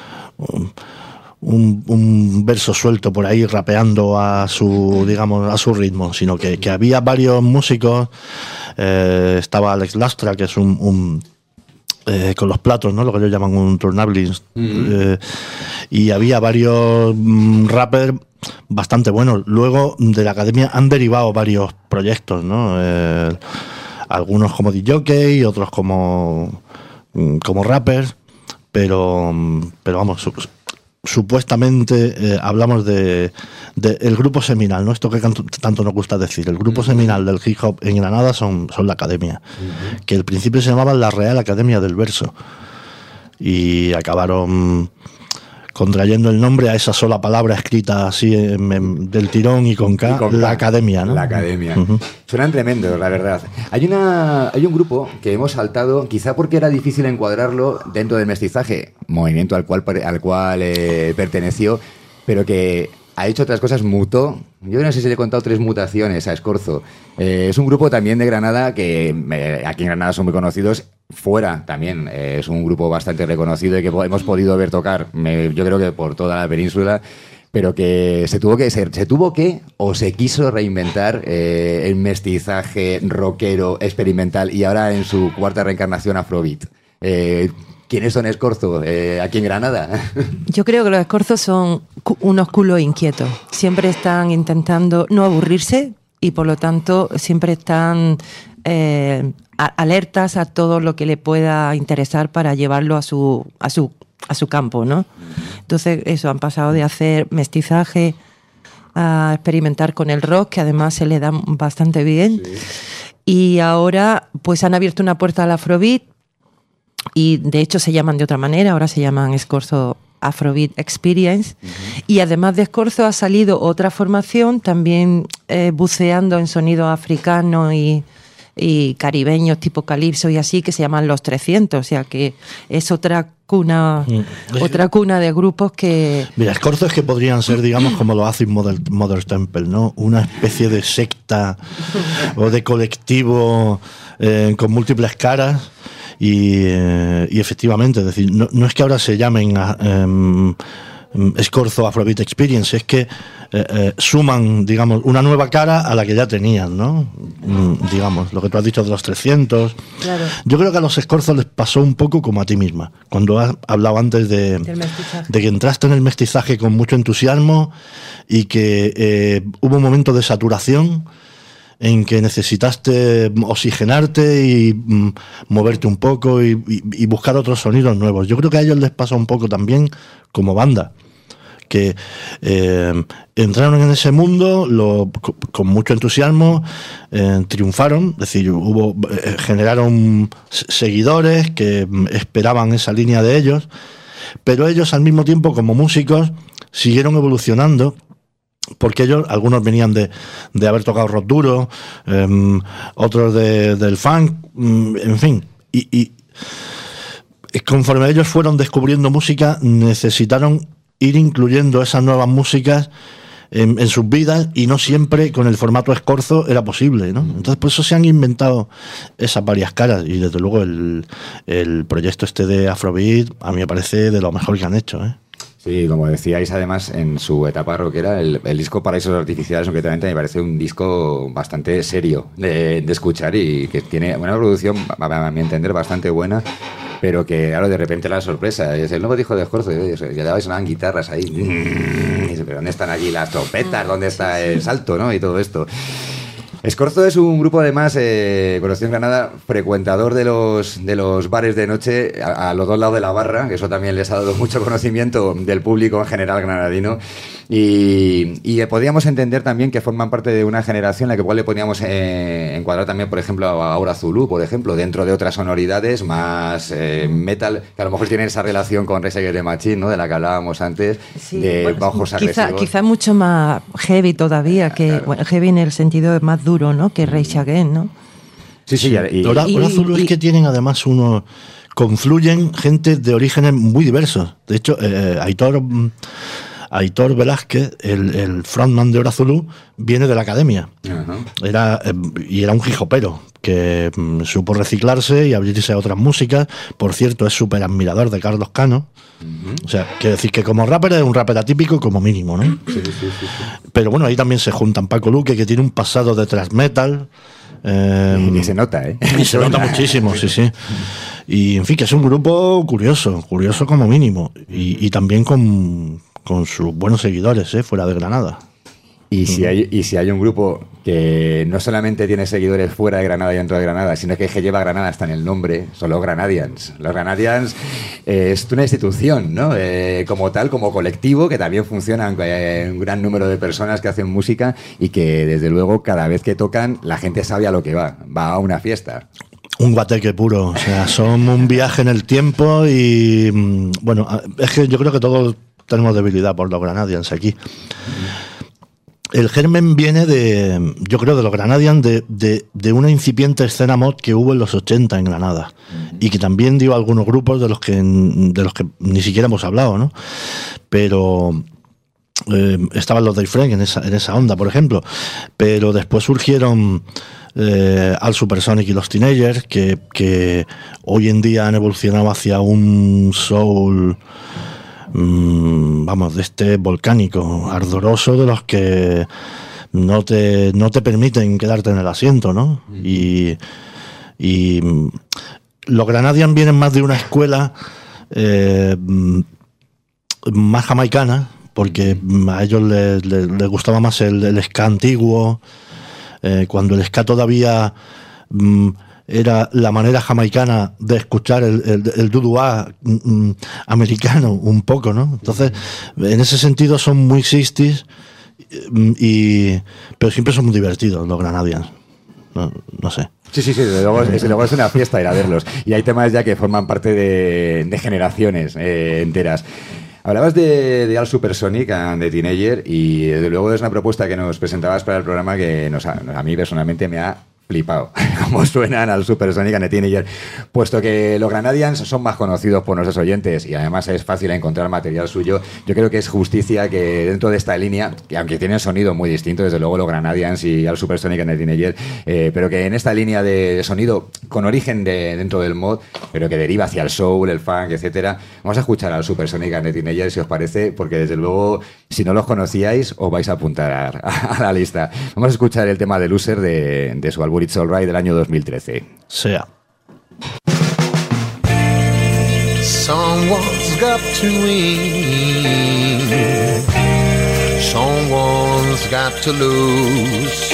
verso suelto por ahí rapeando a su ritmo, sino que había varios músicos. Estaba Alex Lastra, que es con los platos, ¿no? Lo que ellos llaman un turnablins. Y había varios rappers bastante buenos. Luego de La Academia han derivado varios proyectos, ¿no? Algunos como DJ, otros como rappers, pero vamos, supuestamente hablamos de el grupo seminal, ¿no? Esto que tanto nos gusta decir. El grupo seminal del hip hop en Granada son La Academia, que al principio se llamaban la Real Academia del Verso y acabaron contrayendo el nombre a esa sola palabra escrita así del tirón y con K, La Academia, ¿no? La Academia. Suenan tremendos, la verdad. Hay un grupo que hemos saltado, quizá porque era difícil encuadrarlo dentro del mestizaje, movimiento al cual perteneció, pero que ha hecho otras cosas, mutó. Yo no sé si le he contado 3 mutaciones a Escorzo. Es un grupo también de Granada que aquí en Granada son muy conocidos. Fuera también es un grupo bastante reconocido y que hemos podido ver tocar, yo creo que por toda la península, pero que se tuvo que o se quiso reinventar el mestizaje rockero experimental y ahora en su cuarta reencarnación Afrobeat. ¿Quiénes son Escorzo aquí en Granada? Yo creo que los Escorzos son unos culos inquietos. Siempre están intentando no aburrirse y por lo tanto siempre están alertas a todo lo que le pueda interesar para llevarlo a su campo, ¿no? Entonces eso, han pasado de hacer mestizaje a experimentar con el rock, que además se le da bastante bien. Sí. y ahora pues han abierto una puerta al Afrobeat y de hecho se llaman de otra manera, ahora se llaman Escorzo Afrobeat Experience. Y además de Escorzo ha salido otra formación también buceando en sonidos africanos y caribeños tipo calipso y así, que se llaman Los 300, o sea que es otra cuna de grupos que... Mira, Escorzo es que podrían ser, digamos, como lo hace Mother Temple, ¿no? Una especie de secta o de colectivo con múltiples caras. Y efectivamente, es decir, no es que ahora se llamen Escorzo Afrobeat Experience, es que suman, digamos, una nueva cara a la que ya tenían, ¿no? Digamos, lo que tú has dicho de los 300. Claro. Yo creo que a los Escorzos les pasó un poco como a ti misma, cuando has hablado antes de que entraste en el mestizaje con mucho entusiasmo y que hubo un momento de saturación en que necesitaste oxigenarte y moverte un poco y buscar otros sonidos nuevos. Yo creo que a ellos les pasa un poco también como banda, que entraron en ese mundo con mucho entusiasmo, triunfaron, es decir, generaron seguidores que esperaban esa línea de ellos, pero ellos al mismo tiempo como músicos siguieron evolucionando. Porque ellos, algunos venían de haber tocado rock duro, otros del funk, en fin. Y conforme ellos fueron descubriendo música, necesitaron ir incluyendo esas nuevas músicas en sus vidas, y no siempre con el formato Escorzo era posible, ¿no? Entonces, por eso se han inventado esas varias caras, y desde luego el proyecto este de Afrobeat a mí me parece de lo mejor que han hecho, ¿eh? Sí, como decíais, además, en su etapa rockera, el disco Paraísos Artificiales, concretamente, me parece un disco bastante serio de escuchar y que tiene una producción, a mi entender, bastante buena, pero que, claro, de repente la sorpresa es el nuevo disco de Escorzo, ya sonaban guitarras ahí, pero ¿dónde están allí las trompetas? ¿Dónde está el salto, no? Y todo esto. Escorzo es un grupo, además, conocido en Granada, frecuentador de los bares de noche a los dos lados de la barra, que eso también les ha dado mucho conocimiento del público en general granadino, y podríamos entender también que forman parte de una generación en la que igual le podríamos encuadrar también, por ejemplo, a Aura Zulu, por ejemplo, dentro de otras sonoridades más metal, que a lo mejor tienen esa relación con Rage Against the Machine, ¿no?, de la que hablábamos antes, sí, de bueno, bajos agresivos. Quizá mucho más heavy todavía, que claro. Bueno, heavy en el sentido más duro, ¿no?, que Rage Against, ¿no? Sí. Ahora Zulu es que tienen además confluyen gente de orígenes muy diversos. De hecho, Aitor Velázquez, el frontman de Aura Zulu, viene de la academia. Uh-huh. Era un hijopero que supo reciclarse y abrirse a otras músicas. Por cierto, es súper admirador de Carlos Cano. Uh-huh. O sea, quiere decir que como rapper es un rapper atípico como mínimo, ¿no? Sí. Pero bueno, ahí también se juntan Paco Luque, que tiene un pasado de thrash metal. Y se nota, ¿eh? Y se nota muchísimo, sí. Y en fin, que es un grupo curioso como mínimo. Y también con sus buenos seguidores, fuera de Granada. Y si hay un grupo que no solamente tiene seguidores fuera de Granada y dentro de Granada, sino que lleva Granada hasta en el nombre, son los Granadians. Los Granadians es una institución, ¿no? Como tal, como colectivo, que también funcionan un gran número de personas que hacen música y que, desde luego, cada vez que tocan, la gente sabe a lo que va a una fiesta. Un guateque puro, o sea, son un viaje en el tiempo y, bueno, es que yo creo que todos tenemos debilidad por los Granadians aquí. El germen viene yo creo, de los Granadians, de una incipiente escena mod que hubo en los 80 en Granada, y que también dio algunos grupos de los que ni siquiera hemos hablado, ¿no? Pero estaban los Dave Frank en esa onda, por ejemplo, pero después surgieron Al Supersonic y los Teenagers, que hoy en día han evolucionado hacia un soul, de este volcánico, ardoroso, de los que no te permiten quedarte en el asiento, ¿no? Y los Granadians vienen más de una escuela más jamaicana, porque a ellos les gustaba más el ska antiguo, cuando el ska todavía era la manera jamaicana de escuchar el doo-wah americano un poco, ¿no? Entonces, en ese sentido son muy 60s, pero siempre son muy divertidos los Granadians. no sé. Sí, desde luego es una fiesta ir a verlos. Y hay temas ya que forman parte de generaciones enteras. Hablabas de All Supersonic and the Teenager y desde luego es una propuesta que nos presentabas para el programa que a mí personalmente me ha flipado cómo suenan al Supersonic and the Teenager, puesto que los Granadians son más conocidos por nuestros oyentes y además es fácil encontrar material suyo. Yo creo que es justicia que dentro de esta línea, que aunque tienen sonido muy distinto, desde luego los Granadians y al Supersonic and the Teenager, pero que en esta línea de sonido con origen dentro del mod, pero que deriva hacia el soul, el funk, etcétera, vamos a escuchar al Supersonic and the Teenager, si os parece, porque desde luego si no los conocíais os vais a apuntar a la lista. Vamos a escuchar el tema de Loser de su álbum It's Alright del año 2013. Sea. Someone's got to win. Someone's got to lose.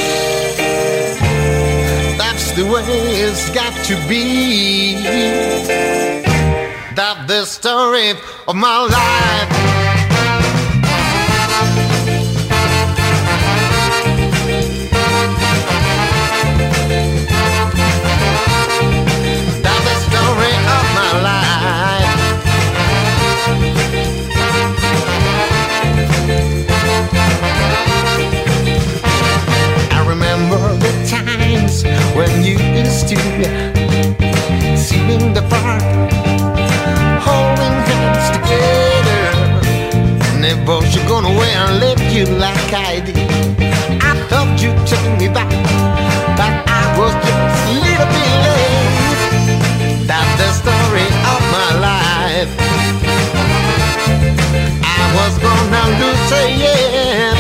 That's the way it's got to be. That's the story of my life. When you used to sit in the park, holding hands together, never should go away and let you like I did. I thought you'd take me back, but I was just a little bit late. That's the story of my life. I was gonna lose it, yeah.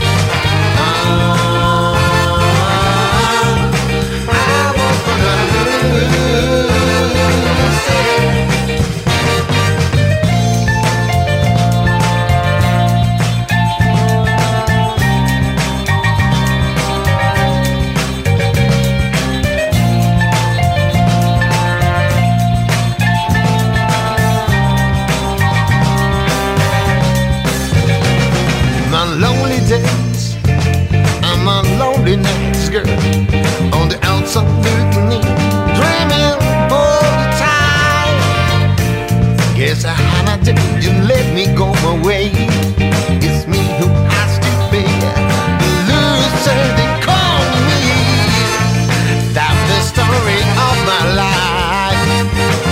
Girl, on the outside looking in, dreaming all the time. Guess I had a day you let me go my way. It's me who has to pay the loser they call me. That's the story of my life.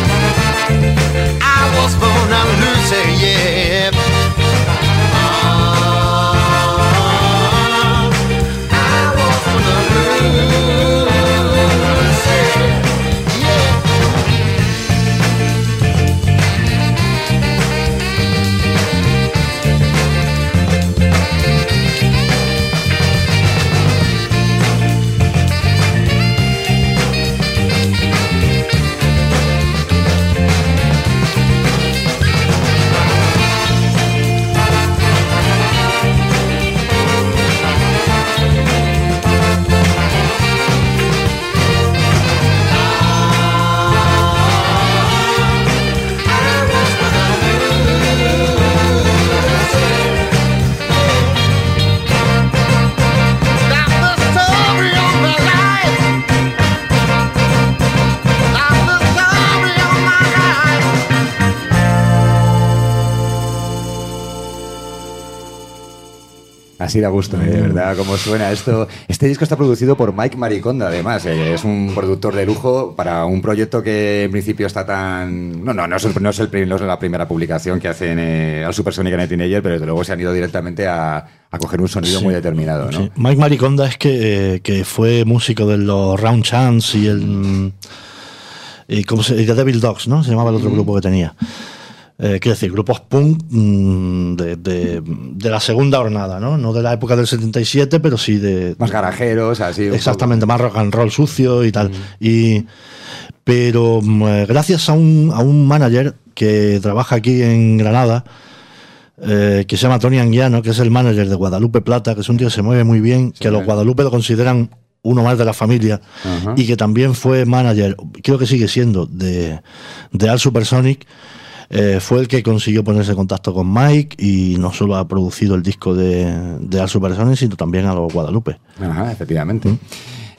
I was born a loser, yeah. Así da gusto, de verdad, cómo suena esto. Este disco está producido por Mike Mariconda, además. Es un productor de lujo para un proyecto que en principio está tan... No es la primera publicación que hacen al Supersonic and the Teenager, pero desde luego se han ido directamente a coger un sonido muy determinado, ¿no? Sí. Mike Mariconda es que fue músico de los Round Chance y el... y The Devil Dogs, ¿no? Se llamaba el otro grupo que tenía. Quiero decir, grupos punk de la segunda hornada, ¿no? No de la época del 77, pero sí de... Más garajeros, así. Exactamente, más rock and roll sucio y tal. Pero gracias a un manager que trabaja aquí en Granada, que se llama Tony Anguiano, que es el manager de Guadalupe Plata, que es un tío que se mueve muy bien, sí, que los Guadalupe lo consideran uno más de la familia, y que también fue manager, creo que sigue siendo, de All Supersonic. Fue el que consiguió ponerse en contacto con Mike y no solo ha producido el disco de All Supersonic, sino también a los Guadalupe. Ajá, efectivamente.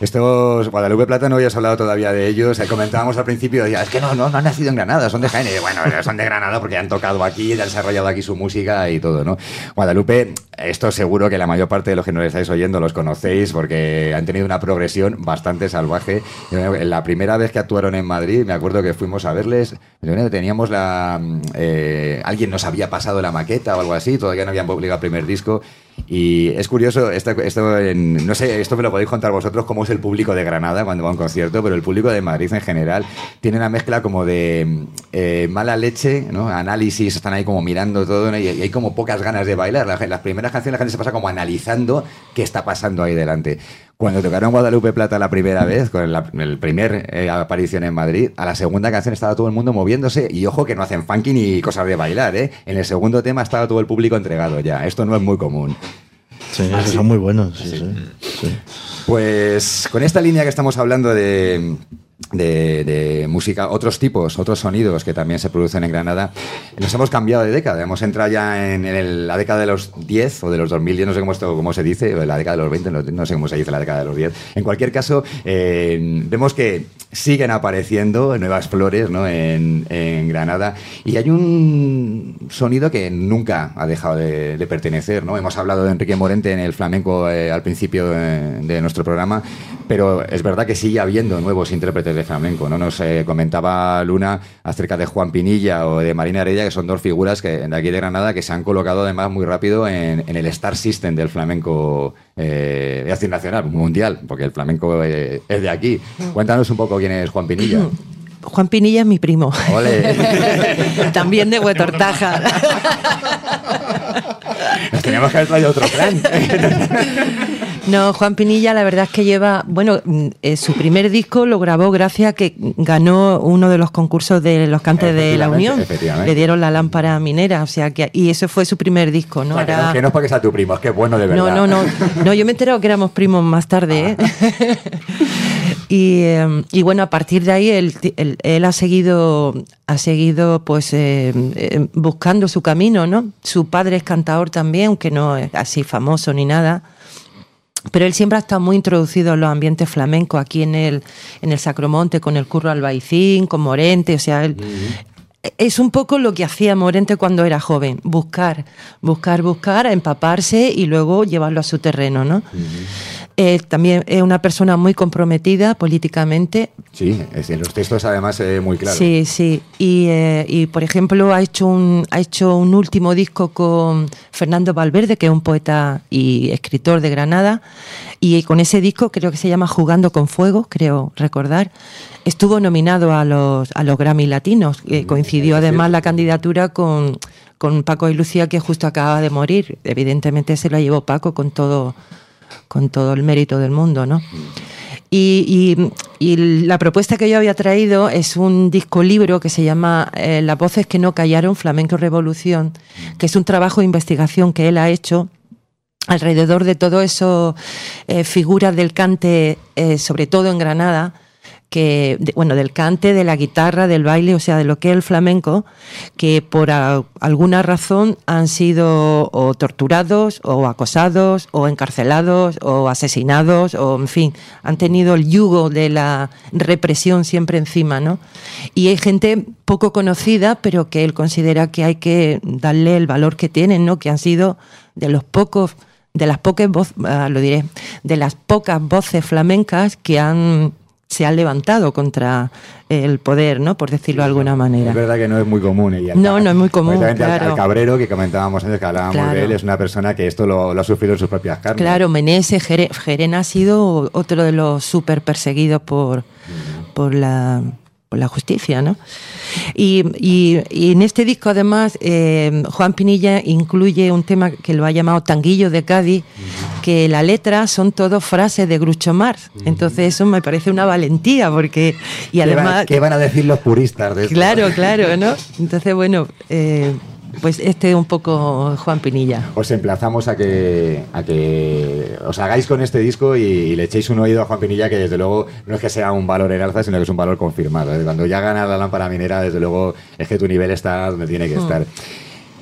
Estos Guadalupe Plata no habías hablado todavía de ellos. Comentábamos al principio, es que no han nacido en Granada, son de Jaén. Y bueno, son de Granada porque han tocado aquí, han desarrollado aquí su música y todo, ¿no? Guadalupe, esto seguro que la mayor parte de los que nos estáis oyendo los conocéis porque han tenido una progresión bastante salvaje. La primera vez que actuaron en Madrid, me acuerdo que fuimos a verles, teníamos alguien nos había pasado la maqueta o algo así, todavía no habían publicado el primer disco. Y es curioso, no sé, esto me lo podéis contar vosotros, cómo es el público de Granada cuando va a un concierto, pero el público de Madrid en general tiene una mezcla como de mala leche, ¿no? Análisis, están ahí como mirando todo, ¿no? Y hay como pocas ganas de bailar. Las primeras canciones la gente se pasa como analizando qué está pasando ahí delante. Cuando tocaron Guadalupe Plata la primera vez, con el primer aparición en Madrid, a la segunda canción estaba todo el mundo moviéndose y ojo que no hacen funky ni cosas de bailar, ¿eh? En el segundo tema estaba todo el público entregado ya. Esto no es muy común. Sí, son muy buenos. Sí. Pues con esta línea que estamos hablando de música, otros tipos, otros sonidos que también se producen en Granada, nos hemos cambiado de década, hemos entrado ya en la década de los 10 o de los 2010, no sé cómo se dice, o la década de los 20, no sé cómo se dice la década de los 10. En cualquier caso, vemos que siguen apareciendo nuevas flores, ¿no? en Granada, y hay un sonido que nunca ha dejado de pertenecer, ¿no? Hemos hablado de Enrique Morente en el flamenco al principio de nuestro programa, pero es verdad que sigue habiendo nuevos intérpretes de flamenco, ¿no? Nos comentaba Luna acerca de Juan Pinilla o de Marina Heredia, que son dos figuras de aquí de Granada que se han colocado además muy rápido en el Star System del flamenco nacional, mundial, porque el flamenco es de aquí. Cuéntanos un poco quién es Juan Pinilla. Juan Pinilla es mi primo. ¡Ole! También de Huetortaja. Nos teníamos que haber traído otro clan. No, Juan Pinilla la verdad es que lleva, su primer disco lo grabó gracias a que ganó uno de los concursos de los cantes de la Unión. Le dieron la lámpara minera, o sea que, y eso fue su primer disco, ¿no? O sea, que no es porque sea tu primo, es que es bueno de verdad. No, yo me he enterado que éramos primos más tarde, Y bueno, a partir de ahí él ha seguido pues buscando su camino, ¿no? Su padre es cantador también, aunque no es así famoso ni nada. Pero él siempre ha estado muy introducido en los ambientes flamencos, aquí en el Sacromonte, con el Curro Albaicín, con Morente, o sea, él... Es un poco lo que hacía Morente cuando era joven, buscar, empaparse y luego llevarlo a su terreno, ¿no? También es una persona muy comprometida políticamente. Sí, en los textos además muy claro. Sí. Y por ejemplo ha hecho un último disco con Fernando Valverde, que es un poeta y escritor de Granada, y con ese disco, creo que se llama Jugando con Fuego, creo recordar, estuvo nominado a los Grammy Latinos. Coincidió además la candidatura con Paco y Lucía, que justo acaba de morir. Evidentemente se la llevó Paco con todo el mérito del mundo, ¿no? Y la propuesta que yo había traído es un disco libro que se llama Las voces que no callaron, Flamenco Revolución, que es un trabajo de investigación que él ha hecho alrededor de todo eso, figuras del cante, sobre todo en Granada, del cante, de la guitarra, del baile, o sea, de lo que es el flamenco, que por alguna razón han sido o torturados, o acosados, o encarcelados, o asesinados, o en fin, han tenido el yugo de la represión siempre encima, ¿no? Y hay gente poco conocida, pero que él considera que hay que darle el valor que tienen, ¿no? Que han sido de las pocas voces flamencas que se han levantado contra el poder, ¿no? Por decirlo de alguna manera. Es verdad que no es muy común. No es muy común, claro. Al Cabrero, que comentábamos antes, que hablábamos de él, es una persona que esto lo ha sufrido en sus propias carnes. Claro, Meneses, Gerena ha sido otro de los súper perseguidos por la justicia, ¿no? Y en este disco, además, Juan Pinilla incluye un tema que lo ha llamado Tanguillo de Cádiz, que la letra son todo frases de Groucho Marx. Entonces eso me parece una valentía, porque... Y además, ¿Qué van a decir los puristas de esto? Claro, ¿no? Entonces, bueno... pues este es un poco Juan Pinilla. Os emplazamos a que os hagáis con este disco y le echéis un oído a Juan Pinilla, que desde luego no es que sea un valor en alza, sino que es un valor confirmado. Cuando ya ganas la lámpara minera, desde luego es que tu nivel está donde tiene que estar.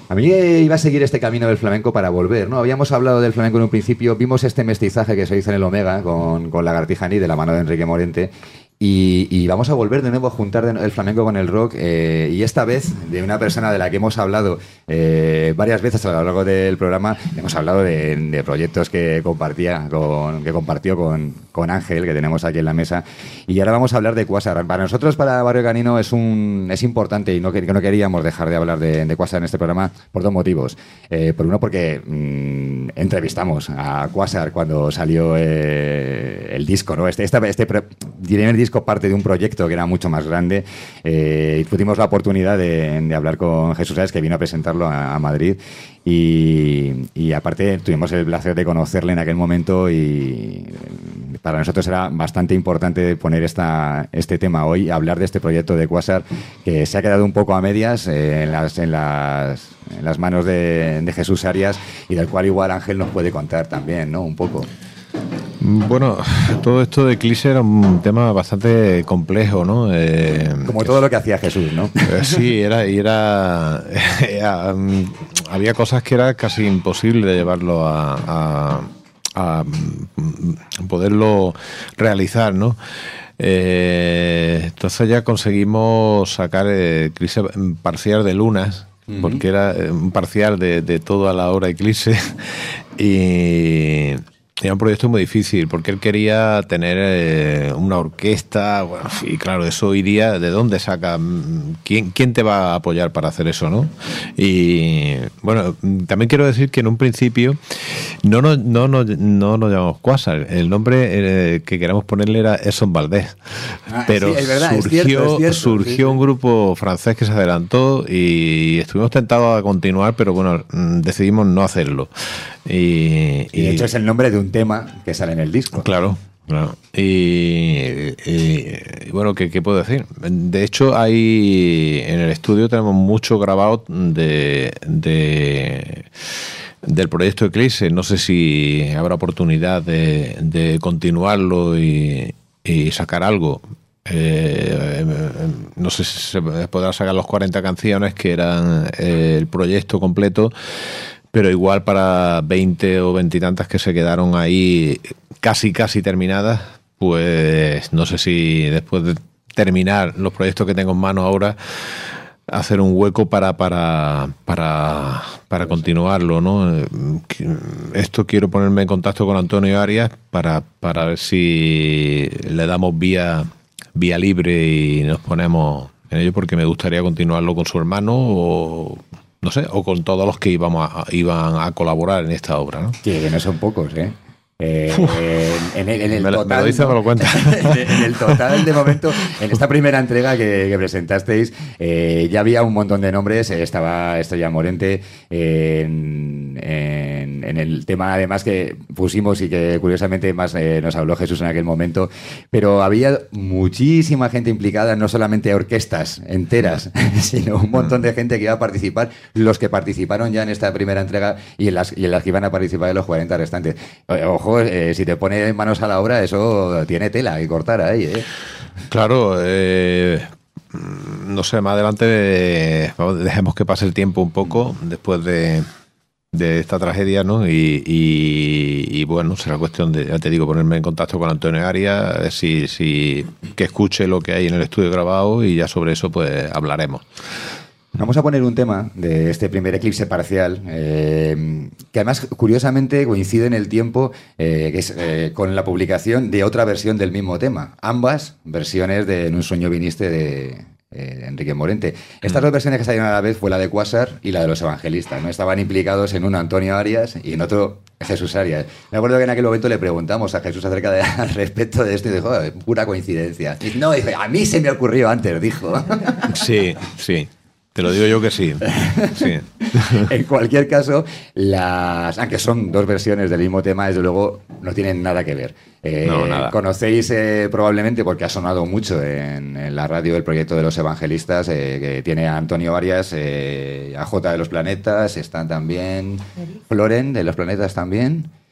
A mí iba a seguir este camino del flamenco para volver, ¿no? Habíamos hablado del flamenco en un principio, vimos este mestizaje que se hizo en el Omega con Lagartija Ni, de la mano de Enrique Morente, y vamos a volver de nuevo a juntar el flamenco con el rock, y esta vez de una persona de la que hemos hablado varias veces a lo largo del programa. Hemos hablado de proyectos que compartió con Ángel, que tenemos aquí en la mesa, y ahora vamos a hablar de Quasar. Para nosotros, para Barrio Canino, es importante, y no queríamos dejar de hablar de Quasar en este programa por dos motivos. Por uno, porque entrevistamos a Quasar cuando salió el disco, ¿no? Este primer disco parte de un proyecto que era mucho más grande, y tuvimos la oportunidad de hablar con Jesús Arias, que vino a presentarlo a Madrid, y aparte tuvimos el placer de conocerle en aquel momento, y para nosotros era bastante importante poner este tema hoy, hablar de este proyecto de Quasar, que se ha quedado un poco a medias en las manos de Jesús Arias, y del cual igual Ángel nos puede contar también, ¿no? Un poco. Bueno, todo esto de Eclipse era un tema bastante complejo, ¿no? Como todo lo que hacía Jesús, ¿no? Sí, había cosas que era casi imposible llevarlo a poderlo realizar, ¿no? Entonces ya conseguimos sacar Eclipse parcial de Lunas, porque era un parcial de toda la obra Eclipse, y era un proyecto muy difícil porque él quería tener una orquesta, bueno, y claro, eso iría, ¿de dónde saca? ¿Quién te va a apoyar para hacer eso, no? Y bueno, también quiero decir que en un principio no nos llamamos Quasar, el nombre que queramos ponerle era Edson Valdés, pero sí, es verdad, surgió un grupo francés que se adelantó y estuvimos tentados a continuar, pero bueno, decidimos no hacerlo. Y de hecho es el nombre de un tema que sale en el disco. Claro. Y bueno, ¿qué puedo decir? De hecho, hay en el estudio tenemos mucho grabado del proyecto Eclipse. No sé si habrá oportunidad de continuarlo y sacar algo. No sé si se podrá sacar los 40 canciones que eran el proyecto completo, pero igual para 20 o 20 y tantas que se quedaron ahí casi terminadas, pues no sé si después de terminar los proyectos que tengo en mano ahora, hacer un hueco para continuarlo, ¿no? Esto quiero ponerme en contacto con Antonio Arias para ver si le damos vía libre y nos ponemos en ello, porque me gustaría continuarlo con su hermano o no sé, o con todos los que iban a colaborar en esta obra, ¿no? Que no son pocos, ¿eh? En el total, me lo dice, ¿no? Me lo cuenta. En el total, de momento, en esta primera entrega que presentasteis, ya había un montón de nombres. Estaba Estrella Morente en el tema, además, que pusimos y que curiosamente más nos habló Jesús en aquel momento. Pero había muchísima gente implicada, no solamente orquestas enteras, sino un montón de gente que iba a participar, los que participaron ya en esta primera entrega y en las que iban a participar en los 40 restantes. Ojo, si te pones manos a la obra, eso tiene tela que cortar ahí, ¿eh? Claro, no sé, más adelante dejemos que pase el tiempo un poco después de esta tragedia, ¿no? Y bueno, será cuestión de, ya te digo, ponerme en contacto con Antonio Arias, si que escuche lo que hay en el estudio grabado, y ya sobre eso pues hablaremos. Vamos a poner un tema de este primer Eclipse parcial, que además, curiosamente, coincide en el tiempo que es, con la publicación de otra versión del mismo tema. Ambas versiones de En un sueño viniste de Enrique Morente. Estas dos versiones que salieron a la vez fue la de Quasar y la de Los Evangelistas, ¿no? Estaban implicados en uno Antonio Arias y en otro Jesús Arias. Me acuerdo que en aquel momento le preguntamos a Jesús acerca al respecto de esto y dijo, pura coincidencia. Y no, dice, a mí se me ocurrió antes, dijo. Sí. Te lo digo yo que sí. En cualquier caso, aunque son dos versiones del mismo tema, desde luego no tienen nada que ver. No, nada. Conocéis probablemente, porque ha sonado mucho en la radio, el proyecto de Los Evangelistas, que tiene a Antonio Arias, a J de Los Planetas, están también Floren de Los Planetas también.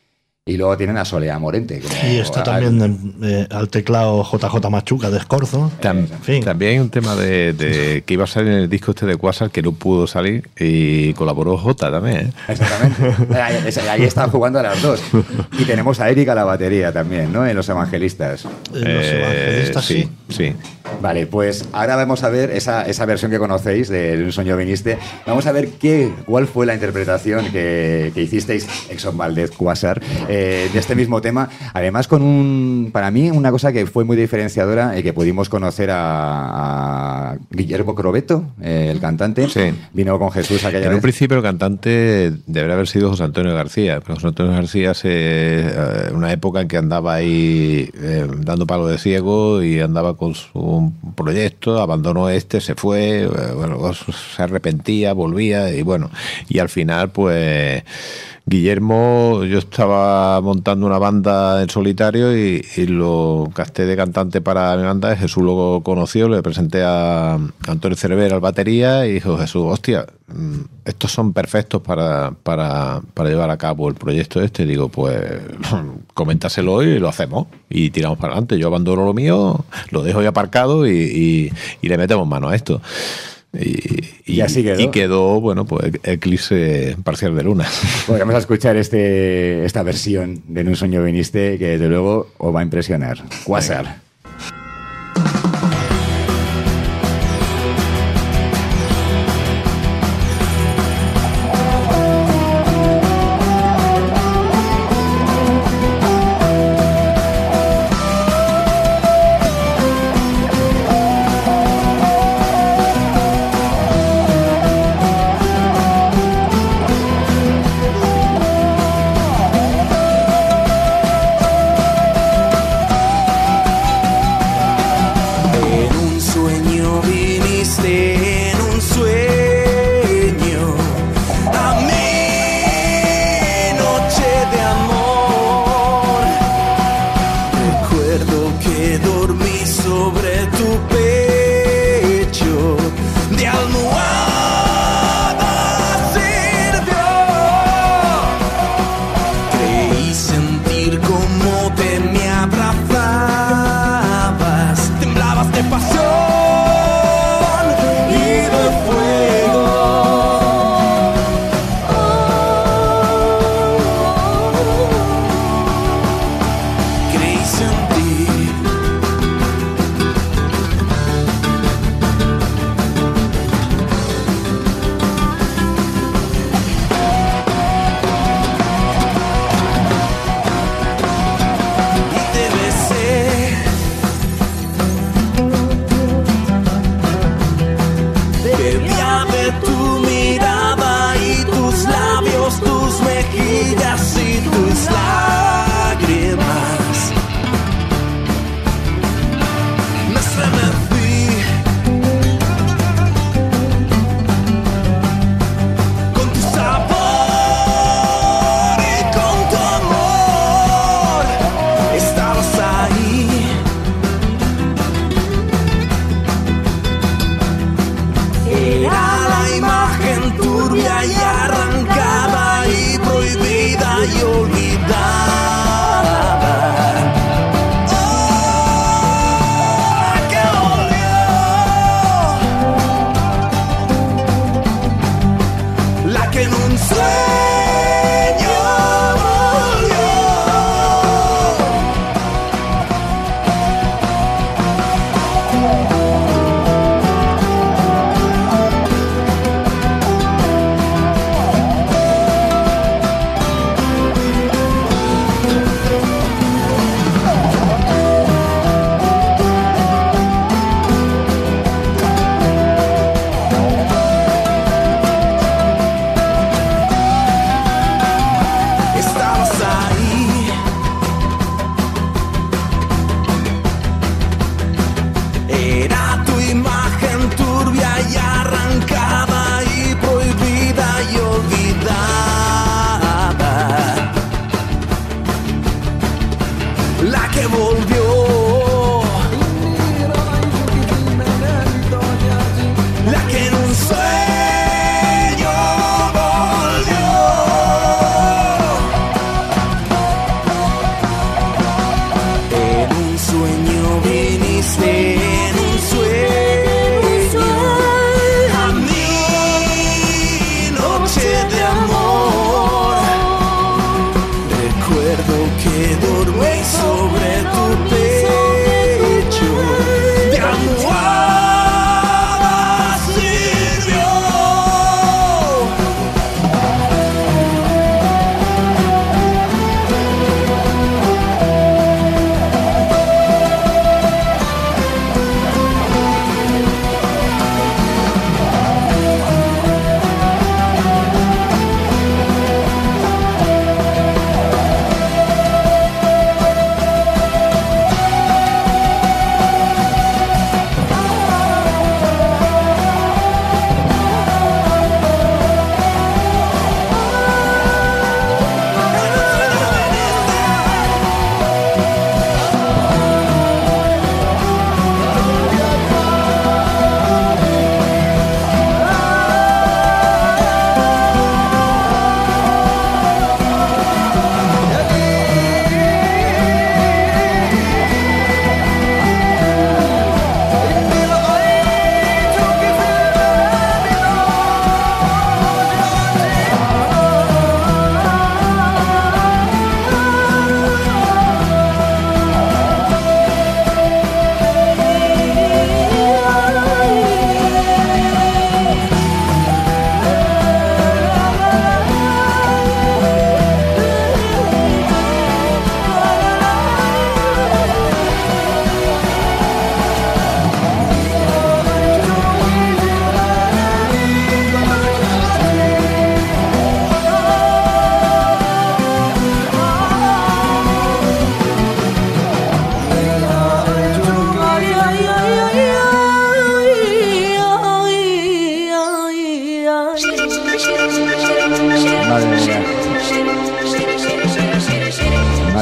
Y luego tienen a Soledad Morente. Y está también al teclado JJ Machuca de Escorzo. También hay un tema de que iba a salir en el disco de Quasar que no pudo salir y colaboró J también. Exactamente. Ahí están jugando a las dos. Y tenemos a Erika a la batería también, ¿no? En Los Evangelistas. Los Evangelistas, sí. Vale, pues ahora vamos a ver esa versión que conocéis de Un sueño viniste. Vamos a ver cuál fue la interpretación que hicisteis, Exxon Valdez, Quasar, de este mismo tema. Además, para mí, una cosa que fue muy diferenciadora y que pudimos conocer a Guillermo Crobeto, el cantante. Sí. Vino con Jesús aquella vez. En un principio el cantante debería haber sido José Antonio García, pero José Antonio García una época en que andaba ahí dando palo de ciego y andaba con su proyecto, abandonó se fue, se arrepentía, volvía y al final pues Guillermo, yo estaba montando una banda en solitario y lo casté de cantante para mi banda. Jesús lo conoció, le presenté a Antonio Cervera al batería y dijo: Jesús, hostia, estos son perfectos para llevar a cabo el proyecto este. Digo, pues coméntaselo y lo hacemos y tiramos para adelante. Yo abandono lo mío, lo dejo ya aparcado y le metemos mano a esto. Y así quedó. Y quedó, pues Eclipse Parcial de Luna. Pues vamos a escuchar esta versión de En un sueño viniste, que desde luego os va a impresionar. Quasar.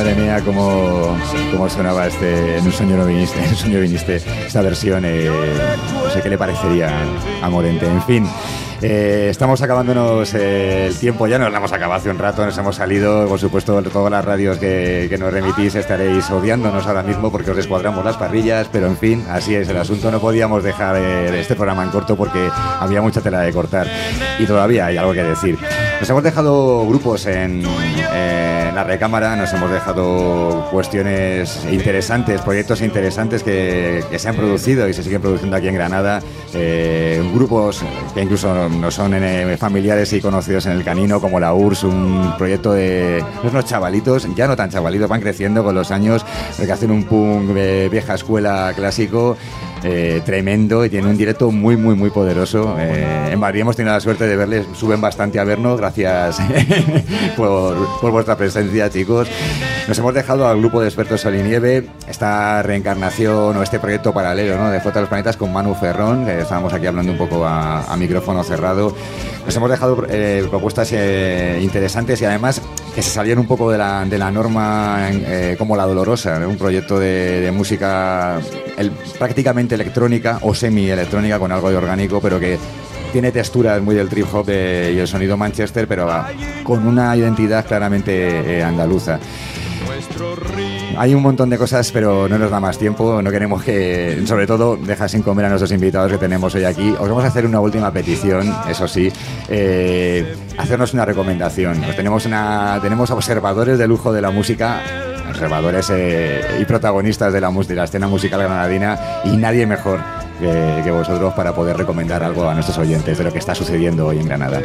Madre mía, cómo sonaba en Un sueño no viniste, En un sueño viniste, esta versión, no sé qué le parecería a Morente. En fin, estamos acabándonos el tiempo, ya nos lo hemos acabado hace un rato, nos hemos salido, por supuesto, todas las radios que nos remitís estaréis odiándonos ahora mismo porque os descuadramos las parrillas, pero en fin, así es el asunto, no podíamos dejar este programa en corto porque había mucha tela de cortar y todavía hay algo que decir. Nos hemos dejado grupos en la recámara, nos hemos dejado cuestiones interesantes, proyectos interesantes que se han producido y se siguen produciendo aquí en Granada, grupos que incluso no son familiares y conocidos en el Canino, como la URSS, un proyecto de unos chavalitos, ya no tan chavalitos, van creciendo con los años, que hacen un punk de vieja escuela clásico, tremendo, y tiene un directo muy muy muy poderoso. En Madrid hemos tenido la suerte de verles, suben bastante a vernos, gracias por vuestra presencia, chicos. Nos hemos dejado al grupo de expertos Sol y Nieve, esta reencarnación o este proyecto paralelo, ¿no?, de Flota de los Planetas con Manu Ferrón, que estábamos aquí hablando un poco a micrófono cerrado. Nos hemos dejado propuestas interesantes y además que se salían un poco de la norma, como La Dolorosa, ¿no?, un proyecto de música prácticamente electrónica o semi-electrónica con algo de orgánico, pero que tiene texturas muy del trip hop y el sonido Manchester, pero con una identidad claramente andaluza. Hay un montón de cosas, pero no nos da más tiempo. No queremos que, sobre todo, dejar sin comer a nuestros invitados que tenemos hoy aquí. Os vamos a hacer una última petición, eso sí, hacernos una recomendación. Tenemos observadores de lujo de la música, observadores y protagonistas de la escena musical granadina, y nadie mejor que vosotros para poder recomendar algo a nuestros oyentes de lo que está sucediendo hoy en Granada.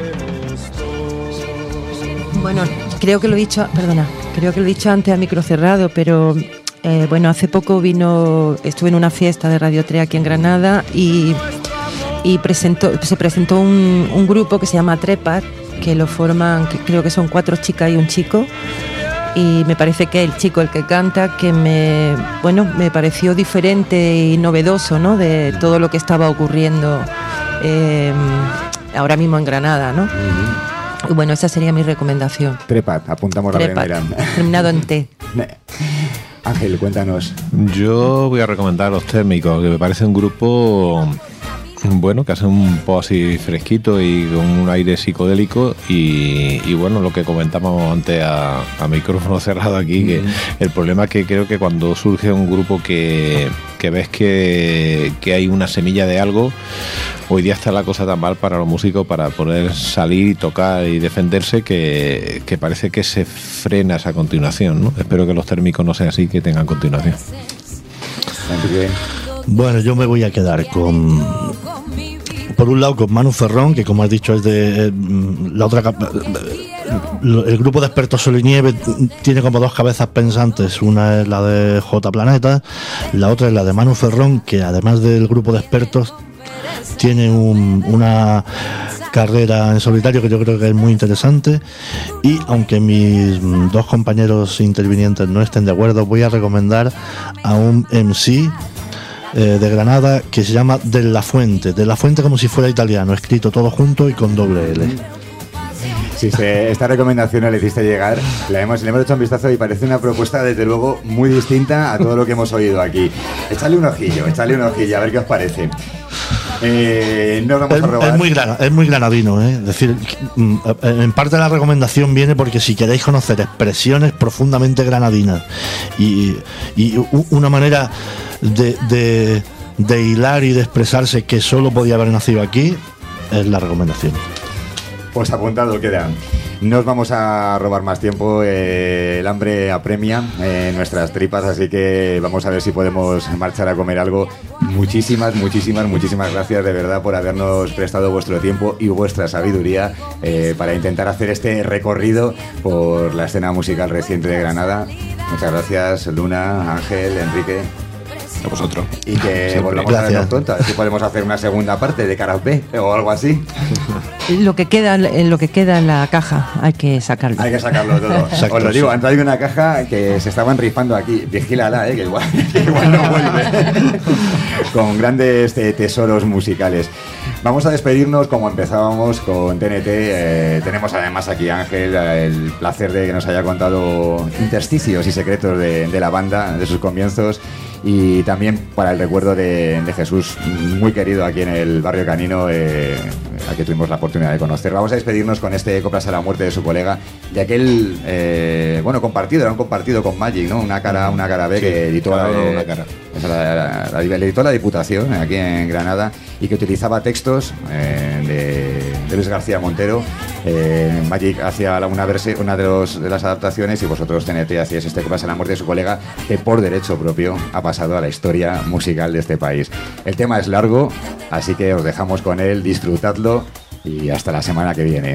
Bueno, creo que lo he dicho antes a micro cerrado, pero bueno, hace poco estuve en una fiesta de Radio 3 aquí en Granada y se presentó un grupo que se llama Trepat, que lo forman, creo que son 4 chicas y un chico, y me parece que el chico, el que canta, que me pareció diferente y novedoso, ¿no?, de todo lo que estaba ocurriendo ahora mismo en Granada, ¿no? Y bueno, esa sería mi recomendación. Trepat, apuntamos Trepat, la primera. Terminado en T. Ángel, cuéntanos. Yo voy a recomendar Los Térmicos, que me parece un grupo bueno, que hace un poco así fresquito y con un aire psicodélico y bueno, lo que comentábamos antes a micrófono cerrado aquí, que el problema es que creo que cuando surge un grupo que ves que hay una semilla de algo, hoy día está la cosa tan mal para los músicos para poder salir y tocar y defenderse que parece que se frena esa continuación, ¿no? Espero que Los Térmicos no sea así, que tengan continuación. Bueno, yo me voy a quedar por un lado con Manu Ferrón, que como has dicho es de la otra el grupo de expertos Sol y Nieve tiene como 2 cabezas pensantes, una es la de J Planeta, la otra es la de Manu Ferrón, que además del grupo de expertos tiene una carrera en solitario que yo creo que es muy interesante, y aunque mis 2 compañeros intervinientes no estén de acuerdo, voy a recomendar a un MC de Granada que se llama De La Fuente como si fuera italiano, escrito todo junto y con doble L. Sí, esta recomendación le hiciste llegar, le hemos hecho un vistazo y parece una propuesta desde luego muy distinta a todo lo que hemos oído aquí. Echadle un ojillo, a ver qué os parece. No vamos a robar. Es muy granadino, ¿eh? Es decir, en parte la recomendación viene porque si queréis conocer expresiones profundamente granadinas y una manera de hilar y de expresarse que solo podía haber nacido aquí, es la recomendación. Pues apuntado queda. No os vamos a robar más tiempo, el hambre apremia nuestras tripas, así que vamos a ver si podemos marchar a comer algo. Muchísimas gracias de verdad por habernos prestado vuestro tiempo y vuestra sabiduría para intentar hacer este recorrido por la escena musical reciente de Granada. Muchas gracias, Luna, Ángel, Enrique. A vosotros. Y que volvamos a vernos pronto, a ver si podemos hacer una segunda parte de Cara B o algo así. lo que queda en la caja hay que sacarlo. Hay que sacarlo todo. Exacto, Os lo digo, sí. han traído una caja que se estaban rifando aquí. Vigílala, que igual no vuelve. Con grandes tesoros musicales. Vamos a despedirnos como empezábamos con TNT. Tenemos además aquí a Ángel, el placer de que nos haya contado intersticios y secretos de la banda, de sus comienzos. Y también para el recuerdo de Jesús, muy querido aquí en el barrio Canino, al que tuvimos la oportunidad de conocer. Vamos a despedirnos con este Coplas a la muerte de su colega, de aquel, era un compartido con Magic, ¿no? Una cara B, sí, que editó una cara. La editó la Diputación aquí en Granada, y que utilizaba textos de Luis García Montero. Magic hacía una de las adaptaciones, y vosotros, TNT, hacíais este Coplas a la muerte de su colega, que por derecho propio ha pasado a la historia musical de este país. El tema es largo, así que os dejamos con él, disfrutadlo y hasta la semana que viene.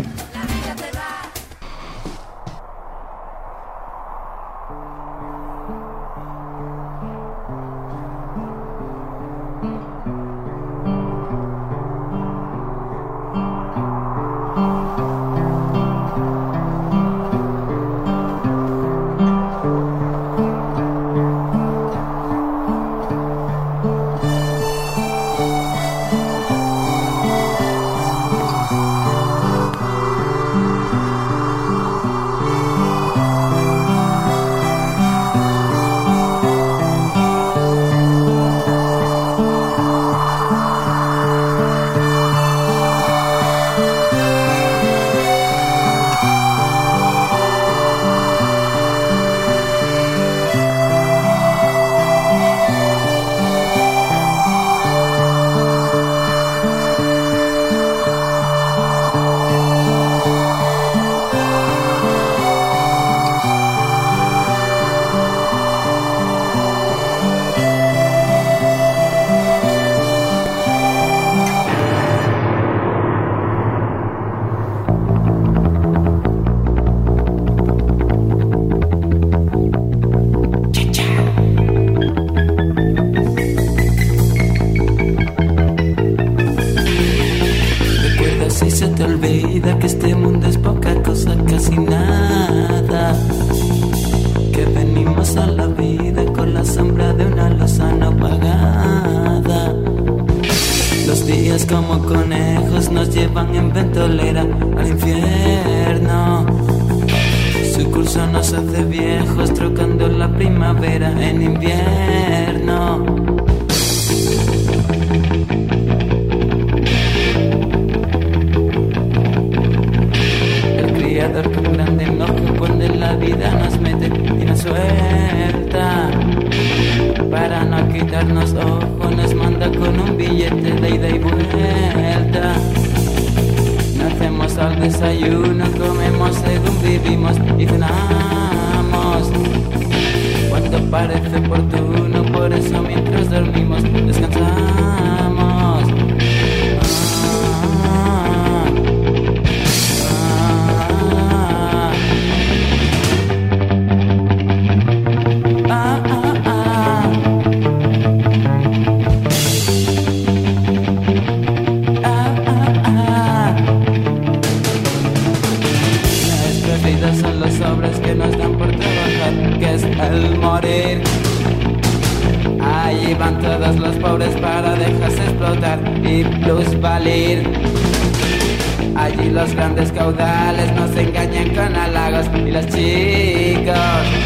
Allí los grandes caudales nos engañan con halagos, y los chicos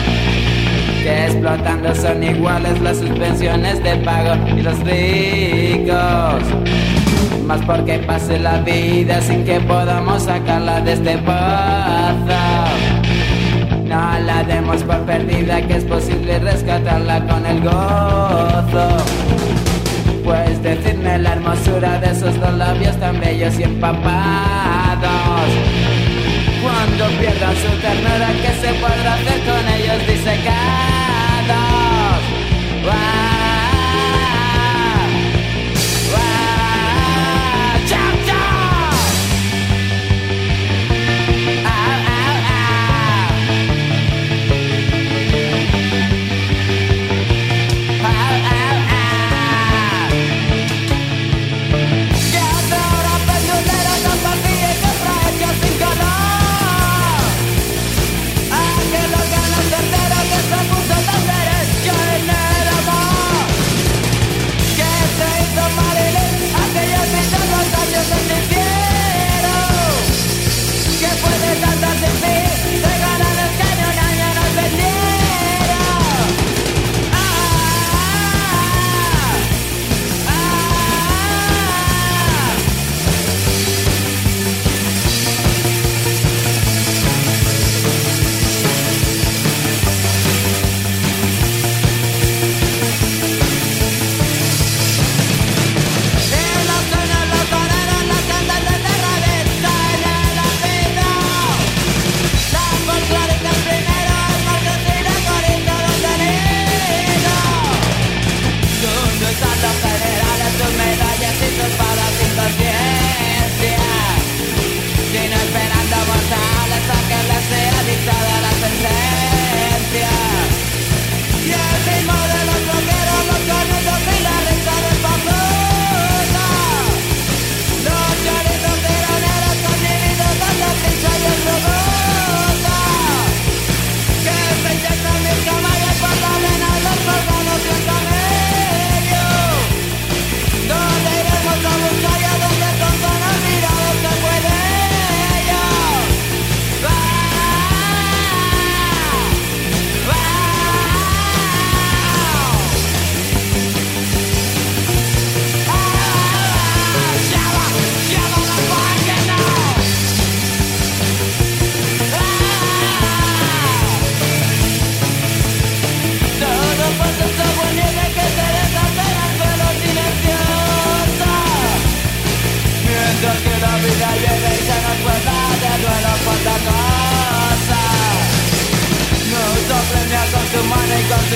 que explotando son iguales las suspensiones de pago, y los ricos más porque pase la vida sin que podamos sacarla de este pozo. No la demos por perdida, que es posible rescatarla con el gozo. Pues decirme la hermosura de esos dos labios tan bellos y empapados. Cuando pierdan su ternura, ¿qué se podrá hacer con ellos disecados? ¡Chao, chao! Que ahora pendulero no partía.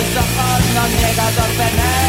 tus ojos no niegas a obtener